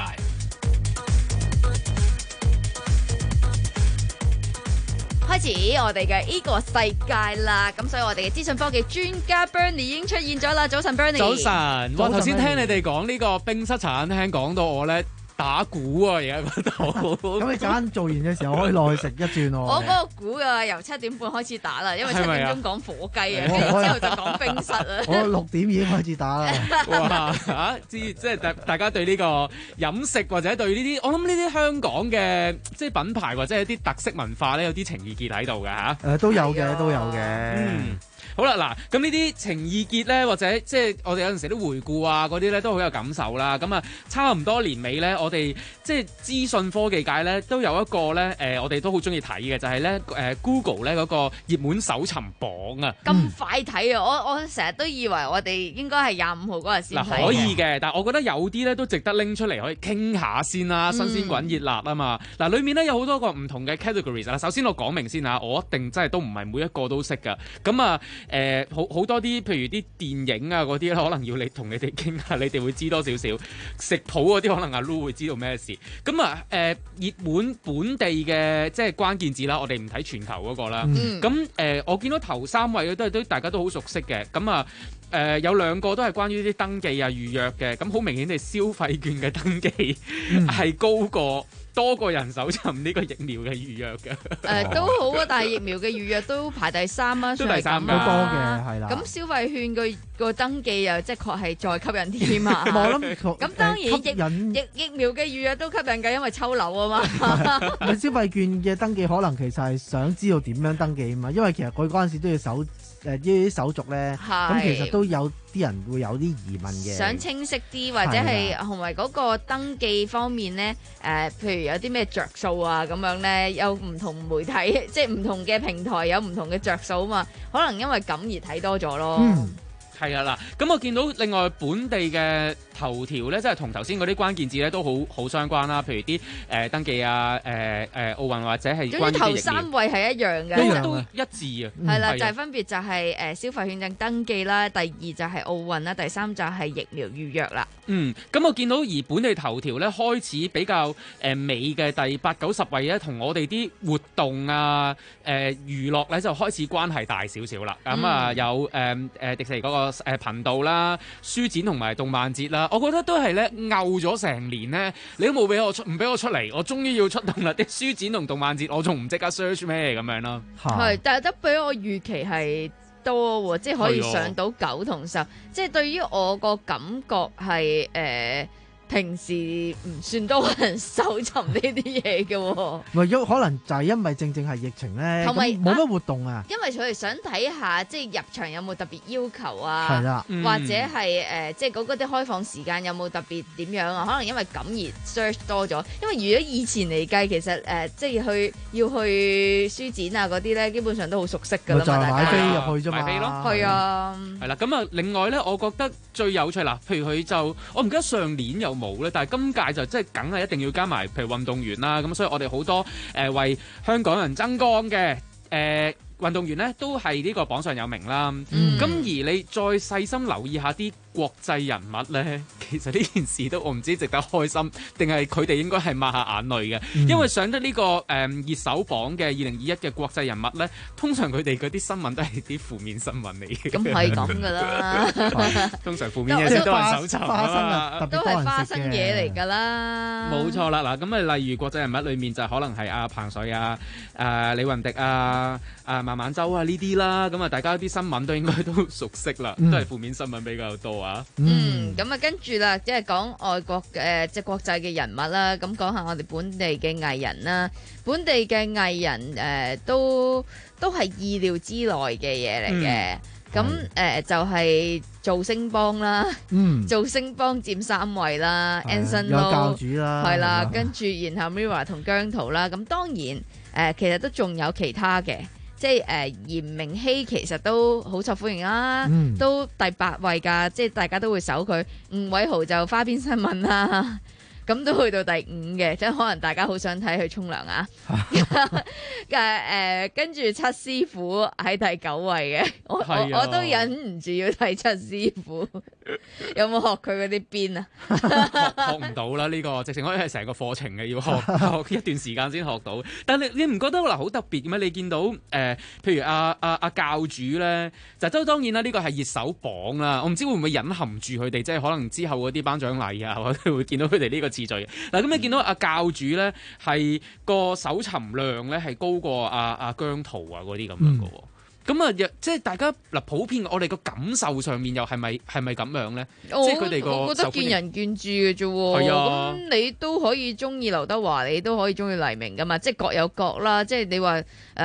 開始我哋嘅依個世界啦，咁所以我哋嘅資訊科技專家 Bernie 已經出現咗啦。早晨 Bernie。 早晨。哇，頭先聽你哋講呢個冰室產，聽講到我咧打鼓啊，而家嗰度。咁你陣間做完嘅時候可以落去食一轉喎。 我嗰個鼓啊，由七點半開始打啦，因為七點鐘講火雞啊，跟住之後就講冰室啊。 我六點已經開始打啦。 哇！嚇，知即係大大家對呢個飲食或者對呢啲，我諗呢啲香港嘅即係品牌或者係啲特色文化咧，有啲情意結喺度嘅嚇。 誒都有嘅，都有嘅。 嗯。 好啦，嗱，咁呢啲情意結咧，或者即係我哋有陣時都回顧啊，嗰啲咧都好有感受啦。咁啊，差唔多年尾咧，我哋即係資訊科技界咧都有一個咧，誒、呃，我哋都好中意睇嘅，就係咧誒 Google 咧嗰個熱門搜尋榜啊。 咁快睇啊！我我成日都以為我哋應該係廿五號嗰日先睇。 嗱，可以嘅，但係我覺得有啲咧都值得拎出嚟可以傾下先啦，新鮮滾熱辣啊嘛。嗱、嗯，裡面咧有好多個唔同嘅 categories 啦。首先我講明先嚇，我一定真係都唔係每一個都識㗎。咁啊誒，好、呃、好多啲，譬如啲電影啊嗰啲咧，可能要你同你哋傾下，你哋會知多少少。食譜嗰啲可能阿 Lu 會知道咩事。咁啊誒，熱門本地嘅即係關鍵字啦，我哋唔睇全球嗰個啦。咁誒、嗯呃，我見到頭三位都係都大家都好熟悉嘅。咁啊誒，有兩個都係關於啲登記啊預約嘅。咁好明顯，你消費券嘅登記係、嗯、高過多個人搜尋呢個疫苗嘅預約嘅。誒、 呃、都好啊，但係疫苗嘅預約都排第三啊， 都第三好多嘅係啦。 咁消費券個個登記又即係確係再吸引添啊。 我諗咁當然疫疫疫苗嘅預約都吸引㗎，因為抽樓啊嘛。 消費券嘅登記可能其實係想知道點樣登記啊嘛，因為其實佢嗰陣時都要搜。誒呢啲手續咧，咁其實都有啲人會有啲疑問嘅， 想清晰啲或者係同埋嗰個登記方面咧，誒、呃，譬如有啲咩着數啊咁樣咧，有唔同媒體，即係唔同嘅平台有唔同嘅着數啊嘛，可能因為咁而睇多咗咯。嗯係啊嗱，咁我見到另外本地嘅頭條咧，即係同頭先嗰啲關鍵字咧都好好相關啦。譬如啲誒、呃、登記啊，誒、呃、誒、呃、奧運或者係關於頭三位係一樣嘅， 都一致啊。 係啦，就係、是、分別就係誒消費券證登記啦，第二就係奧運啦，第三就係疫苗預約啦。 嗯，咁我見到而本地頭條咧開始比較誒尾嘅第八九十位咧，同我哋啲活動啊、誒娛樂咧就開始關係大少少啦。咁、嗯、啊有誒誒、呃、迪士尼嗰、那個。誒頻道啦、書展同埋動漫節啦，我覺得都係咧拗咗成年咧，你都冇俾我出，唔俾我出嚟，我終於要出動啦！啲書展同動漫節，我仲唔即刻 search 咩咁樣咯？ 係，但係得俾我預期係多喎，即係可以上到九同十，即係對於我個感覺係誒。呃平時唔算多人搜尋呢啲嘢嘅喎，唔係，可能就係因為正正係疫情咧，咁冇乜活動啊。 因為佢哋想睇下，即係入場有冇特別要求啊， 係啦， 或者係誒、呃，即係嗰啲開放時間有冇特別點樣啊？可能因為咁而 search 多咗。因為如果以前嚟計，其實誒、呃，即係去要去書展啊嗰啲咧，基本上都好熟悉㗎啦嘛， 就係、買飛入去啫嘛，買飛咯， 係啊， 係啦。咁啊，另外咧，我覺得最有趣啦，譬如佢就我唔記得上年有冇咧，但係今屆就即係梗係一定要加埋，譬如運動員啦，咁所以我哋好多誒、呃、為香港人爭光嘅誒。呃運動員咧都係呢個榜上有名啦，咁、嗯、而你再細心留意下啲國際人物咧，其實呢件事都我唔知值得開心定係佢哋應該係抹下眼淚嘅、嗯，因為上得呢、這個誒、嗯、熱搜榜嘅二零二一嘅國際人物咧，通常佢哋嗰啲新聞都係啲負面新聞嚟嘅。 咁係咁噶啦， 通常負面嘢先多人搜尋啊，都係花生嘢嚟㗎啦。 冇錯啦，嗱咁啊，例如國際人物裏面就可能係阿彭帥啊、誒、呃、李雲迪啊、啊孟晚舟啊呢啲啦，咁啊大家啲新聞都應該都熟悉啦、嗯，都係負面新聞比較多啊。 嗯，咁啊跟住啦，即係講外國嘅、呃、即係國際嘅人物啦，咁講下我哋本地嘅藝人啦，本地嘅藝人誒、呃、都都係意料之內嘅嘢嚟嘅。咁、嗯、誒、呃、就係、是、造星幫啦，嗯，造星幫佔三位啦 Anson Lo 有教主啦， 係啦，跟住然後 Mirror 同姜濤啦，咁當然誒、呃、其實都仲有其他嘅。即係誒、呃、嚴明熙其實都好受歡迎啦、嗯，都第八位㗎，即係大家都會搜佢。吳偉豪就花邊新聞啦，咁都去到第五嘅，即係可能大家好想睇佢沖涼啊。誒誒，跟住七師傅喺第九位嘅，我、啊、我我都忍唔住要睇七師傅。有冇學佢嗰啲邊啊？ 學唔到啦，呢、這個直情可以係成個課程嘅，要學學一段時間先學到。但係你你唔覺得嗱好特別嘅咩？你見到誒、呃，譬如阿阿阿教主咧，就都當然啦，呢、這個係熱搜榜啦。我唔知會唔會隱含住佢哋，即係可能之後嗰啲頒獎禮啊，或者會見到佢哋呢個次序。嗱，咁你見到阿教主咧，係個搜尋量咧係高過阿阿姜濤啊嗰啲咁樣嘅。咁啊，即係大家嗱，普遍我哋個感受上面又係咪係咪咁樣咧？即係佢哋個， 我覺得見仁見智嘅啫。係啊，咁你都可以中意劉德華，你都可以中意黎明噶嘛。即係各有各啦。即係你話誒。呃嗰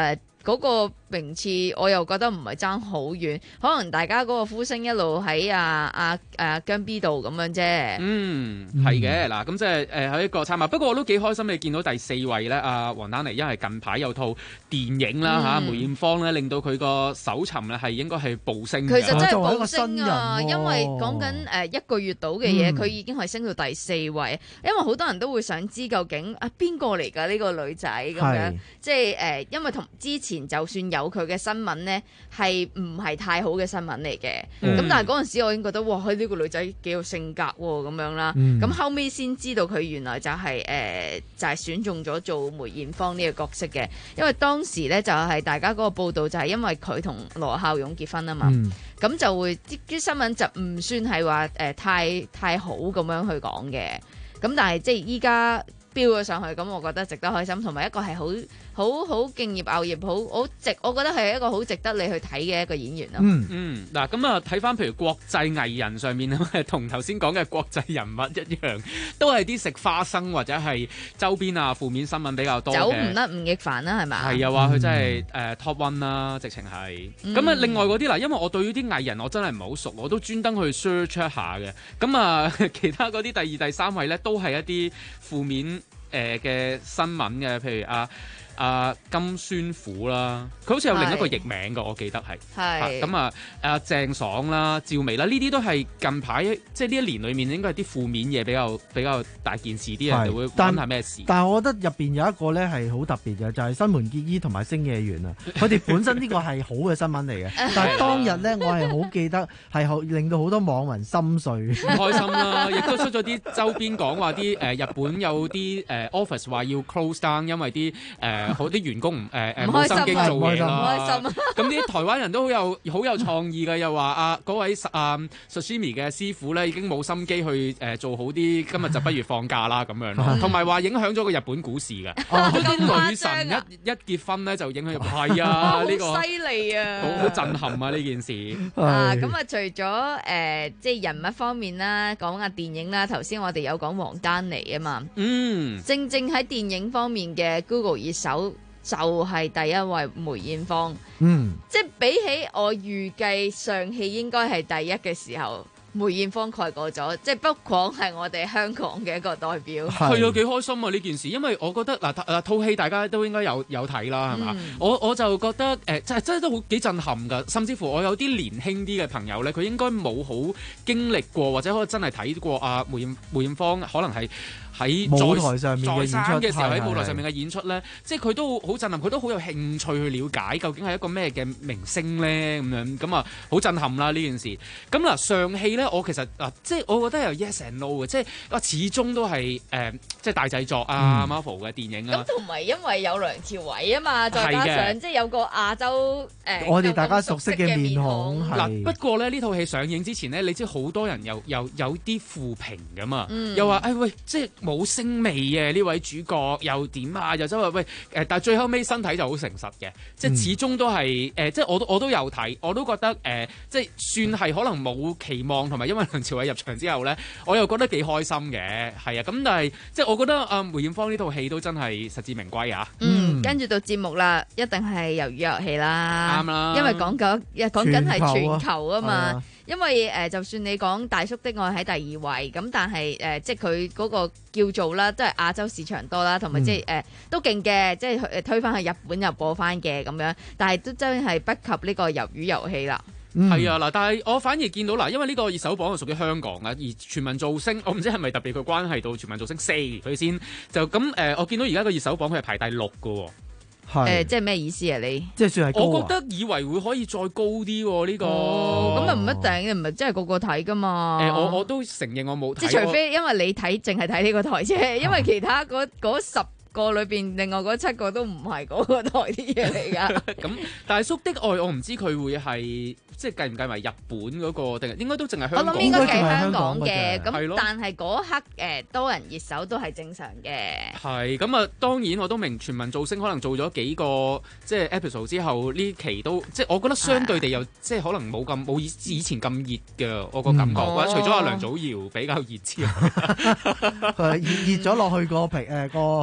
嗰個名次我又覺得唔係爭好遠，可能大家嗰個呼聲一路喺啊啊啊姜 B 度咁樣啫。 嗯，係嘅嗱，咁即係誒喺一個參考。不過我都幾開心，你見到第四位咧，阿黃丹妮，因為近排有套電影啦嚇，梅艷芳咧令到佢個搜尋咧係應該係暴升嘅。 其實真係暴升啊，因為講緊誒一個月到嘅嘢，佢已經係升到第四位。因為好多人都會想知究竟啊邊個嚟㗎呢個女仔咁樣，即係誒，因為同之前就算有佢嘅新聞咧，係唔係太好嘅新聞嚟嘅。咁、嗯、但係嗰陣時我已經覺得哇，佢呢個女仔幾有性格喎咁樣啦。咁、嗯、後尾先知道佢原來就係、是、誒、呃、就係、是、選中咗做梅艷芳呢個角色嘅。因為當時咧就係、是、大家嗰個報道就係因為佢同羅孝勇結婚啊嘛，咁、嗯、就會啲啲新聞就唔算係話誒太太好咁樣去講嘅。咁但係即係依家飆咗上去，咁我覺得值得開心，同埋一個係好好好敬業熬業，好好值，我覺得係一個好值得你去睇嘅一個演員咯。 嗯嗯，嗱咁啊，睇翻譬如國際藝人上面啊，同頭先講嘅國際人物一樣，都係啲食花生或者係周邊啊負面新聞比較多嘅。走唔甩吳亦凡啦，係咪？係啊，話佢真係誒 top one 啦，直情係。咁啊，另外嗰啲嗱，因為我對於啲藝人我真係唔係好熟，我都專登去 search 一下嘅。咁啊，其他嗰啲第二、第三位咧，都係一啲負面誒嘅、呃、新聞嘅，譬如啊。啊金宣虎啦，佢好似有另一個譯名㗎，我記得係。係。咁啊，阿鄭爽啦、趙薇啦，呢啲都係近排即係呢一年裏面應該係啲負面嘢比較比較大件事，啲人就會問下咩事。 但係我覺得入邊有一個咧係好特別嘅，就係、是、新垣結衣同埋星野源啊。佢哋本身呢個係好嘅新聞嚟嘅，但係當日咧我係好記得係好令到好多網民心碎。唔開心啦，亦都出咗啲周邊講話啲誒日本有啲誒、呃、office 話要 close down，因為啲誒。呃好啲員工唔誒誒冇心機做嘢啦，咁啲台灣人都好有好有創意嘅，又話啊嗰位啊 sashimi 嘅師傅咧已經冇心機去誒、呃、做好啲，今日就不如放假啦咁樣咯，同埋話影響咗個日本股市嘅，啲女神一一結婚咧就影響入係啊呢、呢個好犀利啊， 好好震撼啊呢件事啊咁啊除咗誒、呃、即係人物方面啦，講下電影啦，頭先我哋有講黃丹妮啊嘛，嗯，正正喺電影方面嘅 Google 熱搜。就係、是、第一位梅艷芳，嗯，即係比起我預計上戲應該係第一嘅時候，梅艷芳蓋過咗，即係不枉係我哋香港嘅一個代表。 係啊，幾開心啊呢件事，因為我覺得嗱嗱套戲大家都應該有有睇啦，係嘛、嗯？我我就覺得誒，真係真係都好幾震撼㗎，甚至乎我有啲年輕啲嘅朋友咧，佢應該冇好經歷過，或者可能真係睇過啊梅艷梅艷芳，可能係。喺舞台上面嘅演出嘅時候，喺舞台上面嘅演出咧，即係佢都好震撼，佢都好有興趣去了解究竟係一個咩嘅明星咧咁樣，咁啊好震撼啦呢件事。咁嗱上戲咧，我其實嗱即係我覺得有 yes and no 嘅，即係啊始終都係誒、呃、即係大製作啊、嗯、Marvel 嘅電影啊。 咁同埋因為有梁朝偉啊嘛，再加上即係有個亞洲誒、呃、 我哋大家熟悉嘅面孔。 嗱不過咧呢套戲上映之前咧，你知好多人又又有啲負評㗎嘛，嗯、又話誒、哎、喂即係。冇星味嘅呢位主角又點啊？又真係喂誒，但係最後尾身體就好誠實嘅，即係始終都係誒、呃，即係我都我都有睇，我都覺得誒、呃，即係算係可能冇期望，同埋因為梁朝偉入場之後咧，我又覺得幾開心嘅，係啊，咁但係即係我覺得啊梅艷芳呢套戲都真係實至名歸啊！ 嗯，跟住到節目啦，一定係魷魚遊戲啦，啱啦，因為講緊講緊係全球啊嘛。因為誒、呃，就算你講大叔的愛喺第二位，咁但係誒、呃，即係佢嗰個叫做啦，都係亞洲市場多啦，同埋即係誒都勁嘅，即係誒推翻去日本又播翻嘅咁樣，但係都真係不及呢個魷魚遊戲啦。 係啊嗱，但係我反而見到嗱，因為呢個熱搜榜係屬於香港啊，而全民造星，我唔知係咪特別佢關係到全民造星四佢先就咁誒、呃，我見到而家個熱搜榜佢係排第六㗎喎。 誒、呃，即係咩意思啊？你即係算係高、啊、 我覺得以為會可以再高啲喎呢個， 咁啊唔一定，唔係真係個個睇噶嘛。誒、呃， 我我都承認我冇睇。 即係除非因為你睇，淨係睇呢個台啫，因為其他嗰嗰十個裏邊，另外嗰七個都唔係嗰個台啲嘢嚟噶。 咁大叔的愛，我唔知佢會係。即係計唔計埋日本嗰、那個定係應該都淨係香港？ 我諗應該計香港嘅，咁但係嗰刻誒、呃、多人熱搜都係正常嘅。係咁啊，當然我都明全民造星可能做咗幾個即係 episode 之後呢期都即係我覺得相對地又即係可能冇咁冇以以前咁熱嘅我個感覺，或、嗯、者除咗阿梁祖堯比較熱之外， 熱熱咗落去個皮誒個。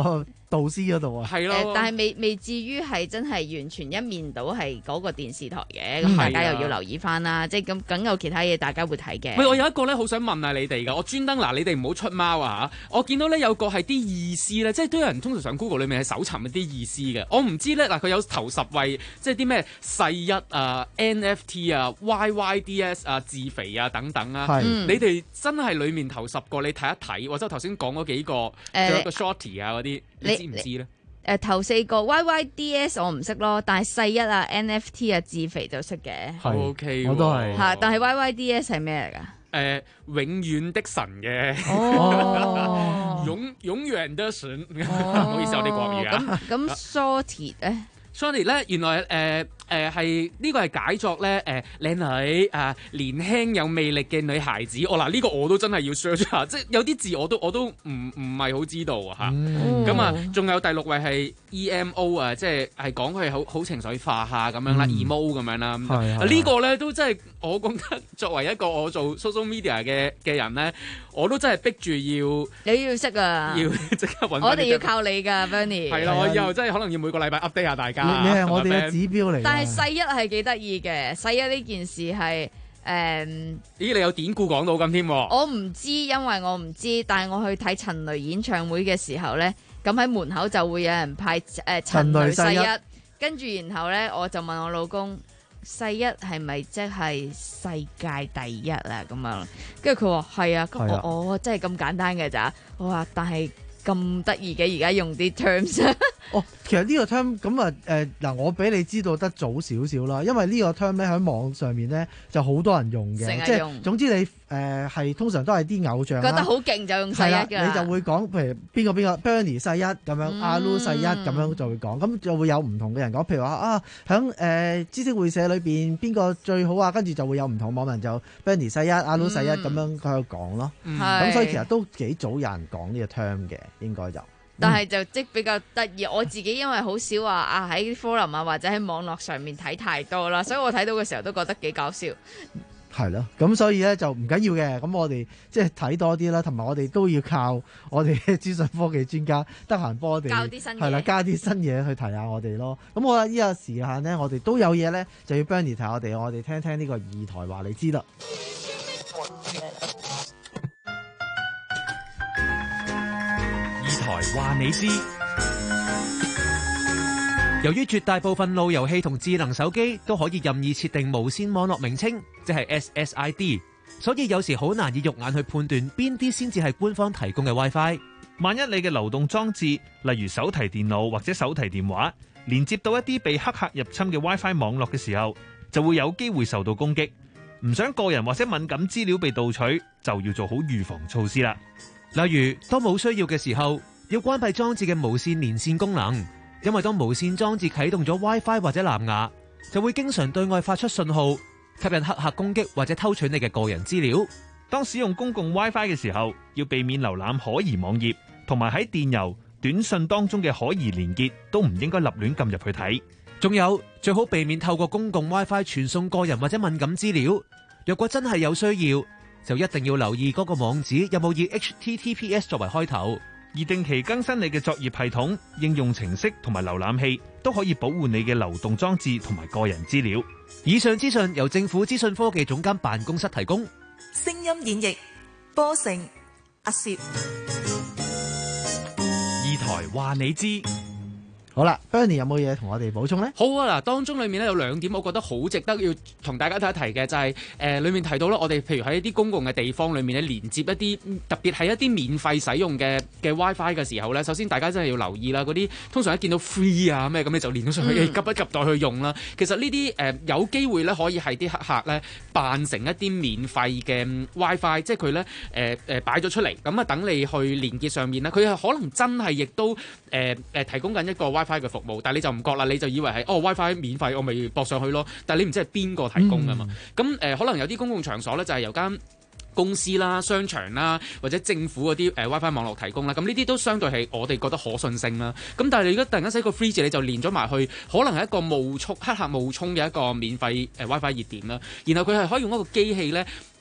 導師嗰度啊。 係咯、 呃，但係未未至於係真係完全一面倒係嗰個電視台嘅，咁、 嗯、 大家又要留意翻啦。即係咁，梗有其他嘢大家會睇嘅。 喂，我有一個咧，好想問下你哋噶，我專登嗱，你哋唔好出貓啊嚇！我見到咧有個係啲意思咧，即係都有人通常上 Google 裏面係搜尋一啲意思嘅。我唔知咧嗱，佢有頭十位，即係啲咩細一啊、N F T 啊、Y Y D S 啊、自肥啊等等啊。 嗯、 你哋真係裡面頭十個，你睇一睇，或者頭先講嗰幾個，仲、呃、有個 Shorty 啊嗰啲，你知唔知咧？ 誒、呃、頭四個 Y Y D S 我唔識咯，但係細一啊、N F T 啊、自肥就識嘅。 O K， 我都係。 嚇，但係 Y Y D S 係咩嚟㗎？ 誒、呃、永遠的神嘅， 哦， 永永遠的神，唔、哦、好意思，我啲國語啊。 咁咁 Shorty 咧 ，Shorty 咧原來誒誒係呢個係解作咧誒靚女啊、呃、年輕有魅力嘅女孩子。哦嗱，呢、這個我都真係要 search 下，即係有啲字我都我都唔唔係好知道啊嚇。咁、嗯、啊，仲有第六位係 E M O 啊，即係係講佢好好情緒化下咁樣啦 ，emo 咁樣啦。呢、這個咧都真係我覺得作為一個我做 social media 嘅嘅人咧，我都真係逼住要你要識啊， 要即刻揾。 我哋要靠你㗎 Bernie。 係啦，我以後真係可能要每個禮拜 update 下大家。 你係我哋嘅指標嚟。 但係細一係幾得意嘅，細一呢件事係誒， 嗯、咦？你有典故講到咁添？ 我唔知，因為我唔知。但係我去睇陳雷演唱會嘅時候咧，咁喺門口就會有人派誒、呃、陳雷細一，跟住然後咧我就問我老公。細一係咪即係世界第一啊？咁樣，跟住佢話係啊，咁我我真係咁簡單嘅咋？我話但係咁得意嘅，而家用啲 terms。 哦，其實呢個 term 咁啊誒嗱，我俾你知道得早少少啦，因為呢個 term 咧喺網上面咧就好多人用嘅，即係總之你誒係、呃、通常都係啲偶像覺得好勁就用細一㗎， 你就會講譬如邊個邊個 Bernie 細一咁樣，阿 Lu 細一咁樣就會講，咁就會有唔同嘅人講，譬如話啊響誒知識會社裏邊邊個最好啊，跟住就會有唔同網民就 Bernie 細一、阿 Lu 細一咁樣喺度講咯，咁、嗯、所以其實都幾早有人講呢個 term 嘅，應該就。 但係就即比較得意，我自己因為好少話啊喺 forum 啊或者喺網絡上面睇太多啦，所以我睇到嘅時候都覺得幾搞笑。 係咯，咁所以咧就唔緊要嘅，咁我哋即係睇多啲啦，同埋我哋都要靠我哋嘅資訊科技專家，得閒幫我哋教啲新嘢， 係啦，加啲新嘢去提下我哋咯。咁我呢個時間咧，我哋都有嘢咧，就要 Bernie 提我哋，我哋聽聽呢個二台話你知啦。 二台話你知。 由於絕大部分路由器同智能手機都可以任意設定無線網絡名稱，即係 S S I D， 所以有時好難以肉眼去判斷邊啲先至係官方提供嘅 WiFi。 萬一你嘅流動裝置，例如手提電腦或者手提電話，連接到一啲被黑客入侵嘅 WiFi 網絡嘅時候，就會有機會受到攻擊。唔想個人或者敏感資料被盜取，就要做好預防措施啦。 例如，當冇需要嘅時候，要關閉裝置嘅無線連線功能。因為當無線裝置啟動咗 WiFi 或者藍牙，就會經常對外發出信號，吸引黑客攻擊或者偷取你嘅個人資料。 當使用公共 WiFi 嘅時候，要避免瀏覽可疑網頁，同埋喺電郵、短信當中嘅可疑連結都唔應該立亂撳入去睇。 仲有，最好避免透過公共 WiFi 傳送個人或者敏感資料。若果真係有需要，就一定要留意嗰個網址有冇以 H T T P S 作為開頭。 而定期更新你嘅作業系統、應用程式同埋瀏覽器，都可以保護你嘅流動裝置同埋個人資料。 以上資訊由政府資訊科技總監辦公室提供。 聲音演繹波成阿攝二台話你知。 好啦 Bernie 有冇嘢同我哋補充呢？ 好啊，嗱，當中裏面咧有兩點，我覺得好值得要同大家提一提嘅，就係、是、誒、呃、裏面提到咧，我哋譬如喺一啲公共嘅地方裏面咧，連接一啲特別係一啲免費使用嘅嘅 WiFi 嘅時候咧，首先大家真係要留意啦，嗰啲通常一見到 free 啊咩咁，你就連咗上去，嗯、急不及待去用啦。其實呢啲誒有機會咧，可以係啲黑客咧扮成一啲免費嘅 WiFi， 即係佢咧誒誒擺咗出嚟，咁啊等你去連結上面咧，佢係可能真係亦都誒誒、呃、提供緊一個 WiFi嘅服務，但係你就唔覺啦，你就以為係哦 WiFi 免費，我咪駁上去咯。但係你唔知係邊個提供㗎嘛？咁、嗯、誒、呃、可能有啲公共場所咧，就係由間公司啦、商場啦，或者政府嗰啲誒 WiFi 網絡提供啦。咁呢啲都相對係我哋覺得可信性啦。咁但係你如果突然間寫個 free 字，你就連咗埋去，可能係一個冒充黑客冒充嘅一個免費誒 WiFi 熱點啦。然後佢係可以用一個機器咧。誒、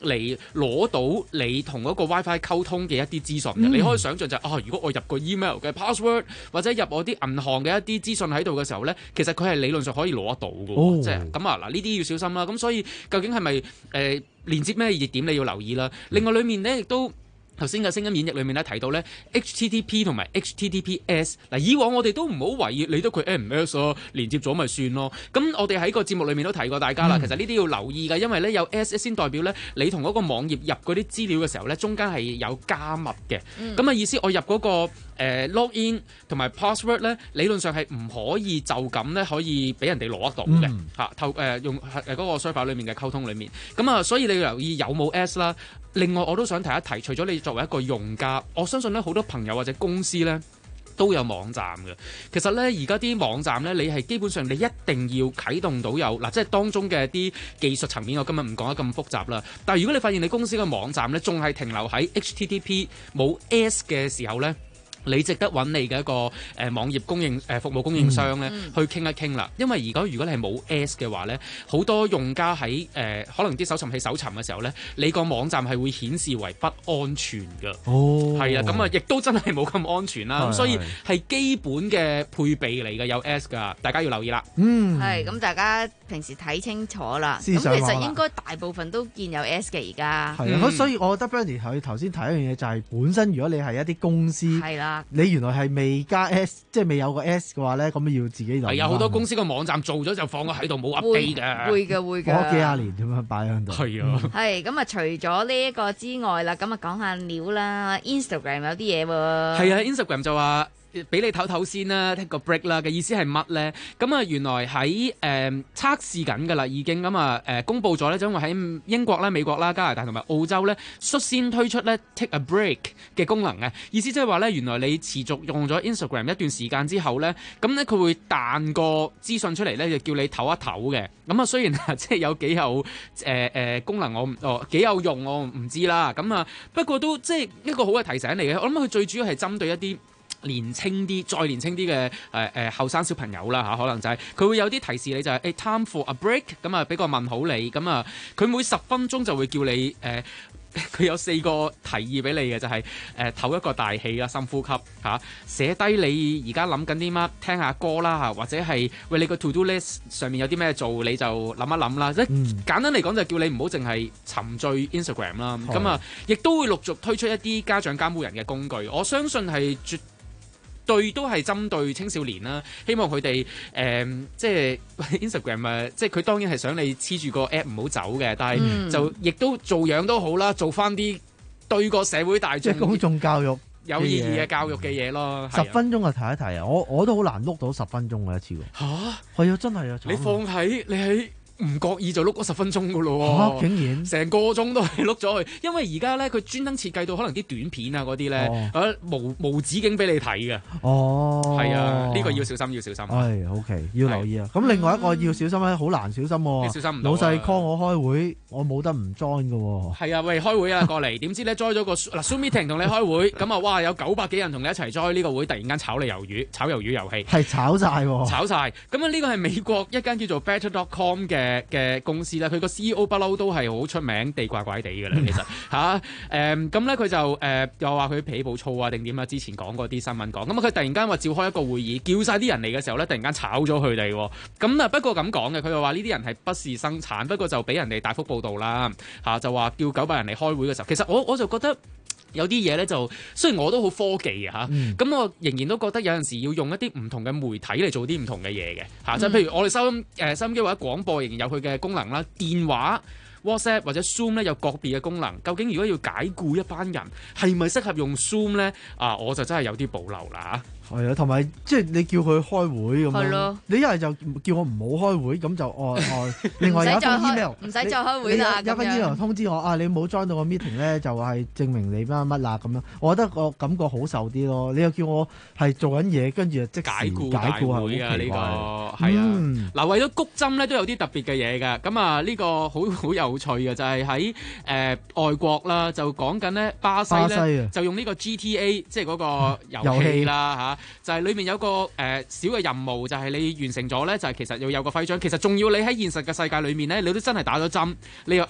嚟攞到你同嗰個 WiFi 溝通嘅一啲資訊嘅。嗯、你可以想像就係、啊，如果我入個 email 嘅 password 或者入我啲銀行嘅一啲資訊喺度嘅時候咧，其實佢係理論上可以攞得到嘅。哦、即係咁啊嗱，呢啲要小心啦。咁所以究竟係咪誒連接咩熱點你要留意啦？另外裡面咧亦都。頭先嘅聲音演繹裏面咧提到咧 H T T P 同埋 H T T P S 嗱，以往我哋都唔好懷疑理得佢 M S 啊，連接咗咪算咯。咁我哋喺個節目裏面都提過大家啦，嗯、其實呢啲要留意㗎，因為咧有 S 先代表咧你同嗰個網頁入嗰啲資料嘅時候咧，中間係有加密嘅。咁嘅、嗯、意思，我入嗰、嗰個、呃、login 同埋 password 咧，理論上係唔可以就咁咧可以俾人哋攞得到嘅嚇。透誒、呃、用誒嗰個 server 裏面嘅溝通裏面，咁啊，所以你要留意有冇 S 啦。另外我都想提一提，除咗你作為一個用家，我相信咧好多朋友或者公司咧都有網站嘅。其實咧而家啲網站咧，你係基本上你一定要啟動到有嗱，即係當中嘅啲技術層面，我今日唔講得咁複雜啦。但係如果你發現你公司嘅網站咧仲係停留喺 H T T P 冇 S 嘅時候咧，你值得揾你嘅一個誒、呃、網頁供應誒、呃、服務供應商咧、嗯、去傾一傾啦，因為而家如果你係冇 S 嘅話咧，好多用家喺誒、呃、可能啲搜尋器搜尋嘅時候咧，你個網站係會顯示為不安全㗎。哦，係啊，咁啊亦都真係冇咁安全啦。咁所以係基本嘅配備嚟嘅，有 S 㗎，大家要留意啦。 嗯，係咁，大家平時睇清楚啦。咁其實應該大部分都見有 S 嘅而家。 係啊，嗯、所以我覺得 Bernie 佢頭先提一樣嘢就係本身如果你係一啲公司係啦。你原來係未加 S， 即係未有個 S 嘅話咧，咁要自己留意。係有好多公司個網站做咗就放咗喺度冇 update 嘅， 會嘅會嘅。 放咗幾廿年咁樣擺喺度。 係啊。 係咁啊，除咗呢一個之外啦，咁啊講下料啦。Instagram 有啲嘢喎。 係啊 ，Instagram 就話俾你唞唞先啦 ，take 個 break 啦嘅意思係乜咧？咁啊，原來喺誒、呃、測試緊㗎啦，已經咁啊誒公佈咗咧，就因為喺英國啦、美國啦、加拿大同埋澳洲咧，率先推出咧 take a break 嘅功能嘅意思，即係話咧，原來你持續用咗 Instagram 一段時間之後咧，咁咧佢會彈個資訊出嚟咧，就叫你唞一唞嘅。咁啊，雖然啊，即係有幾有誒誒、呃、功能我，我哦幾有用，我唔知啦。咁啊，不過都即係一個好嘅提醒嚟嘅。我諗佢最主要係針對一啲年青啲、再年青啲嘅誒誒後生小朋友啦嚇，可能就係、是、佢會有啲提示你就係、是、誒、hey, time for a break， 咁啊俾個問號你，咁啊佢每十分鐘就會叫你誒，佢、呃、有四個提議俾你嘅，就係誒唞一個大氣啦，深呼吸嚇，寫低你而家諗緊啲乜，聽下歌啦嚇，或者係喂你個 to do list 上面有啲咩做，你就諗一諗啦。即係、嗯、簡單嚟講就叫你唔好淨係沉醉 Instagram 啦。咁、嗯、啊，亦都會陸續推出一啲家長監護人嘅工具，我相信係絕對都係針對青少年啦，希望佢哋誒即係 Instagram 啊，即係佢當然係想你黐住個 app 唔好走嘅，但係就亦都做樣都好啦，做翻啲對個社會大眾即係公眾教育有意義嘅教育嘅嘢咯。 十分鐘啊，提一提啊，我我都好難碌到十分鐘嘅一次喎。嚇係啊，真係啊！ 你放喺你喺。唔覺意就碌咗十分鐘噶咯喎！ 啊、竟然成個鐘都係碌咗去，因為而家咧佢專登設計到可能啲短片啊嗰啲咧，哦、無無止境俾你睇嘅。哦，係啊，呢、呢個要小心，要小心。 係 OK，要留意啊。咁另外一個要小心咧，好難小心喎。 你小心唔到。老細 call 我開會，我冇得唔 join 嘅喎。 係啊，喂，開會啊，過嚟。點知咧 join 咗個嗱 Zoom meeting 同你開會，咁啊，哇，有九百幾人同你一齊 join 呢個會，突然間炒你魷魚，炒魷魚遊戲。 係炒晒喎！炒晒。咁啊，呢個係美國一間叫做 Better dot com 嘅嘅公司。佢個 C E O 不嬲都係好出名地怪怪地嘅啦，其實嚇誒咁咧佢就誒、呃、又話佢脾氣暴躁啊定點啊，之前講過啲新聞講咁啊，佢突然間話召開一個會議，叫晒啲人嚟嘅時候咧，突然間炒咗佢哋喎。咁啊不過咁講嘅，佢又話呢啲人係不是生產，不過就俾人哋大幅報導啦嚇，就話叫九百人嚟開會嘅時候，其實我我就覺得。有啲嘢咧就雖然我都好科技啊嚇，咁、嗯、我仍然都覺得有陣時要用一啲唔同嘅媒體嚟做啲唔同嘅嘢嘅嚇，即係、嗯、譬如我哋收音誒收音機或者廣播仍然有佢嘅功能啦，電話 WhatsApp 或者 Zoom 咧有個別嘅功能，究竟如果要解僱一班人，係咪適合用 Zoom 咧？啊，我就真係有啲保留啦嚇。 係啊，同埋即係你叫佢開會咁樣，的你一係就叫我唔好開會，咁就哦哦，另外有一封 email， 唔使再開會啦。 有封 email 通知我啊，你冇 join 到個 meeting 咧，就係證明你乜乜啦咁樣。我覺得個感覺好受啲咯。你又叫我係做緊嘢，跟住即時解僱解僱會啊呢個係啊。嗱，為咗谷針咧都有啲特別嘅嘢㗎。咁啊呢個好好有趣嘅就係喺誒外國啦，就講緊咧巴西咧就用呢個 G T A 即係嗰個遊戲啦嚇。就係裏面有個誒、呃、小嘅任務，就係、是、你完成咗咧，就係、是、其實要有個徽章。其實仲要你喺現實嘅世界裏面咧，你都真係打咗針，你又 up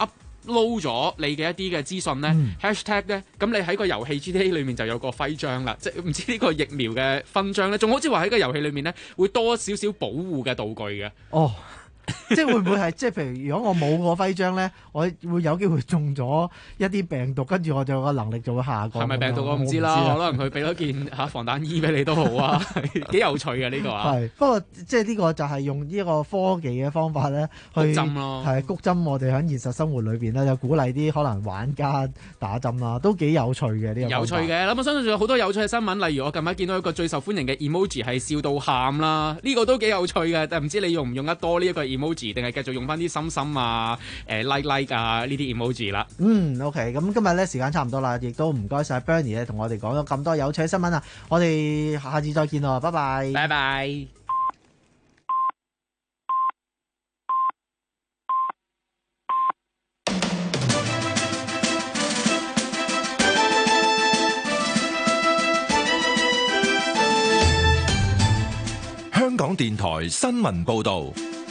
撈咗你嘅一啲嘅資訊咧、嗯、，hashtag 咧，咁你喺個遊戲 G T A 裏面就有個徽章啦，即係唔知呢個疫苗嘅勳章咧，仲好似話喺個遊戲裏面咧會多少少保護嘅道具嘅。 哦。即係會唔會係即係譬如如果我冇個徽章咧，我會有機會中咗一啲病毒，跟住我就個能力就會下降。 係咪病毒我唔知啦，可能佢俾咗件嚇防彈衣俾你都好啊，幾有趣嘅呢、呢個啊。係不過即係呢個就係用呢個科技嘅方法咧去谷針咯，係谷針。我哋喺現實生活裏邊咧就鼓勵啲可能玩家打針啦，都幾有趣嘅呢、呢個。有趣嘅，咁我相信仲有好多有趣嘅新聞，例如我近排見到一個最受歡迎嘅 emoji 係笑到喊啦，呢、呢個都幾有趣嘅，但唔知你用唔用得多呢一個 emoji， 定係繼續用翻啲心心啊、誒、呃、like like 啊呢啲 emoji 啦。 嗯 ，OK， 咁今日咧時間差唔多啦，亦都唔該晒 Bernie 咧同我哋講咗咁多有趣嘅新聞啊，我哋下次再見咯，拜拜。 拜拜。 香港電台新聞報導。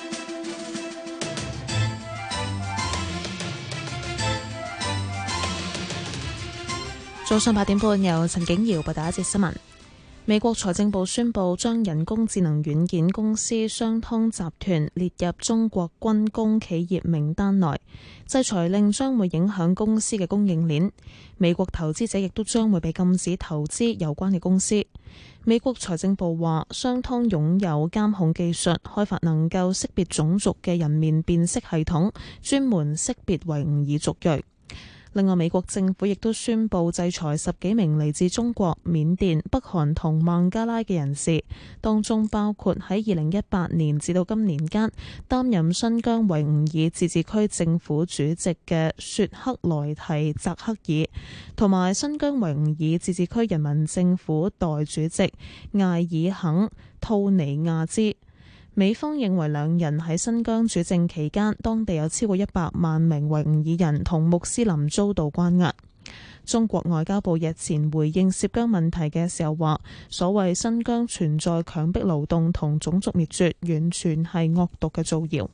早上八點半，由陳景瑤報道一節新聞。美國財政部宣布將人工智能軟件公司商湯集團列入中國軍工企業名單內，制裁令將會影響公司嘅供應鏈。美國投資者亦都將會被禁止投資有關嘅公司。美國財政部話，商湯擁有監控技術，開發能夠識別種族嘅人面辨識系統，專門識別維吾爾族裔。另外，美國政府亦都宣布制裁十幾名嚟自中國、緬甸、北韓同孟加拉嘅人士，當中包括喺二零一八年至到今年間擔任新疆維吾爾自治區政府主席嘅雪克萊提扎克爾，同埋新疆維吾爾自治區人民政府代主席艾爾肯吐尼亞茲。美方認為兩人喺新疆主政期間，當地有超過一百萬名維吾爾人同穆斯林遭到關押。中國外交部日前回應涉疆問題嘅時候話，所謂新疆存在強迫勞動同種族滅絕，完全係惡毒嘅造謠。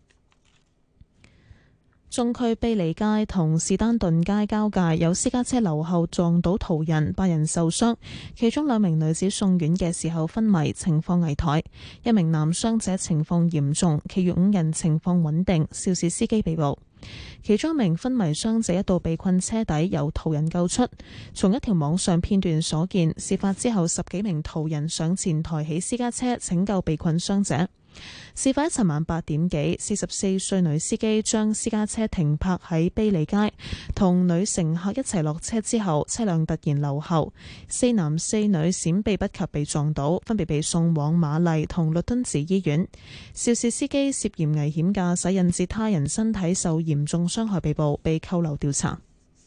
中區卑利街同士丹頓街交界有私家車留後撞到途人，八人受傷，其中兩名女子送院嘅時候昏迷，情況危殆；一名男傷者情況嚴重，其餘五人情況穩定。肇事司機被捕，其中一名昏迷傷者一度被困車底，由途人救出。從一條網上片段所見，事發之後十幾名途人上前抬起私家車拯救被困傷者。事發喺尋晚八點幾，四十四歲女司機將私家車停泊喺卑利街，同女乘客一齊落車之後，車輛突然留後，四男四女閃避不及被撞倒，分別被送往瑪麗同律敦治醫院。肇事司機涉嫌危險駕駛引致他人身體受嚴重傷害被捕，被扣留調查。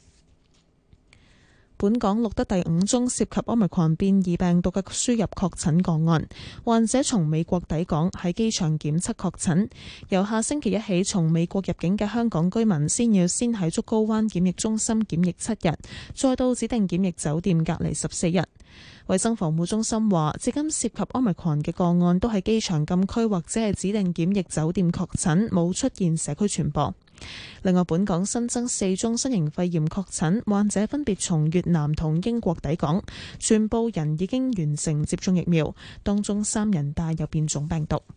本港錄得第五宗涉及 Omicron 變異病毒嘅輸入確診個案，患者從美國抵港，喺機場檢測確診。由下星期一起，從美國入境嘅香港居民先要先喺竹篙灣檢疫中心檢疫七日，再到指定檢疫酒店隔離十四日。衛生防護中心話，至今涉及 Omicron 嘅個案都喺機場禁區或者係指定檢疫酒店確診，冇出現社區傳播。另外，本港新增四宗新型肺炎確診，患者分別從越南同英國抵港，全部人已經完成接種疫苗，當中三人帶有變種病毒。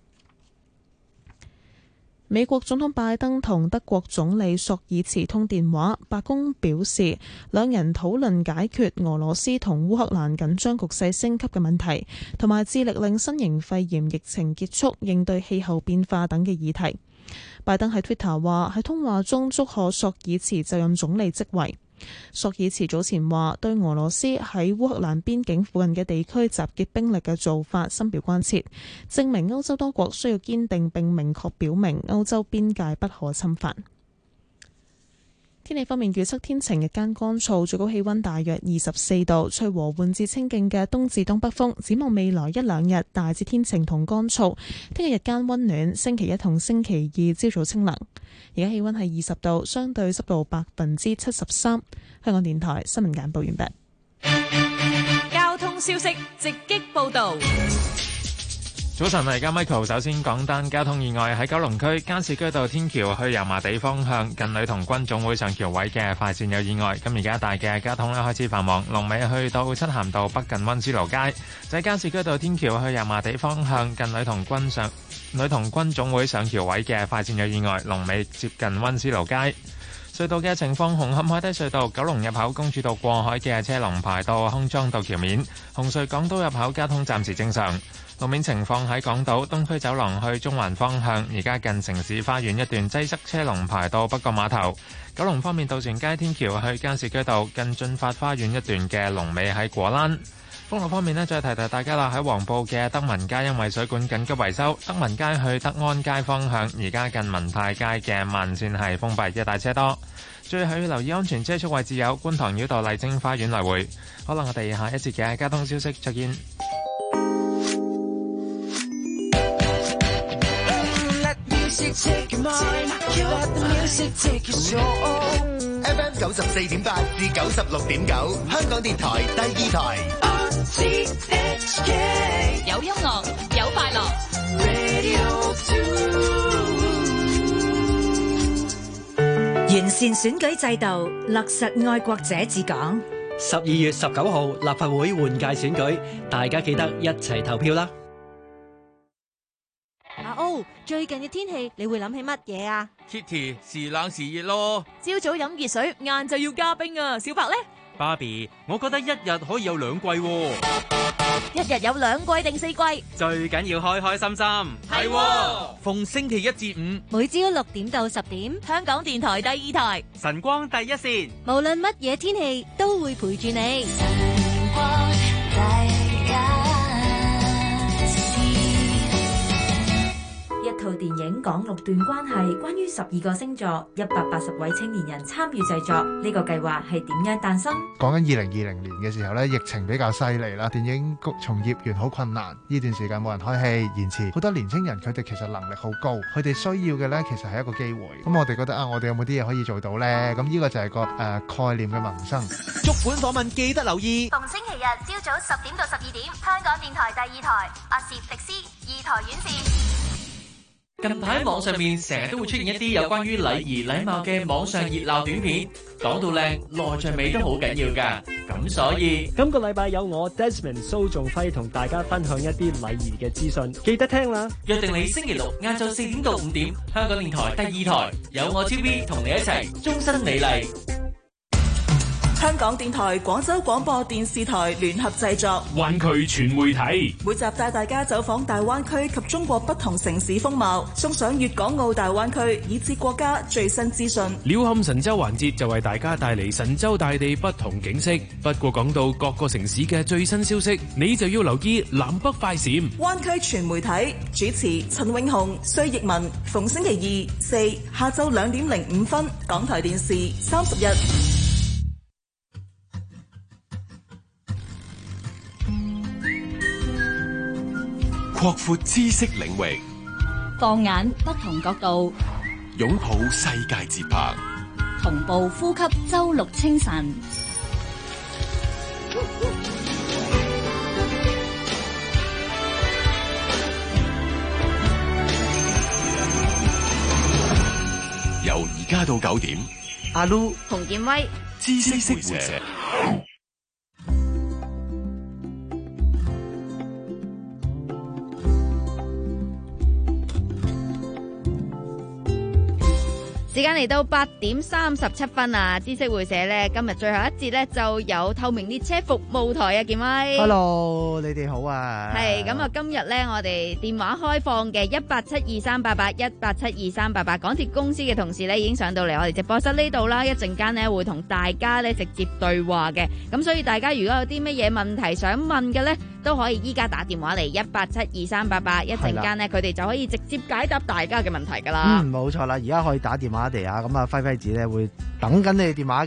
美國總統拜登同德國總理朔爾茨通電話，白宮表示兩人討論解決俄羅斯同烏克蘭緊張局勢升級嘅問題，同埋致力令新型肺炎疫情結束、應對氣候變化等嘅議題。拜登喺 Twitter 話，喺通話中祝賀朔爾茨就任總理職位。朔爾茨早前話對俄羅斯喺烏克蘭邊境附近嘅地區集結兵力嘅做法深表關切，證明歐洲多國需要堅定並明確表明歐洲邊界不可侵犯。天氣方面，預測天晴，日間乾燥，最高氣溫大約二十四度，吹和緩至清勁嘅東至東北風。展望未來一兩日，大致天晴同乾燥。聽日日間溫暖，星期一同星期二朝早清涼。而家氣溫係二十度，相對濕度百分之七十三。香港電台新聞簡報完畢。 交通消息直擊報道。 早晨，而家 Michael 首先講單交通意外喺九龍區加士居道天橋去油麻地方向近女童軍總會上橋位嘅快線有意外，咁而家大嘅交通咧開始繁忙，龍尾去到漆咸道北近溫思勞街，就喺加士居道天橋去油麻地方向近女童軍上女童軍總會上橋位嘅快線有意外，龍尾接近溫思勞街。隧道嘅情況，紅磡海底隧道九龍入口公主道過海嘅車龍排到康莊道橋面，紅隧港島入口交通暫時正常。路面情況喺港島東區走廊去中環方向，而家近城市花園一段擠塞車龍排到北角碼頭。九龍方面，渡船街天橋去加士居道近進發花園一段嘅龍尾喺果欄。封路方面呢，再提提大家啦，喺黃埔嘅德文街因為水管緊急維修，德文街去德安街方向，而家近文泰街嘅慢線係封閉，一帶車多。最後要留意安全車速位置有觀塘繞道麗晶花園來回。可能我哋下一節嘅交通消息再見。 F M 九十四點八至九十六點九，香港電台第二台。 有音樂，有快樂。 完善選舉制度，落實愛國者治港。 十二月十九號立法會換屆選舉，大家記得一齊投票啦！ 阿歐，最近嘅天氣你會諗起乜嘢啊 ？Kitty， 時冷時熱咯。 朝早飲熱水，晏就要加冰啊！小白呢？ 芭比，我覺得一日可以有兩季喎。 一日有兩季定四季？ 最緊要開開心心。係喎，逢星期一至五， 每朝六點到十點，香港電台第二台， 晨光第一線， 無論乜嘢天氣都會陪住你。 晨光第一一套電影講六段關係，關於十二個星座，一百八十位青年人參與製作。呢個計劃係點樣誕生？ 講緊二零二零年嘅時候咧，疫情比較犀利啦，電影從業員好困難，呢段時間冇人開戲，延遲。好多年青人佢哋其實能力好高，佢哋需要嘅咧其實係一個機會。咁我哋覺得啊，我哋有冇啲嘢可以做到呢？咁呢個就係個誒、呃、概念嘅萌生。 足本訪問記得留意， 逢星期日朝早十點到十二點，香港電台第二台，阿攝迪斯二台院線。 近排網上面成日都會出現一啲有關於禮儀禮貌嘅網上熱鬧短片，講到靚，內在美都好緊要噶。咁所以今個禮拜有我 Desmond 蘇仲輝同大家分享一啲禮儀嘅資訊，記得聽啦。 約定你星期六晏晝四點到五點，香港電台第二台有我 T V 同你一齊終身美麗。 香港電台廣州廣播電視台聯合製作灣區全媒體， 每集帶大家走訪大灣區及中國不同城市風貌，送上粵港澳大灣區以至國家最新資訊。 鳥瞰神州環節就為大家帶嚟神州大地不同景色。不過講到各個城市嘅最新消息，你就要留意南北快閃。 灣區全媒體主持陳永雄、薛逸文，逢星期二、四下晝兩點零五分，港台電視三十日。 擴闊知識領域， 放眼不同角度， 擁抱世界節拍， 同步呼吸周六清晨。 由而家到九點， 阿 Lu、 洪建威， 知識會社。 時間嚟到八點三十七分啊！知識會社咧，今日最後一節咧就有透明列車服務台啊，建威。 Hello，你哋好啊。 係咁啊，今日咧我哋電話開放嘅一八七二三八八一八七二三八八，港鐵公司嘅同事咧已經上到嚟我哋直播室呢度啦，一陣間咧會同大家咧直接對話嘅。咁所以大家如果有啲乜嘢問題想問嘅咧，都可以依家打電話嚟一八七二三八八，一陣間咧佢哋就可以直接解答大家嘅問題噶啦。 嗯，冇錯啦，而家可以打電話嚟啊，咁啊輝輝子咧會等緊你哋電話嘅。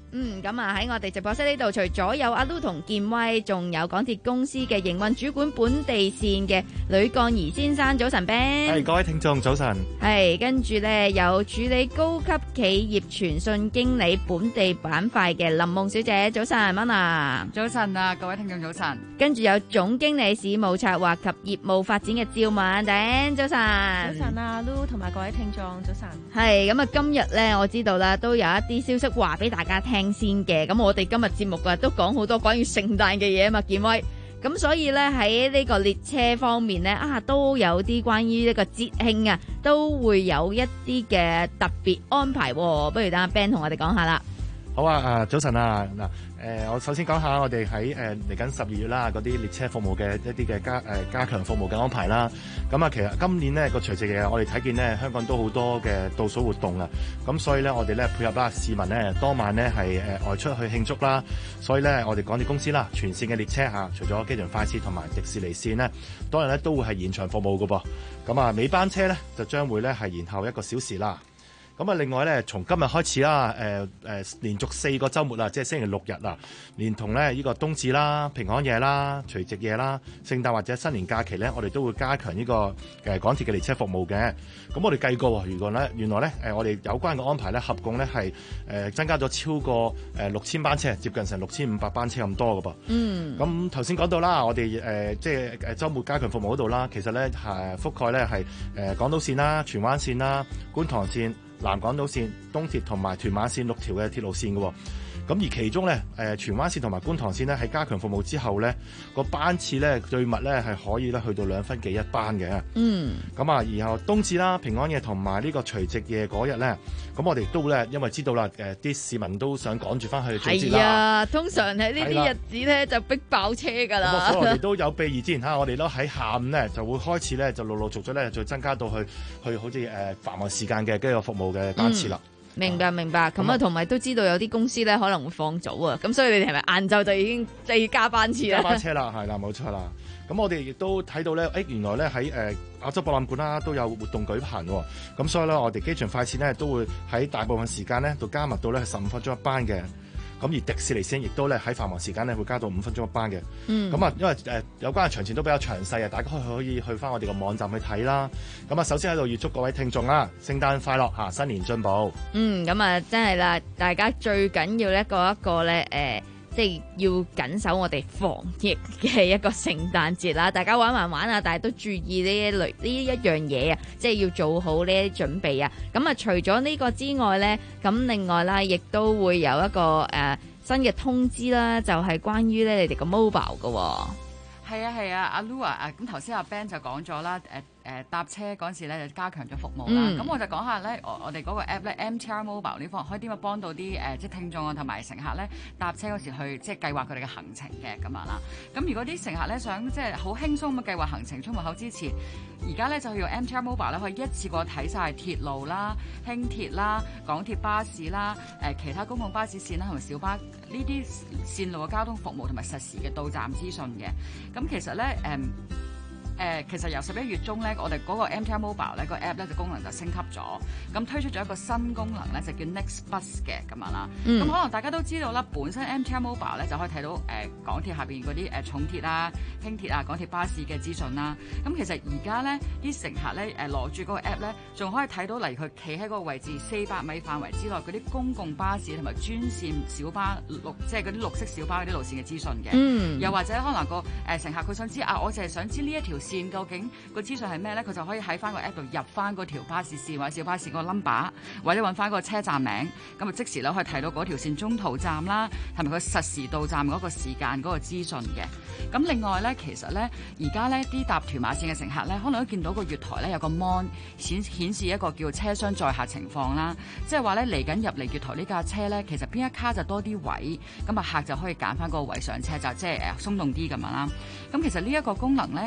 嗯，咁啊喺我哋直播室呢度，除咗有阿 Lu 同健威，仲有港鐵公司嘅營運主管本地線嘅呂幹儀先生，早晨 Ben。 係各位聽眾早晨。 係跟住咧有處理高級企業傳訊經理本地板塊嘅林夢小姐，早晨 Mona。 早晨啊，各位聽眾早晨。 跟住有總經理事務策劃及業務發展嘅趙敏頂，早晨。 早晨啊 Lu 同埋各位聽眾早晨。 係咁啊，今日咧我知道啦，都有一啲消息話俾大家聽先嘅，咁我哋今日節目啊都講好多關於聖誕嘅嘢啊嘛，健威，咁所以咧喺呢個列車方面咧啊都有啲關於呢個節慶啊都會有一啲嘅特別安排，不如等阿 Ben 同我哋講下啦。 好啊，啊早晨啊，嗱、呃，誒我首先講下我哋喺誒嚟緊十二月啦，嗰啲列車服務嘅一啲嘅加誒、呃、加強服務嘅安排啦。咁啊，其實今年呢個除夕嘅我哋睇見呢香港都好多嘅倒數活動啊，咁所以咧我哋咧配合啦市民咧當晚咧係誒外出去慶祝啦，所以咧我哋港鐵公司啦全線嘅列車嚇，除咗機場快線同埋迪士尼線呢，當日咧都會係延長服務㗎噃。咁啊，尾班車咧就將會咧係延後一個小時啦。咁啊，另外咧，從今日開始啦，誒、呃、誒、呃，連續四個週末啦，即係星期六日啦，連同咧呢個冬至啦、平安夜啦、除夕夜啦、聖誕或者新年假期咧，我哋都會加強呢、這個誒、呃、港鐵嘅列車服務嘅。咁我哋計過，如果咧原來咧誒、呃、我哋有關嘅安排咧，合共咧係誒增加咗超過誒六千班車，接近成六千五百班車咁多㗎噃。 嗯。咁頭先講到啦，我哋誒、呃、即係誒週末加強服務嗰度啦，其實咧係覆蓋咧係誒港島線啦、荃灣線啦、觀塘線、南港島線、東鐵同埋屯馬線六條嘅鐵路線嘅，咁而其中咧，誒荃灣線同埋觀塘線咧喺加強服務之後咧，個班次咧最密咧係可以咧去到兩分幾一班嘅。 嗯。咁啊，然後冬至啦、平安夜同埋呢個除夕夜嗰日咧，咁我哋都咧因為知道啦，誒啲市民都想趕住翻去做節啦。 係啊，通常喺呢啲日子咧就逼爆車㗎啦。 咁所以我哋都有備而戰嚇，我哋都喺下午咧就會開始咧就陸陸續續咧就增加到去去好似誒繁忙時間嘅呢個服務嘅班次啦。 嗯。明白明白，咁啊同埋都知道有啲公司咧可能會放早啊，咁所以你哋係咪晏晝就已經就要加班次啦？ 加班車啦，係啦，冇錯啦。咁我哋亦都睇到咧，誒原來咧喺誒亞洲博覽館啦都有活動舉行喎，咁所以咧我哋機場快線咧都會喺大部分時間咧就加密到咧係十五分鐘一班嘅。咁而迪士尼線亦都咧喺繁忙時間咧會加到五分鐘一班嘅。嗯。咁啊，因為誒、呃、有關嘅詳情都比較詳細啊，大家可以可以去翻我哋個網站去睇啦。咁啊，首先喺度預祝各位聽眾啦，聖誕快樂嚇，新年進步。 嗯，咁啊，真係啦，大家最緊要一個一個咧誒。呃即係要緊守我哋防疫嘅一個聖誕節啦，大家玩玩玩啊，但係都注意呢一類呢一樣嘢啊，即係要做好呢啲準備啊。咁啊，除咗呢個之外呢，咁另外啦，亦都會有一個誒、呃、新嘅通知啦，就係、是、關於咧你哋個 mobile 嘅、哦。 係啊係啊，阿 Lu 啊，咁頭先阿 Ben 就講咗啦，誒、呃。誒搭車嗰陣時咧就加強咗服務啦，咁、嗯、我就講下咧，我我哋嗰個 app 咧 M T R Mobile 呢方可以點樣幫到啲誒、呃、即係聽眾啊同埋乘客咧搭車嗰時去即係計劃佢哋嘅行程嘅咁樣啦。咁如果啲乘客咧想即係好輕鬆咁計劃行程出門口之前，而家咧就用 M T R Mobile 咧可以一次過睇晒鐵路啦、輕鐵啦、港鐵巴士啦、誒、呃、其他公共巴士線啦同埋小巴呢啲線路嘅交通服務同埋實時嘅到站資訊嘅。咁其實咧誒。嗯誒、呃，其實由十一月中咧，我哋嗰個 M T R Mobile 咧個 app 咧就功能就升級咗，咁推出咗一個新功能咧，就叫 Next Bus 嘅咁樣啦。咁、嗯、可能大家都知道啦，本身 M T R Mobile 咧就可以睇到誒、呃、港鐵下邊嗰啲誒重鐵啊、輕鐵啊、港鐵巴士嘅資訊啦。咁其實而家咧啲乘客咧誒攞住嗰個 app 咧，仲可以睇到例如佢企喺嗰個位置四百米範圍之內嗰啲公共巴士同埋專線小巴綠，即係嗰啲綠色小巴嗰啲路線嘅資訊嘅。嗯。又或者可能個誒、呃、乘客佢想知啊，我淨係想知呢一條線究竟個資訊係咩咧？佢就可以喺翻個 app 度入翻嗰條巴士線或者小巴士個 number， 或者揾翻個車站名，咁啊即時咧可以睇到嗰條線中途站啦，同埋佢實時到站嗰個時間嗰個資訊嘅。咁另外咧，其實咧而家咧啲搭屯馬線嘅乘客咧，可能都見到個月台咧有個 mon 顯顯示一個叫車廂載客情況啦，即係話咧嚟緊入嚟月台呢架車咧，其實邊一卡就多啲位，咁啊客就可以揀翻個位上車，就即係誒鬆動啲咁樣啦。咁其實呢一個功能咧喺今個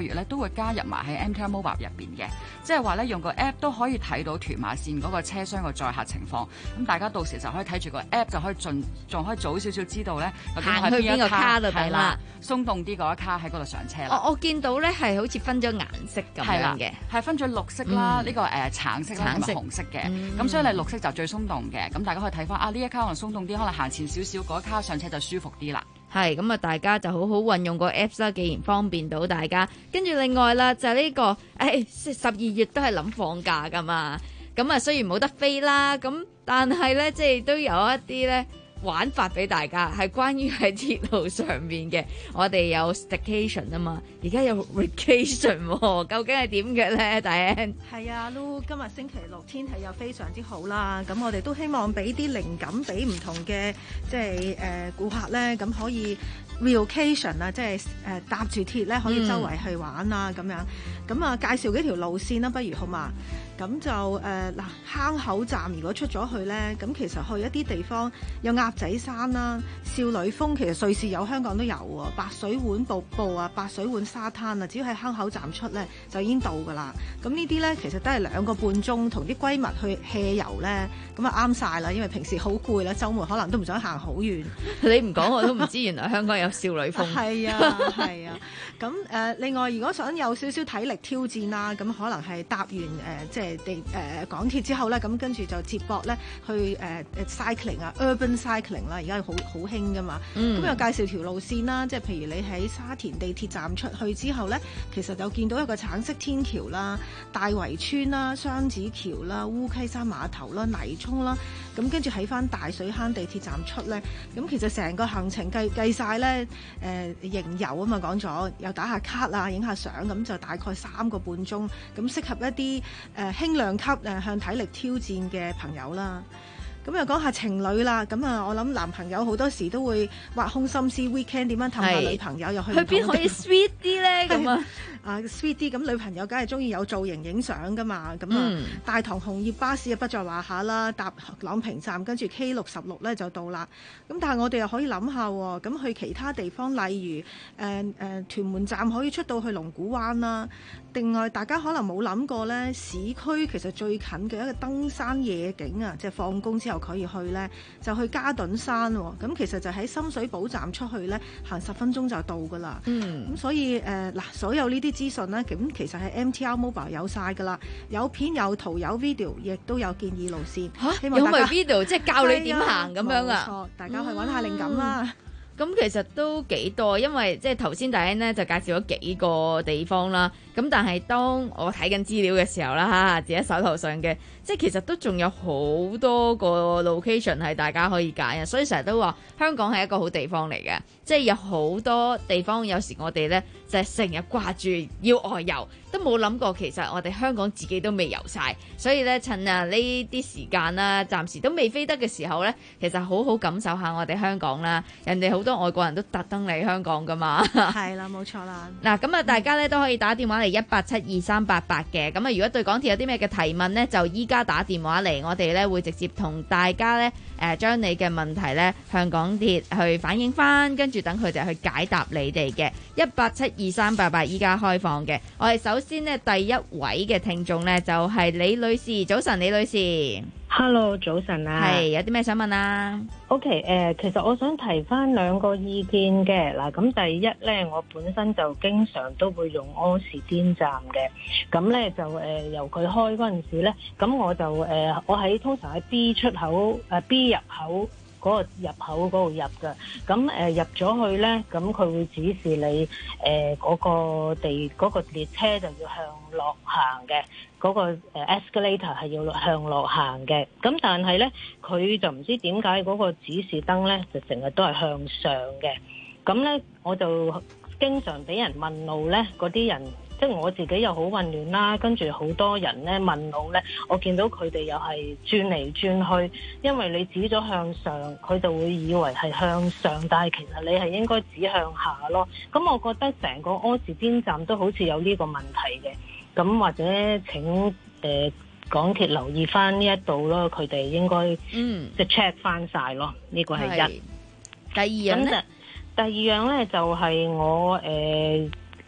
月咧都會加入埋喺 M T R Mobile 入邊嘅，即係話咧用個 app 都可以睇到屯馬線嗰個車廂嘅載客情況。咁大家到時就可以睇住個 app 就可以盡仲可以早少少知道咧究竟行去邊個卡度等啦， 鬆動啲嗰一卡喺嗰度上車啦。 我我見到咧係好似分咗顏色咁樣嘅， 係分咗綠色啦，呢、 嗯、 個誒、呃、橙色啦同埋紅色嘅。咁、嗯、所以你綠色就最鬆動嘅，咁大家可以睇翻啊呢一卡可能鬆動啲，可能行前少少嗰一卡上車就舒服啲啦。 係咁啊，大家就好好運用個 Apps 啦，既然方便到大家。跟住另外啦，就係、是、呢、這個誒十二月都係諗放假噶嘛。咁啊，雖然冇得飛啦，咁但係咧，即係都有一啲咧玩法俾大家，係關於喺鐵路上面嘅。我哋有 staycation 啊嘛，而家有 vacation， 究竟係點嘅咧？大 Ann 係啊，Lu 今日星期六天氣又非常之好啦，咁我哋都希望俾啲靈感俾唔同嘅即係誒顧客咧，咁可以 relocation 啊，即係誒搭住鐵咧可以周圍去玩啊咁、嗯、樣。咁啊，介紹幾條路線啦，不如好嘛？咁就誒嗱、呃，坑口站如果出咗去咧，咁其實去一啲地方有鴨仔山啦、少女峰，其實瑞士有，香港都有喎。白水灣瀑布啊、白水灣沙灘啊，只要喺坑口站出咧就已經到㗎啦。咁呢啲咧其實都係兩個半鐘，同啲閨蜜去 hea 遊咧，咁啊啱晒啦。因為平時好攰啦，週末可能都唔想行好遠。 你唔講我都唔知，原來香港有少女峰。 係啊，係啊。咁誒、呃，另外如果想有少少體力挑戰啦，咁可能係搭完誒、呃、即係地誒、呃、港鐵之後咧，咁跟住就接駁咧去誒誒、呃、cycling 啊 urban cycling 啦，而家好好興噶嘛。咁、嗯、又介紹條路線啦，即係譬如你喺沙田地鐵站出去之後咧，其實就見到一個橙色天橋啦、大圍村啦、雙子橋啦、烏溪沙碼頭啦、泥涌啦，咁跟住喺翻大水坑地鐵站出咧，咁其實成個行程計計曬咧誒營遊啊嘛，講咗又打下卡啊、影下相，咁就大概三個半鐘，咁適合一啲誒、呃、輕量級誒向體力挑戰嘅朋友啦。咁又講下情侶啦，咁啊我諗男朋友好多時都會挖空心思 weekend 點樣氹下女朋友，又去去邊可以 sweet 啲咧咁啊？ 啊 sweet 啲，咁女朋友梗係中意有造型影相噶嘛，咁啊、嗯、大棠紅葉巴士啊不在話下啦，搭朗屏站跟住 K 六十六咧就到啦。咁但係我哋又可以諗下喎，咁去其他地方，例如誒誒、呃呃、屯門站可以出到去龍鼓灣啦。另外大家可能冇諗過咧，市區其實最近嘅一個登山夜景啊，即係放工之後可以去咧，就去嘉頓山喎。咁其實就喺深水埗站出去咧，行十分鐘就到噶啦。嗯，咁所以誒嗱、呃，所有呢啲資訊咧，咁其實喺 M T R Mobile 有晒噶啦，有片有圖有 video， 亦都有建議路線。 嚇， 希望大家有埋 video 即係教你點行咁樣啊？ 冇錯，大家去揾下靈感啦。嗯咁其實都幾多，因為即係頭先大家咧就介紹咗幾個地方啦。咁但係當我睇緊資料嘅時候啦嚇，自己手頭上嘅，即係其實都仲有好多個 location 係大家可以揀嘅。所以成日都話香港係一個好地方嚟嘅，即係有好多地方。有時我哋咧就係成日掛住要外遊，都冇諗過其實我哋香港自己都未遊晒。所以咧趁啊呢啲時間啦，暫時都未飛得嘅時候咧，其實好好感受下我哋香港啦。人哋好多外國人都特登嚟香港噶嘛， 係啦，冇錯啦。 嗱，咁啊，大家咧都可以打電話嚟一八七二三八八嘅。咁啊，如果對港鐵有啲咩嘅提問呢，就依家打電話嚟，我哋咧會直接同大家咧誒將你嘅問題咧向港鐵去反映翻，跟住等佢哋去解答你哋嘅。一八七二三八八依家開放嘅。我哋首先呢，第一位嘅聽眾呢，就係李女士，早晨，李女士。 Hello， 早晨啊， 係有啲咩想問啊 ？OK，誒、呃，其實我想提翻兩個意見嘅。嗱，咁第一咧，我本身就經常都會用柯士甸站嘅，咁咧就誒、呃、由佢開嗰陣時咧，咁我就誒、呃、我喺通常喺 B 出口誒、呃、B 入口嗰個入口嗰度入嘅，咁誒、呃、入咗去咧，咁佢會指示你誒嗰、呃嗰個地嗰、嗰個列車就要向落行嘅。嗰個 escalator 係要向落行嘅，咁但係咧佢就唔知點解嗰個指示燈咧就成日都係向上嘅，咁咧我就經常俾人問路咧，嗰啲人即係我自己又好混亂啦，跟住好多人咧問路咧，我見到佢哋又係轉嚟轉去，因為你指咗向上，佢就會以為係向上，但係其實你係應該指向下咯。咁我覺得成個柯士甸站都好似有呢個問題嘅。咁或者請誒、呃、港鐵留意翻呢一度咯，佢哋應該嗯即係 check 翻晒咯，呢、這個係一。 第二樣咧， 第二樣咧就係、是、我誒誒、呃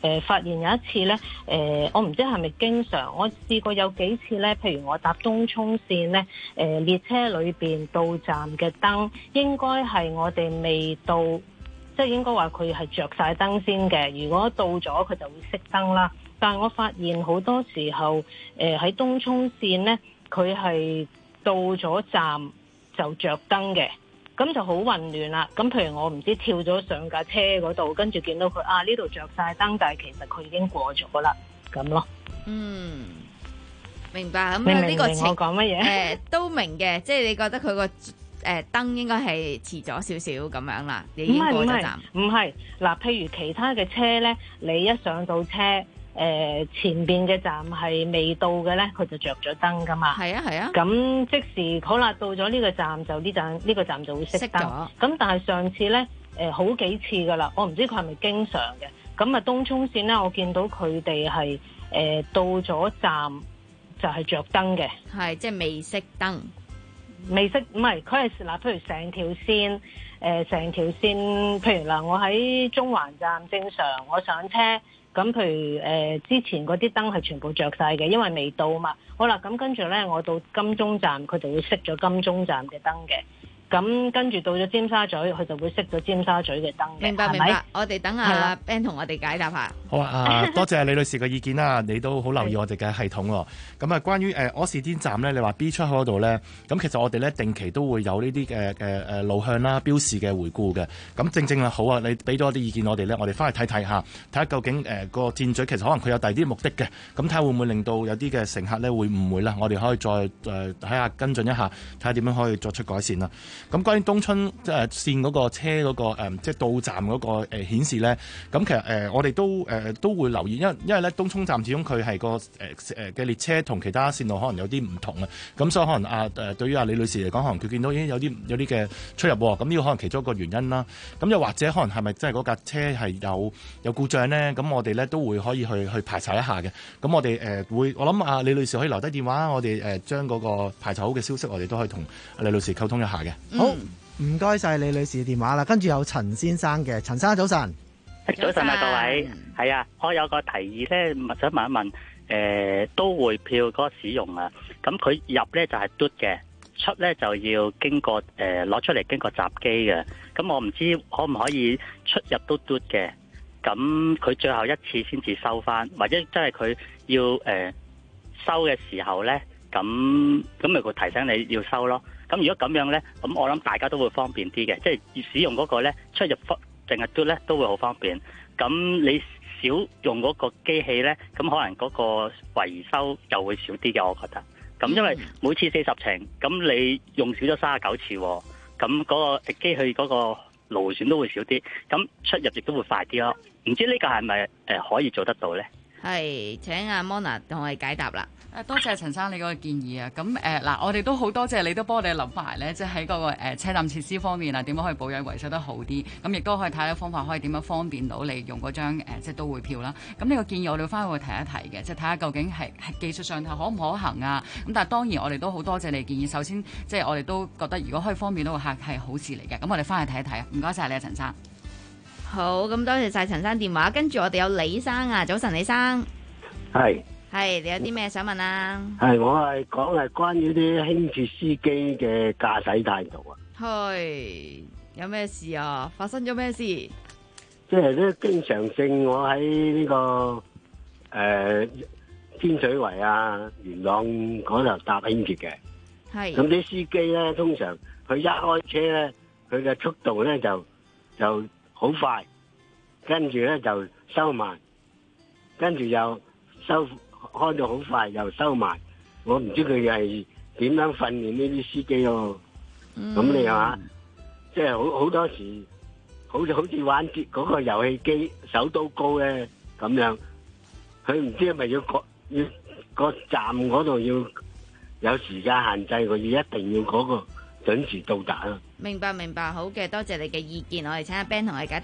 誒發現有一次咧，誒、呃、我唔知係咪經常，我試過有幾次咧，譬如我搭東涌線咧，誒、呃、列車裏邊到站嘅燈應該係我哋未到，即係應該話佢係着晒燈先嘅。如果到咗佢就會熄燈啦。但係我發現好多時候，誒、呃、喺東涌線咧，佢係到咗站就着燈嘅。咁就好混亂啦。咁譬如我唔知跳咗上架車嗰度，跟住見到佢啊呢度着晒燈，但係其實佢已經過咗啦，咁咯。 嗯，明白。咁明唔呢個情明我講乜嘢？ 誒、呃、都明嘅，即係你覺得佢個誒燈應該係遲咗少少咁樣啦，你已經過咗站。 唔係嗱，譬如其他嘅車呢，你一上到車。誒、呃、前邊嘅站係未到嘅呢，佢就着咗燈噶嘛。 係啊係啊。 咁即時好啦，到咗呢個站就呢站呢個站就會熄燈。咁但係上次呢，誒、呃、好幾次噶啦，我唔知佢係咪經常嘅。咁啊東涌線呢，我見到佢哋係誒到咗站就係着燈嘅。 係即係未熄燈。 未熄唔係佢係嗱，譬如成條線誒成條線，譬如嗱，我喺中環站正常我上車。咁譬如誒、呃、之前嗰啲燈係全部着晒嘅，因為未到嘛。好啦，咁跟住咧，我到金鐘站，佢就會熄咗金鐘站嘅燈嘅。咁跟住到咗尖沙咀，佢就會熄咗尖沙咀嘅燈嘅。 明白明白，我哋等阿 Ben 同我哋解答下。 好啊，啊多謝李女士嘅意見啦，你都好留意我哋嘅系統喎。咁啊，關於誒柯士甸站咧，你話 B 出口嗰度咧，咁其實我哋咧定期都會有呢啲嘅誒誒路向啦、標示嘅回顧嘅。咁正正啊，好啊，你俾咗啲意見我哋咧，我哋翻去睇睇下，睇下究竟誒個箭嘴其實可能佢有第二啲目的嘅。咁睇下會唔會令到有啲嘅乘客咧會誤會啦？我哋可以再誒睇下跟進一下，睇下點樣可以作出改善啦。咁關於東涌即係線嗰個車嗰、嗰個、呃、即係到站嗰、嗰個誒、呃、顯示咧，咁其實誒、呃、我哋都誒、呃、都會留意，因為因為咧東涌站始終佢係個誒誒嘅列車同其他線路可能有啲唔同啊，咁所以可能啊誒、呃、對於阿李女士嚟講，可能佢見到已經有啲有啲嘅出入喎，咁呢個可能其中一個原因啦。咁又或者可能係咪真係嗰架車係有有故障咧？咁我哋咧都會可以去去排查一下嘅。咁我哋誒、呃、會，我諗阿李女士可以留低電話，我哋誒、呃、將嗰個排查好嘅消息，我哋都可以同李女士溝通一下嘅。 好。唔該晒李女士電話啦，跟住有陳先生嘅，陳生早晨。 早晨啊，各位，係啊，我有個提議咧，想問一問，誒、呃，都會票嗰個使用啊，咁佢入咧就係嘟嘅，出咧就要經過誒攞、呃、出嚟經過閘機嘅，咁我唔知可唔可以出入都嘟嘅，咁佢最後一次先至收翻，或者真係佢要誒、呃、收嘅時候咧，咁咁咪佢提醒你要收咯。咁如果咁樣呢，咁我諗大家都會方便啲嘅，即係要使用嗰個呢，出入淨係嘟呢都會好方便。咁你少用嗰個機器呢，咁可能嗰個維修又會少啲嘅，我覺得。咁因為每次四十程，咁你用少咗三十九次，咁嗰個機器嗰個勞損都會少啲，咁出入亦都會快啲咯。唔知呢個係咪誒可以做得到呢？ 係，請阿 Mona 同我哋解答啦。 誒多謝陳生你嗰個建議啊！咁誒嗱，我哋都好多謝你都幫我哋諗埋咧，即係喺嗰個誒車站設施方面啊，點樣可以保養維修得好啲？咁亦都可以睇下方法，可以點樣方便到你用嗰張誒即係都會票啦。咁呢個建議我哋翻去會提一提嘅，即係睇下究竟係係技術上係可唔可行啊？咁但係當然我哋都好多謝你建議。首先即係我哋都覺得如果可以方便到個客係好事嚟嘅。咁我哋翻去睇一睇啊！唔該晒你啊，陳生。 好，咁多謝晒陳生電話。跟住我哋有李生啊，早晨李生。 係。 係，你有啲咩想問啊？ 係，我係講係關於啲輕鐵司機嘅駕駛態度啊。 係，有咩事啊？發生咗咩事？ 即係咧，經常性我喺呢、這個誒、呃、天水圍啊、元朗嗰度搭輕鐵嘅。係。咁啲司機咧，通常佢一開車咧，佢嘅速度咧就就好快，跟住咧就收慢，跟住又收。開到好快又收埋，我唔知佢係點樣訓練呢啲司機咯。咁、嗯、你話，即係好好多時，好似好似玩嗰個遊戲機手刀高咧咁樣，佢唔知係咪要個要個站嗰度要有時間限制，佢要一定要嗰個準時到達啊。 明白明白，好嘅，多謝你嘅意見，我哋請阿 Ben 同我哋解答。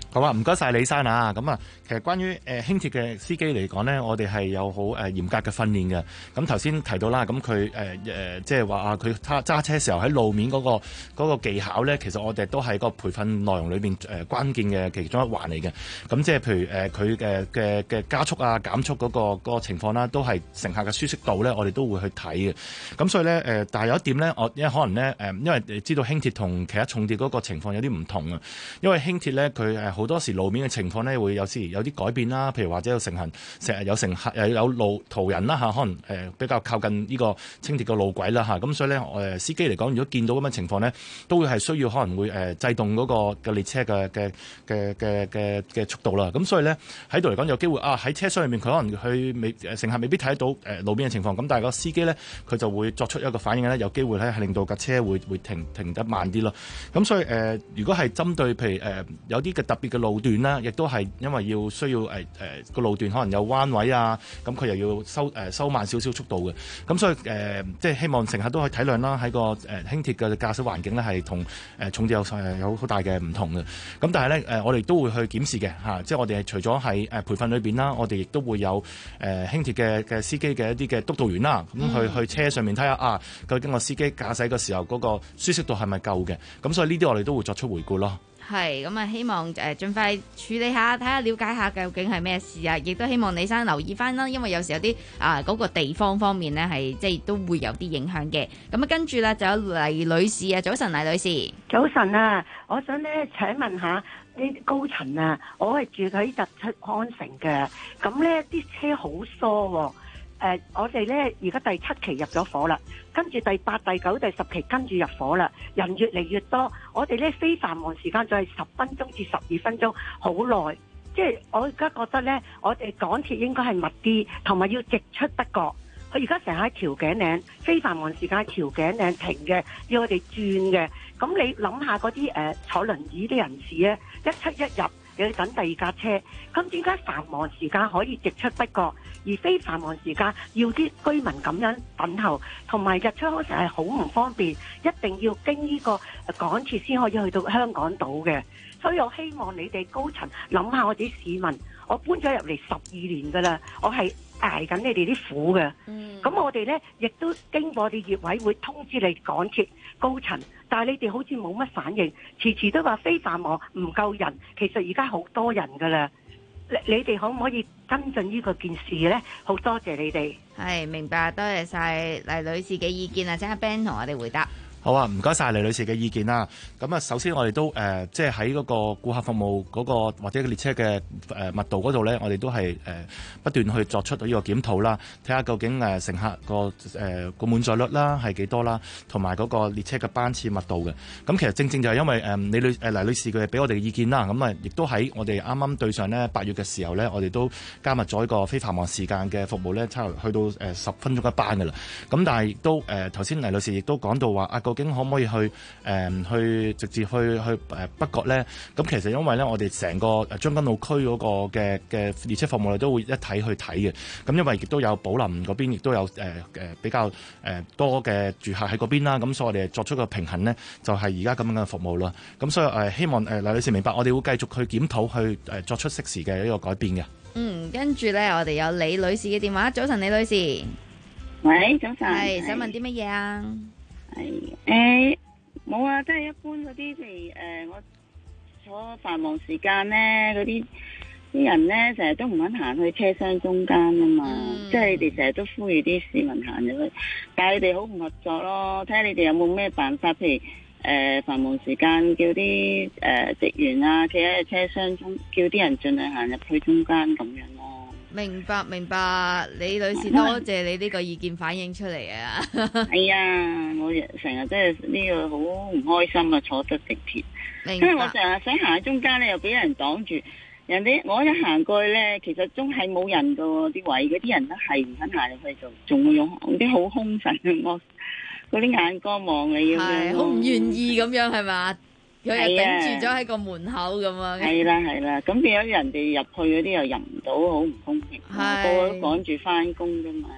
好啊，唔該晒李生啊。咁啊，其實關於誒、呃、輕鐵嘅司機嚟講呢，我哋係有好誒嚴格嘅訓練嘅。咁頭先提到啦，咁佢誒誒即係話啊，佢揸揸車時候喺路面嗰、嗰個嗰個技巧呢，其實我哋都係個培訓內容裏邊誒、呃、關鍵嘅其中一環嚟嘅。咁即係譬如誒佢嘅嘅嘅加速啊、減速嗰、嗰個嗰個情況啦，都係乘客嘅舒適度呢，我哋都會去睇嘅。咁所以呢，誒、呃，但係有一點呢，我因為可能呢，誒、呃，因為你知道輕鐵同其他重鐵嗰個情況有啲唔同啊。因為輕鐵呢，佢誒好多時路面嘅情況呢，會有時有啲改變啦。譬如或者有乘行成日有乘客誒有路途人啦嚇，可能誒比較靠近呢個輕鐵嘅路軌啦嚇。咁所以呢，誒司機嚟講，如果見到咁嘅情況呢，都會係需要可能會誒制動嗰個嘅列車嘅嘅嘅嘅嘅嘅速度啦。咁所以呢，喺度嚟講有機會啊喺車廂裏面佢可能佢未乘客未必睇得到誒路邊嘅情況。咁但係個司機呢，佢就會作出一個反應呢，有機會咧係令到架車會會停停得慢啲咯。咁所以誒、呃，如果係針對譬如誒、呃、有啲嘅特別嘅路段啦，亦都係因為要需要誒誒個路段可能有彎位啊，咁佢又要收誒、呃、收慢少少速度嘅。咁所以誒、呃，即係希望乘客都可以體諒啦，喺個誒輕鐵嘅駕駛環境咧係同誒重鐵有誒有好大嘅唔同嘅。咁但係咧誒，我哋都會去檢視嘅嚇、啊，即係我哋除咗喺誒培訓裏邊啦，我哋亦都會有誒、呃、輕鐵嘅嘅司機嘅一啲嘅督導員啦，咁去、嗯、去車上面睇下啊，究竟個司機駕駛嘅時候嗰個舒適度係咪夠嘅？咁所以呢啲我哋都會作出回顧咯。 係咁啊，希望誒盡快處理下，睇下了解下究竟係咩事啊！亦都希望李生留意翻啦，因為有時有啲啊嗰個地方方面呢，係即係都會有啲影響嘅。咁啊，跟住咧就有黎女士啊，早晨黎女士。 早晨啊，我想咧請問下啲高層啊，我係住喺日出康城嘅，咁咧啲車好疏喎。誒、呃，我哋咧而家第七期入咗伙啦，跟住第八、第九、第十期跟住入伙啦，人越嚟越多，我哋咧非繁忙時間就係十分鐘至十二分鐘，好耐。即係我而家覺得咧，我哋港鐵應該係密啲，同埋要直出北角。佢而家成日喺調景嶺，非繁忙時間調景嶺停嘅，要我哋轉嘅。咁你諗下嗰啲誒坐輪椅啲人士咧，一出一入又要等第二架車，咁點解繁忙時間可以直出北角？而非繁忙時間要啲居民咁樣等候，同埋日出康城係好唔方便，一定要經呢個港鐵先可以去到香港島嘅。所以我希望你哋高層諗下我哋啲市民，我搬咗入嚟十二年㗎啦，我係捱緊你哋啲苦嘅。咁、嗯、我哋呢亦都經過我哋業委會通知你港鐵高層，但係你哋好似冇乜反應，遲遲都話非繁忙唔夠人，其實而家好多人㗎啦。你哋可唔可以跟進呢個件事呢？好多謝你哋。 係，明白，多謝晒黎女士嘅意見啊！請阿 Ben 同我哋回答。 好啊，唔該晒黎女士嘅意見啦。咁啊，首先我哋都誒、呃，即係喺嗰個顧客服務嗰、嗰個或者列車嘅誒密度嗰度咧，我哋都係誒、呃、不斷去作出呢個檢討啦，睇下究竟誒乘客個誒個滿載率啦係幾多啦，同埋嗰個列車嘅班次密度嘅。咁其實正正就係因為誒李女誒黎女士佢俾我哋嘅意見啦，咁啊亦都喺我哋啱啱對上呢八月嘅時候咧，我哋都加密咗一個非繁忙時間嘅服務咧，差唔多去到誒十分鐘一班㗎啦。咁但係亦都誒頭先黎女士亦都講到話啊。究竟可唔可以去誒、呃、去直接去去誒北角咧？咁其實因為咧，我哋成個將軍澳區嗰個嘅嘅列車服務咧，都會一睇去睇嘅。咁因為亦都有寶林嗰邊，亦都有誒誒、呃、比較誒多嘅住客喺嗰邊啦。咁所以我哋作出個平衡咧，就係而家咁樣嘅服務咯。咁所以誒、呃、希望誒黎女士明白，我哋會繼續去檢討，去誒作出適時嘅一個改變嘅。 嗯，跟住咧，我哋有李女士嘅電話。早晨，李女士。 喂，早晨。 係想問啲乜嘢啊？ 係誒，冇、欸、啊，即係一般嗰啲，譬如誒、呃，我坐繁忙時間咧，嗰啲啲人咧，成日都唔肯行去車廂中間啊嘛，嗯、即係你哋成日都呼籲啲市民行入去，但係你哋好唔合作咯。睇下你哋有冇咩辦法，譬如誒、呃、繁忙時間叫啲誒、呃、職員啊，企喺車廂中，叫啲人盡量行入去中間咁樣咯。 明白明白，李女士，多謝你呢個意見反映出嚟啊！ 係啊，我成日真係呢個好唔開心啊，坐得地鐵，因為我成日想行喺中間咧，又俾人擋住。人哋我一行過去咧，其實中係冇人噶，啲位嗰啲人都係唔肯行入去做，仲會用啲好兇神嘅我嗰啲眼光望你咁樣， 好唔願意咁樣係嘛？佢又頂住咗喺個門口咁啊！ 係啦係啦，咁變咗人哋入去嗰啲又入唔到，好唔公平。個個都趕住翻工噶嘛，係咪？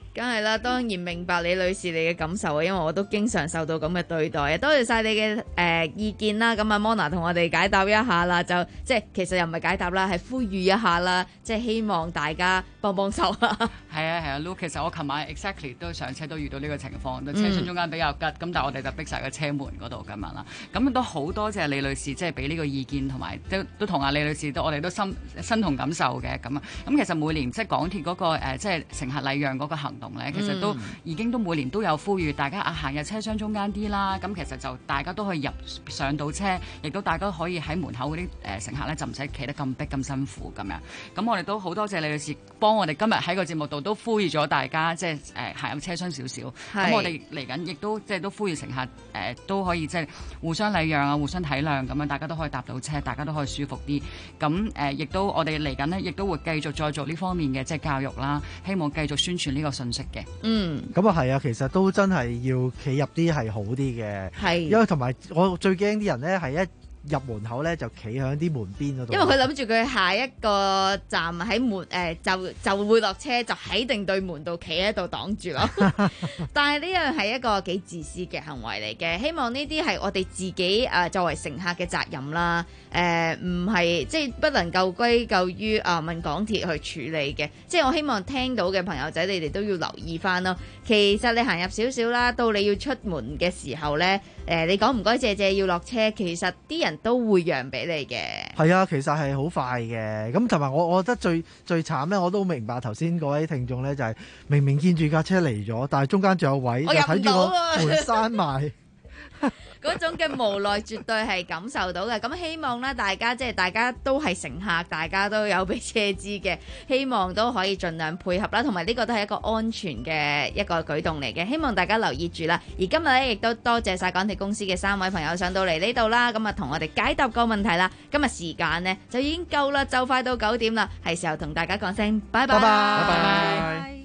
梗係啦，當然明白李女士你嘅感受啊，因為我都經常受到咁嘅對待啊。多謝晒你嘅誒、呃、意見啦，咁啊 Mona 同我哋解答一下啦，就即係其實又唔係解答啦，係呼籲一下啦，即係希望大家幫幫手啦。 係啊係啊 Lu 其實我琴晚 exactly 都上車都遇到呢個情況，嗯、車廂中間比較吉，咁但係我哋就逼晒個車門嗰度咁樣啦。咁都好多謝李女士即係俾呢個意見，同埋都都同阿李女士都我哋都心身同感受嘅咁啊。咁其實每年即係港鐵嗰、嗰個、呃、即係乘客禮讓嗰個行動咧，其實都、嗯、已經都每年都有呼籲大家啊行入車廂中間啲啦。咁其實就大家都可以入上到車，亦都大家可以喺門口嗰啲誒乘客咧就唔使企得咁逼咁辛苦咁樣。咁我哋都好多謝李女士幫我哋今日喺個節目度都呼籲咗大家，即係誒行入車廂少少。咁我哋嚟緊亦都即係都呼籲乘客誒、呃、都可以即係互相禮讓啊，互相體諒咁樣，大家都可以搭到車，大家都可以舒服啲。咁誒亦都我哋嚟緊呢，亦都會繼續再做呢方面嘅即係教育啦，希望繼續宣傳呢個信息嘅。 嗯， 咁啊係啊，其實都真係要企入啲係好啲嘅，係，因為同埋我最驚啲人咧係一入門口咧就企喺啲門邊嗰度， 因為佢諗住佢下一個站喺門誒、呃、就就會落車，就喺定對門度企喺度擋住咯。但係呢樣係一個幾自私嘅行為嚟嘅，希望呢啲係我哋自己誒、呃、作為乘客嘅責任啦。誒唔係即係不能夠歸咎於啊問港鐵去處理嘅，即係我希望聽到嘅朋友仔，你哋都要留意翻咯。其實你行入少少啦，到你要出門嘅時候咧，誒、呃、你講唔該謝謝要落車，其實啲人都會讓俾你嘅。 係啊，其實係好快嘅。咁同埋我我覺得最最慘咧，我都明白頭先嗰位聽眾咧，就係、是、明明見住架車嚟咗，但係中間仲有位，就睇住個門閂埋。 嗰種嘅無奈絕對係感受到嘅，咁希望咧大家即係大家都係乘客，大家都有俾車資嘅，希望都可以盡量配合啦，同埋呢個都係一個安全嘅一個舉動嚟嘅，希望大家留意住啦。而今日咧亦都多謝晒港鐵公司嘅三位朋友上到嚟呢度啦，咁啊同我哋解答個問題啦。今日時間呢就已經夠啦，就快到九點啦，係時候同大家講聲拜拜。拜拜。